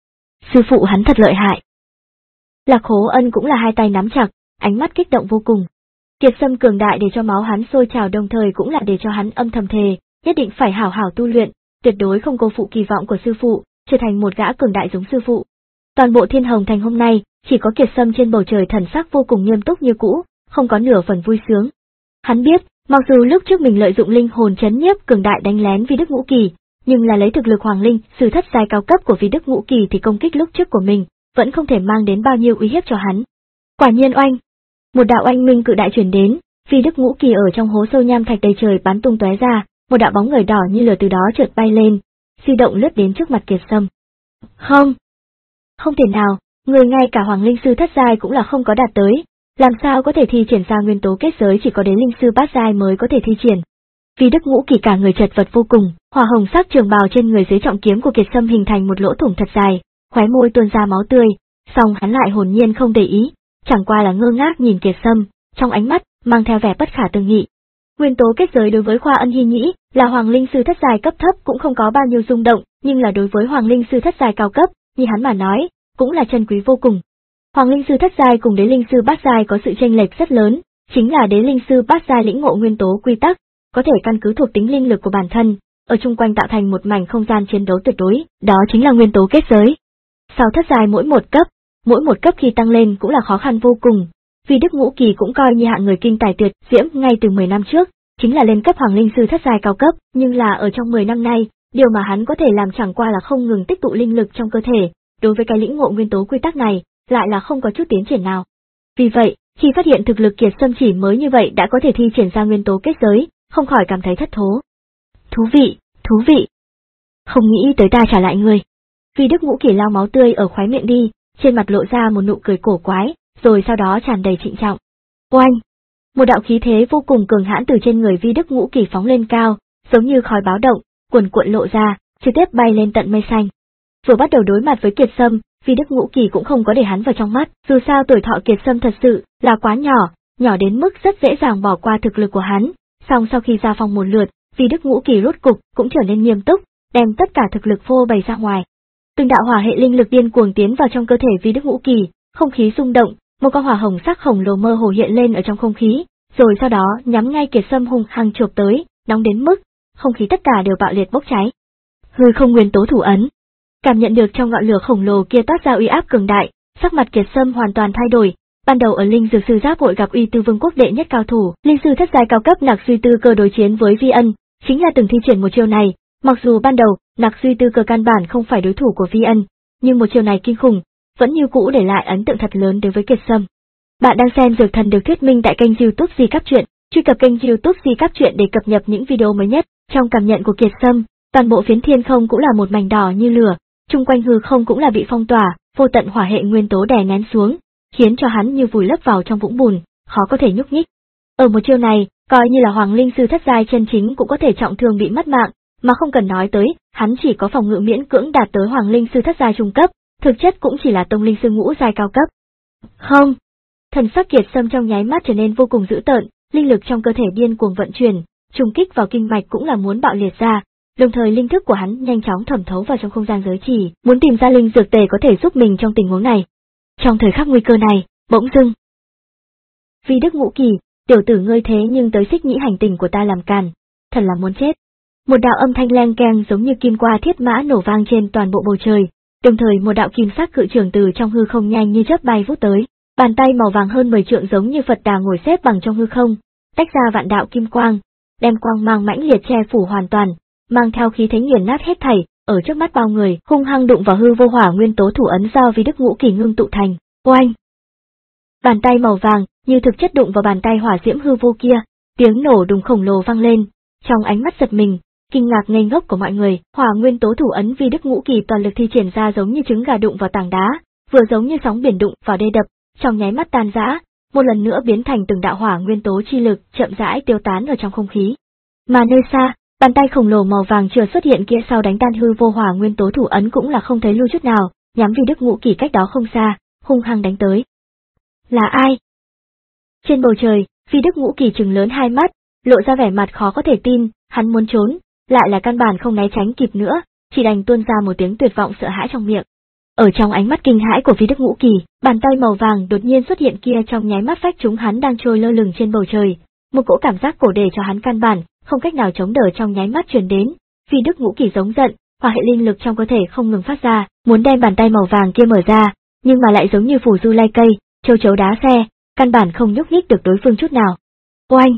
Sư phụ hắn thật lợi hại. Lạc Hố Ân cũng là hai tay nắm chặt, ánh mắt kích động vô cùng. Kiệt Sâm cường đại để cho máu hắn sôi trào, đồng thời cũng là để cho hắn âm thầm thề, nhất định phải hảo hảo tu luyện, tuyệt đối không cô phụ kỳ vọng của sư phụ, trở thành một gã cường đại giống sư phụ. Toàn bộ Thiên Hồng Thành hôm nay, chỉ có Kiệt Sâm trên bầu trời thần sắc vô cùng nghiêm túc như cũ, không có nửa phần vui sướng. Hắn biết, mặc dù lúc trước mình lợi dụng linh hồn chấn nhiếp cường đại đánh lén Vi Đức Ngũ Kỳ, nhưng là lấy thực lực Hoàng Linh sư thất giai cao cấp của Vi Đức Ngũ Kỳ thì công kích lúc trước của mình vẫn không thể mang đến bao nhiêu uy hiếp cho hắn. Quả nhiên oanh, một đạo oanh minh cự đại truyền đến, Vi Đức Ngũ Kỳ ở trong hố sâu nham thạch đầy trời bắn tung tóe ra, một đạo bóng người đỏ như lửa từ đó chợt bay lên, di động lướt đến trước mặt Kiệt Sâm. Không, không thể nào, người ngay cả Hoàng Linh sư thất giai cũng là không có đạt tới, làm sao có thể thi triển ra nguyên tố kết giới, chỉ có đến linh sư bát giai mới có thể thi triển. Vi Đức Ngũ Kỳ cả người chật vật vô cùng, hỏa hồng sắc trường bào trên người dưới trọng kiếm của Kiệt Sâm hình thành một lỗ thủng thật dài, khóe môi tuôn ra máu tươi, song hắn lại hồn nhiên không để ý, chẳng qua là ngơ ngác nhìn Kiệt Sâm, trong ánh mắt mang theo vẻ bất khả tư nghị. Nguyên tố kết giới đối với Khoa Ân Hi Nhĩ là Hoàng Linh sư thất giai cấp thấp cũng không có bao nhiêu rung động, nhưng là đối với Hoàng Linh sư thất giai cao cấp, như hắn mà nói, cũng là chân quý vô cùng. Hoàng Linh sư thất giai cùng Đế Linh sư bát giai có sự chênh lệch rất lớn, chính là Đế Linh sư bát giai lĩnh ngộ nguyên tố quy tắc, có thể căn cứ thuộc tính linh lực của bản thân, ở chung quanh tạo thành một mảnh không gian chiến đấu tuyệt đối, đó chính là nguyên tố kết giới. Sau thất giai mỗi một cấp, mỗi một cấp khi tăng lên cũng là khó khăn vô cùng. Vi Đức Ngũ Kỳ cũng coi như hạng người kinh tài tuyệt diễm ngay từ mười năm trước, chính là lên cấp Hoàng Linh sư thất giai cao cấp, nhưng là ở trong mười năm nay, điều mà hắn có thể làm chẳng qua là không ngừng tích tụ linh lực trong cơ thể, đối với cái lĩnh ngộ nguyên tố quy tắc này, lại là không có chút tiến triển nào. Vì vậy, khi phát hiện thực lực Kiệt Sâm chỉ mới như vậy đã có thể thi triển ra nguyên tố kết giới, không khỏi cảm thấy thất thố. Thú vị, thú vị. Không nghĩ tới ta trả lại người. Vi Đức Ngũ Kỳ lau máu tươi ở khóe miệng đi, trên mặt lộ ra một nụ cười cổ quái, rồi sau đó tràn đầy trịnh trọng. Oanh! Một đạo khí thế vô cùng cường hãn từ trên người Vi Đức Ngũ Kỳ phóng lên cao, giống như khói báo động, cuồn cuộn lộ ra, trực tiếp bay lên tận mây xanh. Vừa bắt đầu đối mặt với Kiệt Sâm, Vi Đức Ngũ Kỳ cũng không có để hắn vào trong mắt, dù sao tuổi thọ Kiệt Sâm thật sự là quá nhỏ, nhỏ đến mức rất dễ dàng bỏ qua thực lực của hắn. Song sau khi ra phòng một lượt, Vi Đức Ngũ Kỳ rốt cục cũng trở nên nghiêm túc, đem tất cả thực lực phô bày ra ngoài. Từng đạo hỏa hệ linh lực điên cuồng tiến vào trong cơ thể Vi Đức Ngũ Kỳ, không khí rung động, một con hỏa hồng sắc khổng lồ mơ hồ hiện lên ở trong không khí, rồi sau đó nhắm ngay Kiệt Sâm hung hăng chộp tới, nóng đến mức không khí tất cả đều bạo liệt bốc cháy. Hư không nguyên tố thủ ấn. Cảm nhận được trong ngọn lửa khổng lồ kia toát ra uy áp cường đại, sắc mặt Kiệt Sâm hoàn toàn thay đổi. Ban đầu ở Linh Dược Sư Giáp hội gặp Uy Tư Vương quốc đệ nhất cao thủ, linh sư thất giai cao cấp Nặc Duy Tư Cơ đối chiến với Vi Ân, chính là từng thi triển một chiêu này. Mặc dù ban đầu Nặc Duy Tư Cơ căn bản không phải đối thủ của Vi Ân, nhưng một chiêu này kinh khủng, vẫn như cũ để lại ấn tượng thật lớn đối với Kiệt Sâm. Bạn đang xem Dược Thần được thuyết minh tại kênh YouTube Di Cáp Truyện, truy cập kênh YouTube Di Cáp Truyện để cập nhật những video mới nhất. Trong cảm nhận của Kiệt Sâm, toàn bộ phiến thiên không cũng là một mảnh đỏ như lửa, chung quanh hư không cũng là bị phong tỏa, vô tận hỏa hệ nguyên tố đè nén xuống, khiến cho hắn như vùi lấp vào trong vũng bùn, khó có thể nhúc nhích. Ở một chiêu này, coi như là Hoàng Linh sư thất giai chân chính cũng có thể trọng thương bị mất mạng, mà không cần nói tới, hắn chỉ có phòng ngự miễn cưỡng đạt tới Hoàng Linh sư thất giai trung cấp, thực chất cũng chỉ là tông linh sư ngũ giai cao cấp. Không! Thần sắc Kiệt Sâm trong nháy mắt trở nên vô cùng dữ tợn, linh lực trong cơ thể điên cuồng vận chuyển, trùng kích vào kinh mạch cũng là muốn bạo liệt ra, đồng thời linh thức của hắn nhanh chóng thẩm thấu vào trong không gian giới chỉ, muốn tìm ra linh dược tề có thể giúp mình trong tình huống này. Trong thời khắc nguy cơ này, bỗng dưng, Vi Đức Ngũ Kỳ, tiểu tử ngươi thế nhưng tới xích nhĩ hành tình của ta làm càn, thật là muốn chết. Một đạo âm thanh leng keng giống như kim qua thiết mã nổ vang trên toàn bộ bầu trời, đồng thời một đạo kim sắc cự trường từ trong hư không nhanh như chớp bay vút tới, bàn tay màu vàng hơn mười trượng giống như Phật Đà ngồi xếp bằng trong hư không, tách ra vạn đạo kim quang, đem quang mang mãnh liệt che phủ hoàn toàn, mang theo khí thế nghiền nát hết thảy, ở trước mắt bao người, hung hăng đụng vào hư vô hỏa nguyên tố thủ ấn do Vi Đức Ngũ Kỳ ngưng tụ thành. Oanh! Bàn tay màu vàng như thực chất đụng vào bàn tay hỏa diễm hư vô kia, tiếng nổ đùng khổng lồ vang lên, trong ánh mắt giật mình, kinh ngạc ngây ngốc của mọi người, hỏa nguyên tố thủ ấn Vi Đức Ngũ Kỳ toàn lực thi triển ra giống như trứng gà đụng vào tảng đá, vừa giống như sóng biển đụng vào đê đập, trong nháy mắt tan rã, một lần nữa biến thành từng đạo hỏa nguyên tố chi lực chậm rãi tiêu tán ở trong không khí. Mà nơi xa, bàn tay khổng lồ màu vàng chưa xuất hiện kia sau đánh tan hư vô hỏa nguyên tố thủ ấn cũng là không thấy lui chút nào, nhắm Vi Đức Ngũ Kỳ cách đó không xa, hung hăng đánh tới. Là ai? Trên bầu trời, Vi Đức Ngũ Kỳ trừng lớn hai mắt, lộ ra vẻ mặt khó có thể tin, hắn muốn trốn, lại là căn bản không né tránh kịp nữa, chỉ đành tuôn ra một tiếng tuyệt vọng sợ hãi trong miệng. Ở trong ánh mắt kinh hãi của Vi Đức Ngũ Kỳ, bàn tay màu vàng đột nhiên xuất hiện kia trong nháy mắt phách chúng hắn đang trôi lơ lửng trên bầu trời, một cỗ cảm giác cổ để cho hắn căn bản không cách nào chống đỡ trong nháy mắt truyền đến. Vi Đức Ngũ Kỳ giống giận, hỏa hệ linh lực trong cơ thể không ngừng phát ra, muốn đem bàn tay màu vàng kia mở ra, nhưng mà lại giống như phù du lay cây, châu chấu đá xe, căn bản không nhúc nhích được đối phương chút nào. Oanh!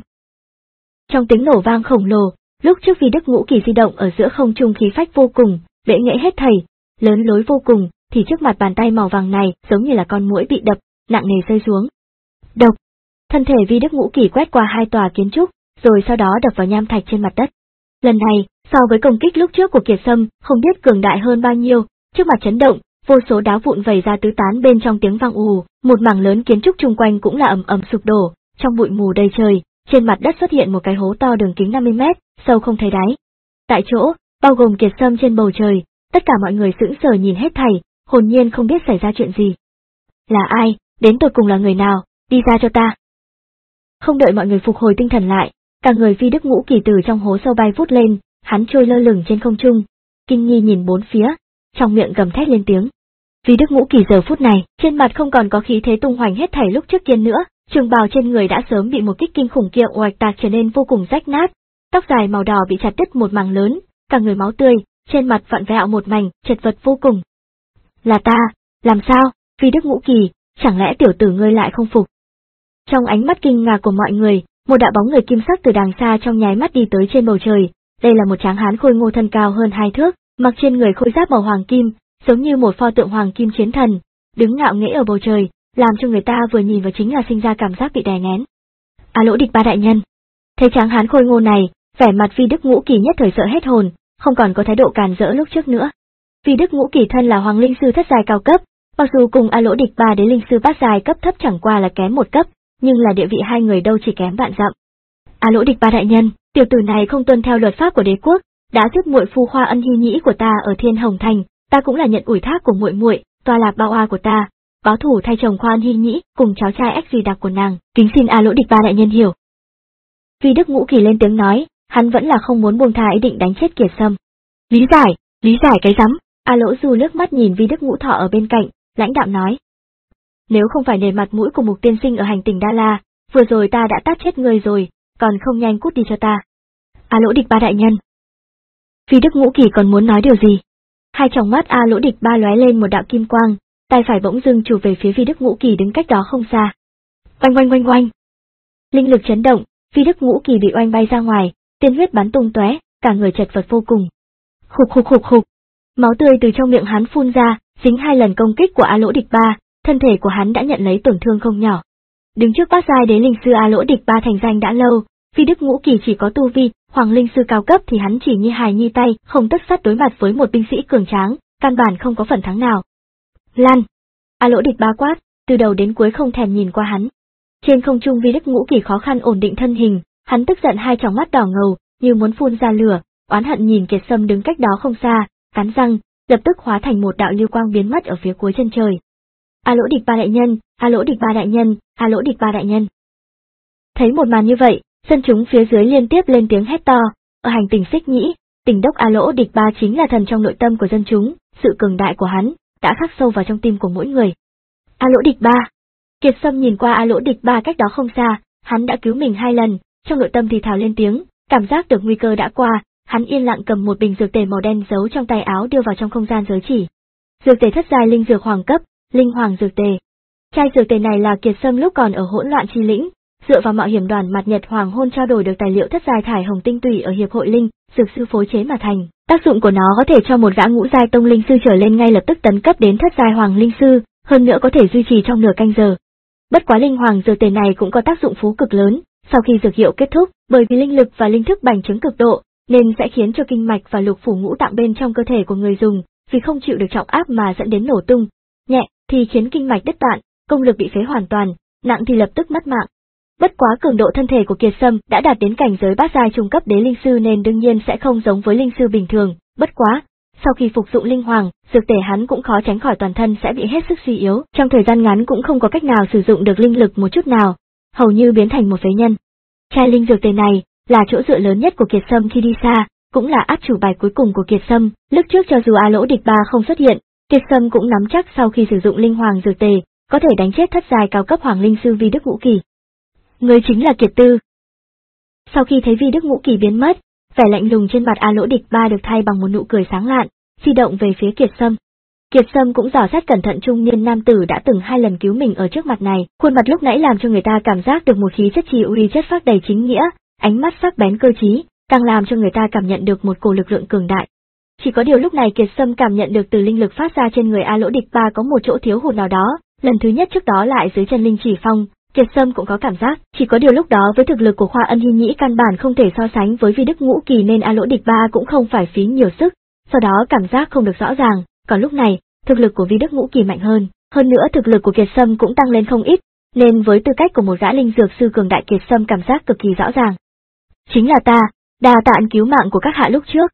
Trong tiếng nổ vang khổng lồ, lúc trước Vi Đức Ngũ Kỳ di động ở giữa không trung khí phách vô cùng, bệ nghệ hết thảy, lớn lối vô cùng, thì trước mặt bàn tay màu vàng này giống như là con muỗi bị đập, nặng nề rơi xuống. Độc! Thân thể Vi Đức Ngũ Kỳ quét qua hai tòa kiến trúc, rồi sau đó đập vào nham thạch trên mặt đất. Lần này, so với công kích lúc trước của Kiệt Sâm, không biết cường đại hơn bao nhiêu, trước mặt chấn động, vô số đá vụn vẩy ra tứ tán bên trong tiếng vang ù, một mảng lớn kiến trúc chung quanh cũng là ầm ầm sụp đổ, trong bụi mù đầy trời, trên mặt đất xuất hiện một cái hố to đường kính năm mươi mét, sâu không thấy đáy. Tại chỗ, bao gồm Kiệt Sâm trên bầu trời, tất cả mọi người sững sờ nhìn hết thảy, hồn nhiên không biết xảy ra chuyện gì. Là ai, đến tột cùng là người nào, đi ra cho ta. Không đợi mọi người phục hồi tinh thần lại, cả người Vi Đức Ngũ Kỳ từ trong hố sâu bay vút lên, hắn trôi lơ lửng trên không trung, kinh nghi nhìn bốn phía, trong miệng gầm thét lên tiếng. Vi Đức Ngũ Kỳ giờ phút này, trên mặt không còn có khí thế tung hoành hết thảy lúc trước kia nữa, trường bào trên người đã sớm bị một kích kinh khủng kia oạch tạc trở nên vô cùng rách nát, tóc dài màu đỏ bị chặt đứt một mảng lớn, cả người máu tươi, trên mặt vặn vẹo một mảnh, chật vật vô cùng. Là ta, làm sao, Vi Đức Ngũ Kỳ, chẳng lẽ tiểu tử ngươi lại không phục? Trong ánh mắt kinh ngạc của mọi người, một đạo bóng người kim sắc từ đàng xa trong nháy mắt đi tới trên bầu trời, đây là một tráng hán khôi ngô thân cao hơn hai thước, mặc trên người khôi giáp màu hoàng kim, giống như một pho tượng hoàng kim chiến thần, đứng ngạo nghễ ở bầu trời, làm cho người ta vừa nhìn vào chính là sinh ra cảm giác bị đè nén. A Lỗ Địch Ba đại nhân. Thấy tráng hán khôi ngô này, vẻ mặt Vi Đức Ngũ Kỳ nhất thời sợ hết hồn, không còn có thái độ càn rỡ lúc trước nữa. Vi Đức Ngũ Kỳ thân là Hoàng Linh sư thất giai cao cấp, mặc dù cùng A Lỗ Địch Ba đế linh sư bát giai cấp thấp chẳng qua là kém một cấp, nhưng là địa vị hai người đâu chỉ kém vạn dặm. A Lỗ Địch Ba đại nhân, tiểu tử này không tuân theo luật pháp của đế quốc, đã giết muội phu Khoa Ân Hy Nhĩ của ta ở Thiên Hồng Thành, ta cũng là nhận ủy thác của muội muội, toa lạc bao oa của ta, báo thù thay chồng Khoa Ân Hy Nhĩ cùng cháu trai ếch gì đặc của nàng, kính xin A Lỗ Địch Ba đại nhân hiểu. Vi Đức Ngũ Kỳ lên tiếng nói, hắn vẫn là không muốn buông tha ý định đánh chết Kiệt Sâm. Lý giải, lý giải cái rắm. A Lỗ Du liếc mắt nhìn Vi Đức Ngũ Thọ ở bên cạnh, lãnh đạm nói. Nếu không phải nể mặt mũi của Mục tiên sinh ở hành tinh Đa La, vừa rồi ta đã tát chết ngươi rồi, còn không nhanh cút đi cho ta. A Lỗ Địch Ba đại nhân. Vi Đức Ngũ Kỳ còn muốn nói điều gì? Hai tròng mắt A Lỗ Địch Ba lóe lên một đạo kim quang, tay phải bỗng dưng chụp về phía Vi Đức Ngũ Kỳ đứng cách đó không xa. Oanh oanh oanh oanh. Linh lực chấn động, Vi Đức Ngũ Kỳ bị oanh bay ra ngoài, tiên huyết bắn tung tóe, cả người chật vật vô cùng. Khục khục khục khục. Máu tươi từ trong miệng hắn phun ra, dính hai lần công kích của A Lỗ Địch Ba, thân thể của hắn đã nhận lấy tổn thương không nhỏ. Đứng trước bát giai đế linh sư A Lỗ Địch Ba thành danh đã lâu, Vi Đức Ngũ Kỳ chỉ có tu vi Hoàng Linh sư cao cấp thì hắn chỉ như hài nhi tay, không tất sắt đối mặt với một binh sĩ cường tráng, căn bản không có phần thắng nào. Lan! A Lỗ Địch Ba quát, từ đầu đến cuối không thèm nhìn qua hắn. Trên không trung Vi Đức Ngũ Kỳ khó khăn ổn định thân hình, hắn tức giận hai tròng mắt đỏ ngầu, như muốn phun ra lửa, oán hận nhìn Kiệt Sâm đứng cách đó không xa, cắn răng, lập tức hóa thành một đạo lưu quang biến mất ở phía cuối chân trời. A Lỗ Địch Ba đại nhân, A Lỗ Địch Ba đại nhân, A Lỗ Địch Ba đại nhân. Thấy một màn như vậy, dân chúng phía dưới liên tiếp lên tiếng hét to, ở hành tinh Xích Nhĩ, Tỉnh đốc A Lỗ Địch Ba chính là thần trong nội tâm của dân chúng, sự cường đại của hắn đã khắc sâu vào trong tim của mỗi người. A Lỗ Địch Ba. Kiệt Sâm nhìn qua A Lỗ Địch Ba cách đó không xa, hắn đã cứu mình hai lần, trong nội tâm thì thào lên tiếng, cảm giác được nguy cơ đã qua, hắn yên lặng cầm một bình dược tề màu đen giấu trong tay áo đưa vào trong không gian giới chỉ. Dược tề thất giai linh dược hoàng cấp, linh hoàng dược tề. Chai dược tề này là Kiệt Sâm lúc còn ở hỗn loạn chi lĩnh, dựa vào mạo hiểm đoàn Mặt Nhật Hoàng Hôn trao đổi được tài liệu thất giai thải hồng tinh tủy ở hiệp hội linh dược sư phối chế mà thành. Tác dụng của nó có thể cho một gã ngũ giai tông linh sư trở lên ngay lập tức tấn cấp đến thất giai hoàng linh sư, hơn nữa có thể duy trì trong nửa canh giờ. Bất quá linh hoàng dược tề này cũng có tác dụng phú cực lớn, sau khi dược hiệu kết thúc, bởi vì linh lực và linh thức bành trướng cực độ, nên sẽ khiến cho kinh mạch và lục phủ ngũ tạng bên trong cơ thể của người dùng, vì không chịu được trọng áp mà dẫn đến nổ tung. Nhẹ thì khiến kinh mạch đứt đoạn, công lực bị phế hoàn toàn, nặng thì lập tức mất mạng. Bất quá cường độ thân thể của Kiệt Sâm đã đạt đến cảnh giới bát giai trung cấp đế linh sư nên đương nhiên sẽ không giống với linh sư bình thường, bất quá, sau khi phục dụng linh hoàng, dược tề hắn cũng khó tránh khỏi toàn thân sẽ bị hết sức suy yếu, trong thời gian ngắn cũng không có cách nào sử dụng được linh lực một chút nào, hầu như biến thành một phế nhân. Chai linh dược tề này là chỗ dựa lớn nhất của Kiệt Sâm khi đi xa, cũng là át chủ bài cuối cùng của Kiệt Sâm, lúc trước cho dù A Lỗ Địch Ba không xuất hiện, Kiệt Sâm cũng nắm chắc sau khi sử dụng linh hoàng dược tề, có thể đánh chết thất giai cao cấp hoàng linh sư Vi Đức Ngũ Kỳ. Người chính là Kiệt Tư. Sau khi thấy Vi Đức Ngũ Kỳ biến mất, vẻ lạnh lùng trên mặt A Lỗ Địch Ba được thay bằng một nụ cười sáng lạn, di động về phía Kiệt Sâm. Kiệt Sâm cũng dò xét cẩn thận trung niên nam tử đã từng hai lần cứu mình ở trước mặt này, khuôn mặt lúc nãy làm cho người ta cảm giác được một khí chất chi uy chất phác đầy chính nghĩa, ánh mắt sắc bén cơ trí, càng làm cho người ta cảm nhận được một cổ lực lượng cường đại. Chỉ có điều lúc này Kiệt Sâm cảm nhận được từ linh lực phát ra trên người A Lỗ Địch Ba có một chỗ thiếu hụt nào đó, lần thứ nhất trước đó lại dưới chân linh chỉ phong, Kiệt Sâm cũng có cảm giác, chỉ có điều lúc đó với thực lực của Khoa Ân Hi Nhĩ căn bản không thể so sánh với Vi Đức Ngũ Kỳ nên A Lỗ Địch Ba cũng không phải phí nhiều sức, sau đó cảm giác không được rõ ràng, còn lúc này, thực lực của Vi Đức Ngũ Kỳ mạnh hơn, hơn nữa thực lực của Kiệt Sâm cũng tăng lên không ít, nên với tư cách của một gã linh dược sư cường đại Kiệt Sâm cảm giác cực kỳ rõ ràng. Chính là ta, đa tạ ân cứu mạng của các hạ lúc trước.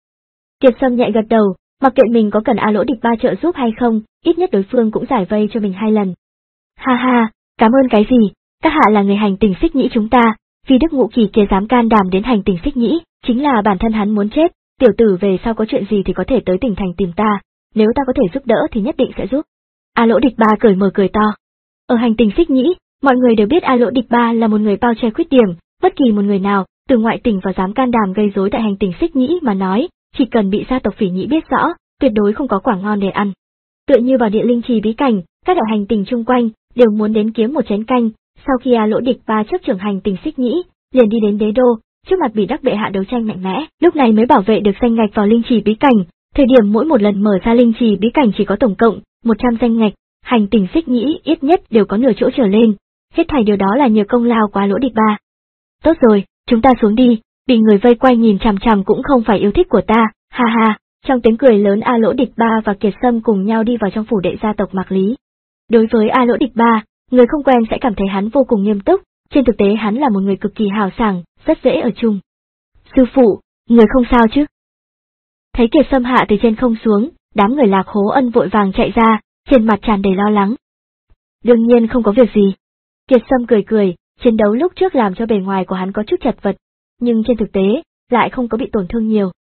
Kiệt Sâm nhẹ gật đầu, mặc kệ mình có cần A Lỗ Địch Ba trợ giúp hay không, ít nhất đối phương cũng giải vây cho mình hai lần. Ha ha, cảm ơn cái gì, các hạ là người hành tinh Xích Nhĩ chúng ta, Vi Đức Ngũ Kỳ kia dám can đảm đến hành tinh Xích Nhĩ, chính là bản thân hắn muốn chết, tiểu tử về sau có chuyện gì thì có thể tới tỉnh thành tìm ta, nếu ta có thể giúp đỡ thì nhất định sẽ giúp. A Lỗ Địch Ba cười mờ cười to. Ở hành tinh Xích Nhĩ, mọi người đều biết A Lỗ Địch Ba là một người bao che khuyết điểm, bất kỳ một người nào, từ ngoại tỉnh và dám can đảm gây rối tại hành tinh Xích Nhĩ mà nói, chỉ cần bị gia tộc Phỉ Nhĩ biết rõ, tuyệt đối không có quả ngon để ăn. Tựa như vào địa linh trì bí cảnh, các đạo hành tinh chung quanh đều muốn đến kiếm một chén canh, sau khi A Lỗ Địch Ba chấp trưởng hành tinh Xích Nhĩ, liền đi đến đế đô, trước mặt Bỉ Đắc bệ hạ đấu tranh mạnh mẽ, lúc này mới bảo vệ được danh ngạch vào linh trì bí cảnh, thời điểm mỗi một lần mở ra linh trì bí cảnh chỉ có tổng cộng một trăm danh ngạch, hành tinh Xích Nhĩ ít nhất đều có nửa chỗ trở lên, hết thảy điều đó là nhờ công lao của A Lỗ Địch Ba. Tốt rồi, chúng ta xuống đi, bị người vây quanh nhìn chằm chằm cũng không phải yêu thích của ta, ha ha. Trong tiếng cười lớn A Lỗ Địch Ba và Kiệt Sâm cùng nhau đi vào trong phủ đệ gia tộc Mạc Lý. Đối với A Lỗ Địch Ba, người không quen sẽ cảm thấy hắn vô cùng nghiêm túc, trên thực tế hắn là một người cực kỳ hào sảng, rất dễ ở chung. Sư phụ, người không sao chứ? Thấy Kiệt Sâm hạ từ trên không xuống, đám người Lạc Hố Ân vội vàng chạy ra, trên mặt tràn đầy lo lắng. Đương nhiên không có việc gì. Kiệt Sâm cười cười, chiến đấu lúc trước làm cho bề ngoài của hắn có chút chật vật, nhưng trên thực tế, lại không có bị tổn thương nhiều.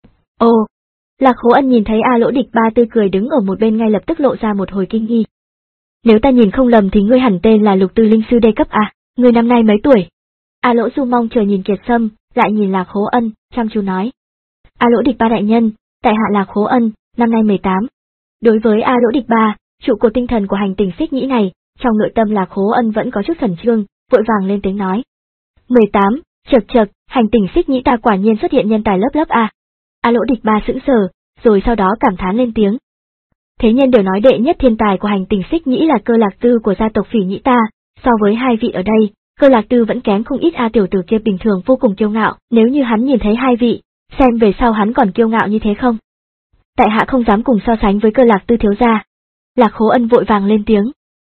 Ồ! Lạc Hố Ân nhìn thấy A Lỗ Địch Ba tươi cười đứng ở một bên ngay lập tức lộ ra một hồi kinh nghi. Nếu ta nhìn không lầm thì ngươi hẳn tên là Lục Tư Linh Sư đê cấp à, ngươi năm nay mấy tuổi? A Lỗ Du mong chờ nhìn Kiệt Sâm, lại nhìn Lạc Hố Ân, chăm chú nói. A Lỗ Địch Ba đại nhân, tại hạ Lạc Hố Ân, năm nay mười tám. Đối với A Lỗ Địch Ba, trụ cột tinh thần của hành tinh Xích Nhĩ này, trong nội tâm Lạc Hố Ân vẫn có chút khẩn trương, vội vàng lên tiếng nói. mười tám, chật chật, hành tinh Xích Nhĩ ta quả nhiên xuất hiện nhân tài lớp lớp à. A Lỗ Địch Ba sững sờ, rồi sau đó cảm thán lên tiếng. Thế nhân đều nói đệ nhất thiên tài của hành tinh Xích Nhĩ là Cơ Lạc Tư của gia tộc Phỉ Nhĩ ta, so với hai vị ở đây, Cơ Lạc Tư vẫn kém không ít. A tiểu tử kia bình thường vô cùng kiêu ngạo, nếu như hắn nhìn thấy hai vị, xem về sau hắn còn kiêu ngạo như thế không? Tại hạ không dám cùng so sánh với Cơ Lạc Tư thiếu gia. Lạc Hố Ân vội vàng lên tiếng.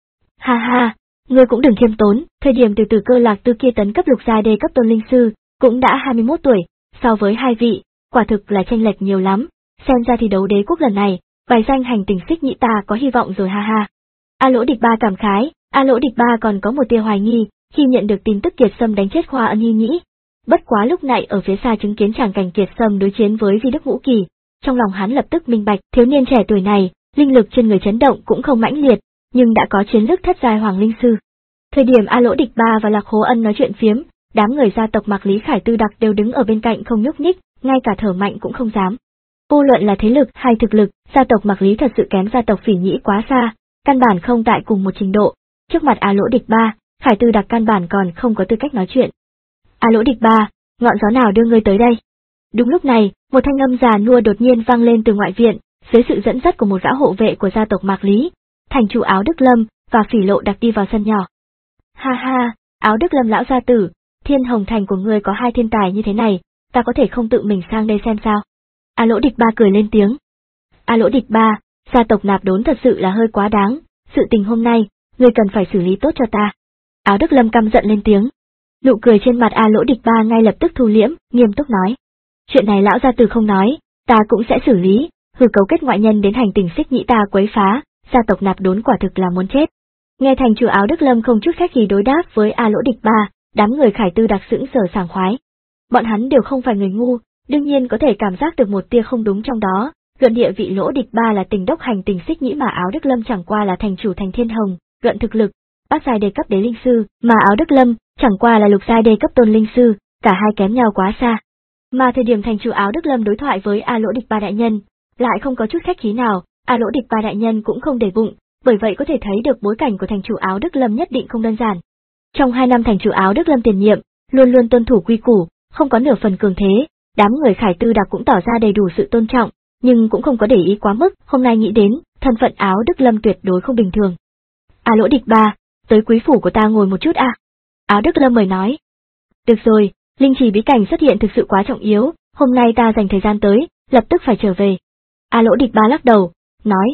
Ha ha, ngươi cũng đừng khiêm tốn, thời điểm từ từ Cơ Lạc Tư kia tấn cấp lục giai đề cấp tôn linh sư, cũng đã hai mươi mốt tuổi, so với hai vị, quả thực là chênh lệch nhiều lắm, xem ra thi đấu đế quốc lần này, bài danh hành tinh xích nhĩ ta có hy vọng rồi ha ha. A Lỗ Địch Ba cảm khái, A Lỗ Địch Ba còn có một tia hoài nghi, khi nhận được tin tức Kiệt Sâm đánh chết Khoa Ân Hi Nhĩ. Bất quá lúc này ở phía xa chứng kiến tràng cảnh Kiệt Sâm đối chiến với Vi Đức Ngũ Kỳ, trong lòng hắn lập tức minh bạch, thiếu niên trẻ tuổi này, linh lực trên người chấn động cũng không mãnh liệt, nhưng đã có chiến lực thất giai hoàng linh sư. Thời điểm A Lỗ Địch Ba và Lạc Hố Ân nói chuyện phiếm, đám người gia tộc Mạc Lý Khải Tư Đặc đều đứng ở bên cạnh không nhúc nhích, ngay cả thở mạnh cũng không dám. Vô luận là thế lực hay thực lực, gia tộc Mạc Lý thật sự kém gia tộc Phỉ Nhĩ quá xa, căn bản không tại cùng một trình độ. Trước mặt A Lỗ Địch Ba, Khải Tư Đặc căn bản còn không có tư cách nói chuyện. A Lỗ Địch Ba, ngọn gió nào đưa ngươi tới đây? Đúng lúc này, một thanh âm già nua đột nhiên vang lên từ ngoại viện, dưới sự dẫn dắt của một gã hộ vệ của gia tộc Mạc Lý, thành chủ Áo Đức Lâm và Phỉ Lộ Đặc đi vào sân nhỏ. Ha ha, Áo Đức Lâm lão gia tử, Thiên Hồng Thành của ngươi có hai thiên tài như thế này, ta có thể không tự mình sang đây xem sao? A Lỗ Địch Ba cười lên tiếng. A Lỗ Địch Ba, gia tộc Nạp Đốn thật sự là hơi quá đáng, sự tình hôm nay, ngươi cần phải xử lý tốt cho ta. Áo Đức Lâm căm giận lên tiếng. Nụ cười trên mặt A Lỗ Địch Ba ngay lập tức thu liễm, nghiêm túc nói. Chuyện này lão gia tử không nói, ta cũng sẽ xử lý, hư cấu kết ngoại nhân đến hành tinh xích nhĩ ta quấy phá, gia tộc Nạp Đốn quả thực là muốn chết. Nghe thành chủ Áo Đức Lâm không chút khách khí đối đáp với A Lỗ Địch Ba, đám người Khải Tư Đặc sững sờ sảng khoái. Bọn hắn đều không phải người ngu, đương nhiên có thể cảm giác được một tia không đúng trong đó. Luận địa vị Lỗ Địch Ba là tình đốc hành tinh xích nhĩ mà Áo Đức Lâm chẳng qua là thành chủ thành Thiên Hồng, luận thực lực, bát giai đề cấp đế linh sư, mà Áo Đức Lâm chẳng qua là lục giai đề cấp tôn linh sư, cả hai kém nhau quá xa. Mà thời điểm thành chủ Áo Đức Lâm đối thoại với A Lỗ Địch Ba đại nhân, lại không có chút khách khí nào, A Lỗ Địch Ba đại nhân cũng không để bụng, bởi vậy có thể thấy được bối cảnh của thành chủ Áo Đức Lâm nhất định không đơn giản. Trong hai năm thành chủ Áo Đức Lâm tiền nhiệm, luôn luôn tuân thủ quy củ, không có nửa phần cường thế, đám người Khải Tư Đặc cũng tỏ ra đầy đủ sự tôn trọng, nhưng cũng không có để ý quá mức, hôm nay nghĩ đến, thân phận Áo Đức Lâm tuyệt đối không bình thường. A Lỗ Địch Ba, tới quý phủ của ta ngồi một chút à? Áo Đức Lâm mời nói. Được rồi, linh trì bí cảnh xuất hiện thực sự quá trọng yếu, hôm nay ta dành thời gian tới, lập tức phải trở về. A Lỗ Địch Ba lắc đầu, nói.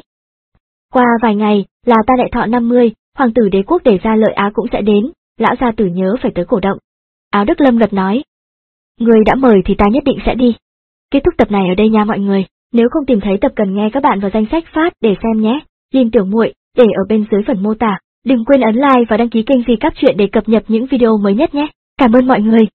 Qua vài ngày, là ta đại thọ năm mươi, hoàng tử đế quốc để ra lợi Á cũng sẽ đến, lão gia tử nhớ phải tới cổ động. Áo Đức Lâm gật nói. Người đã mời thì ta nhất định sẽ đi. Kết thúc tập này ở đây nha mọi người, nếu không tìm thấy tập cần nghe các bạn vào danh sách phát để xem nhé, link tiểu muội để ở bên dưới phần mô tả. Đừng quên ấn like và đăng ký kênh Di Cáp Truyện để cập nhật những video mới nhất nhé. Cảm ơn mọi người.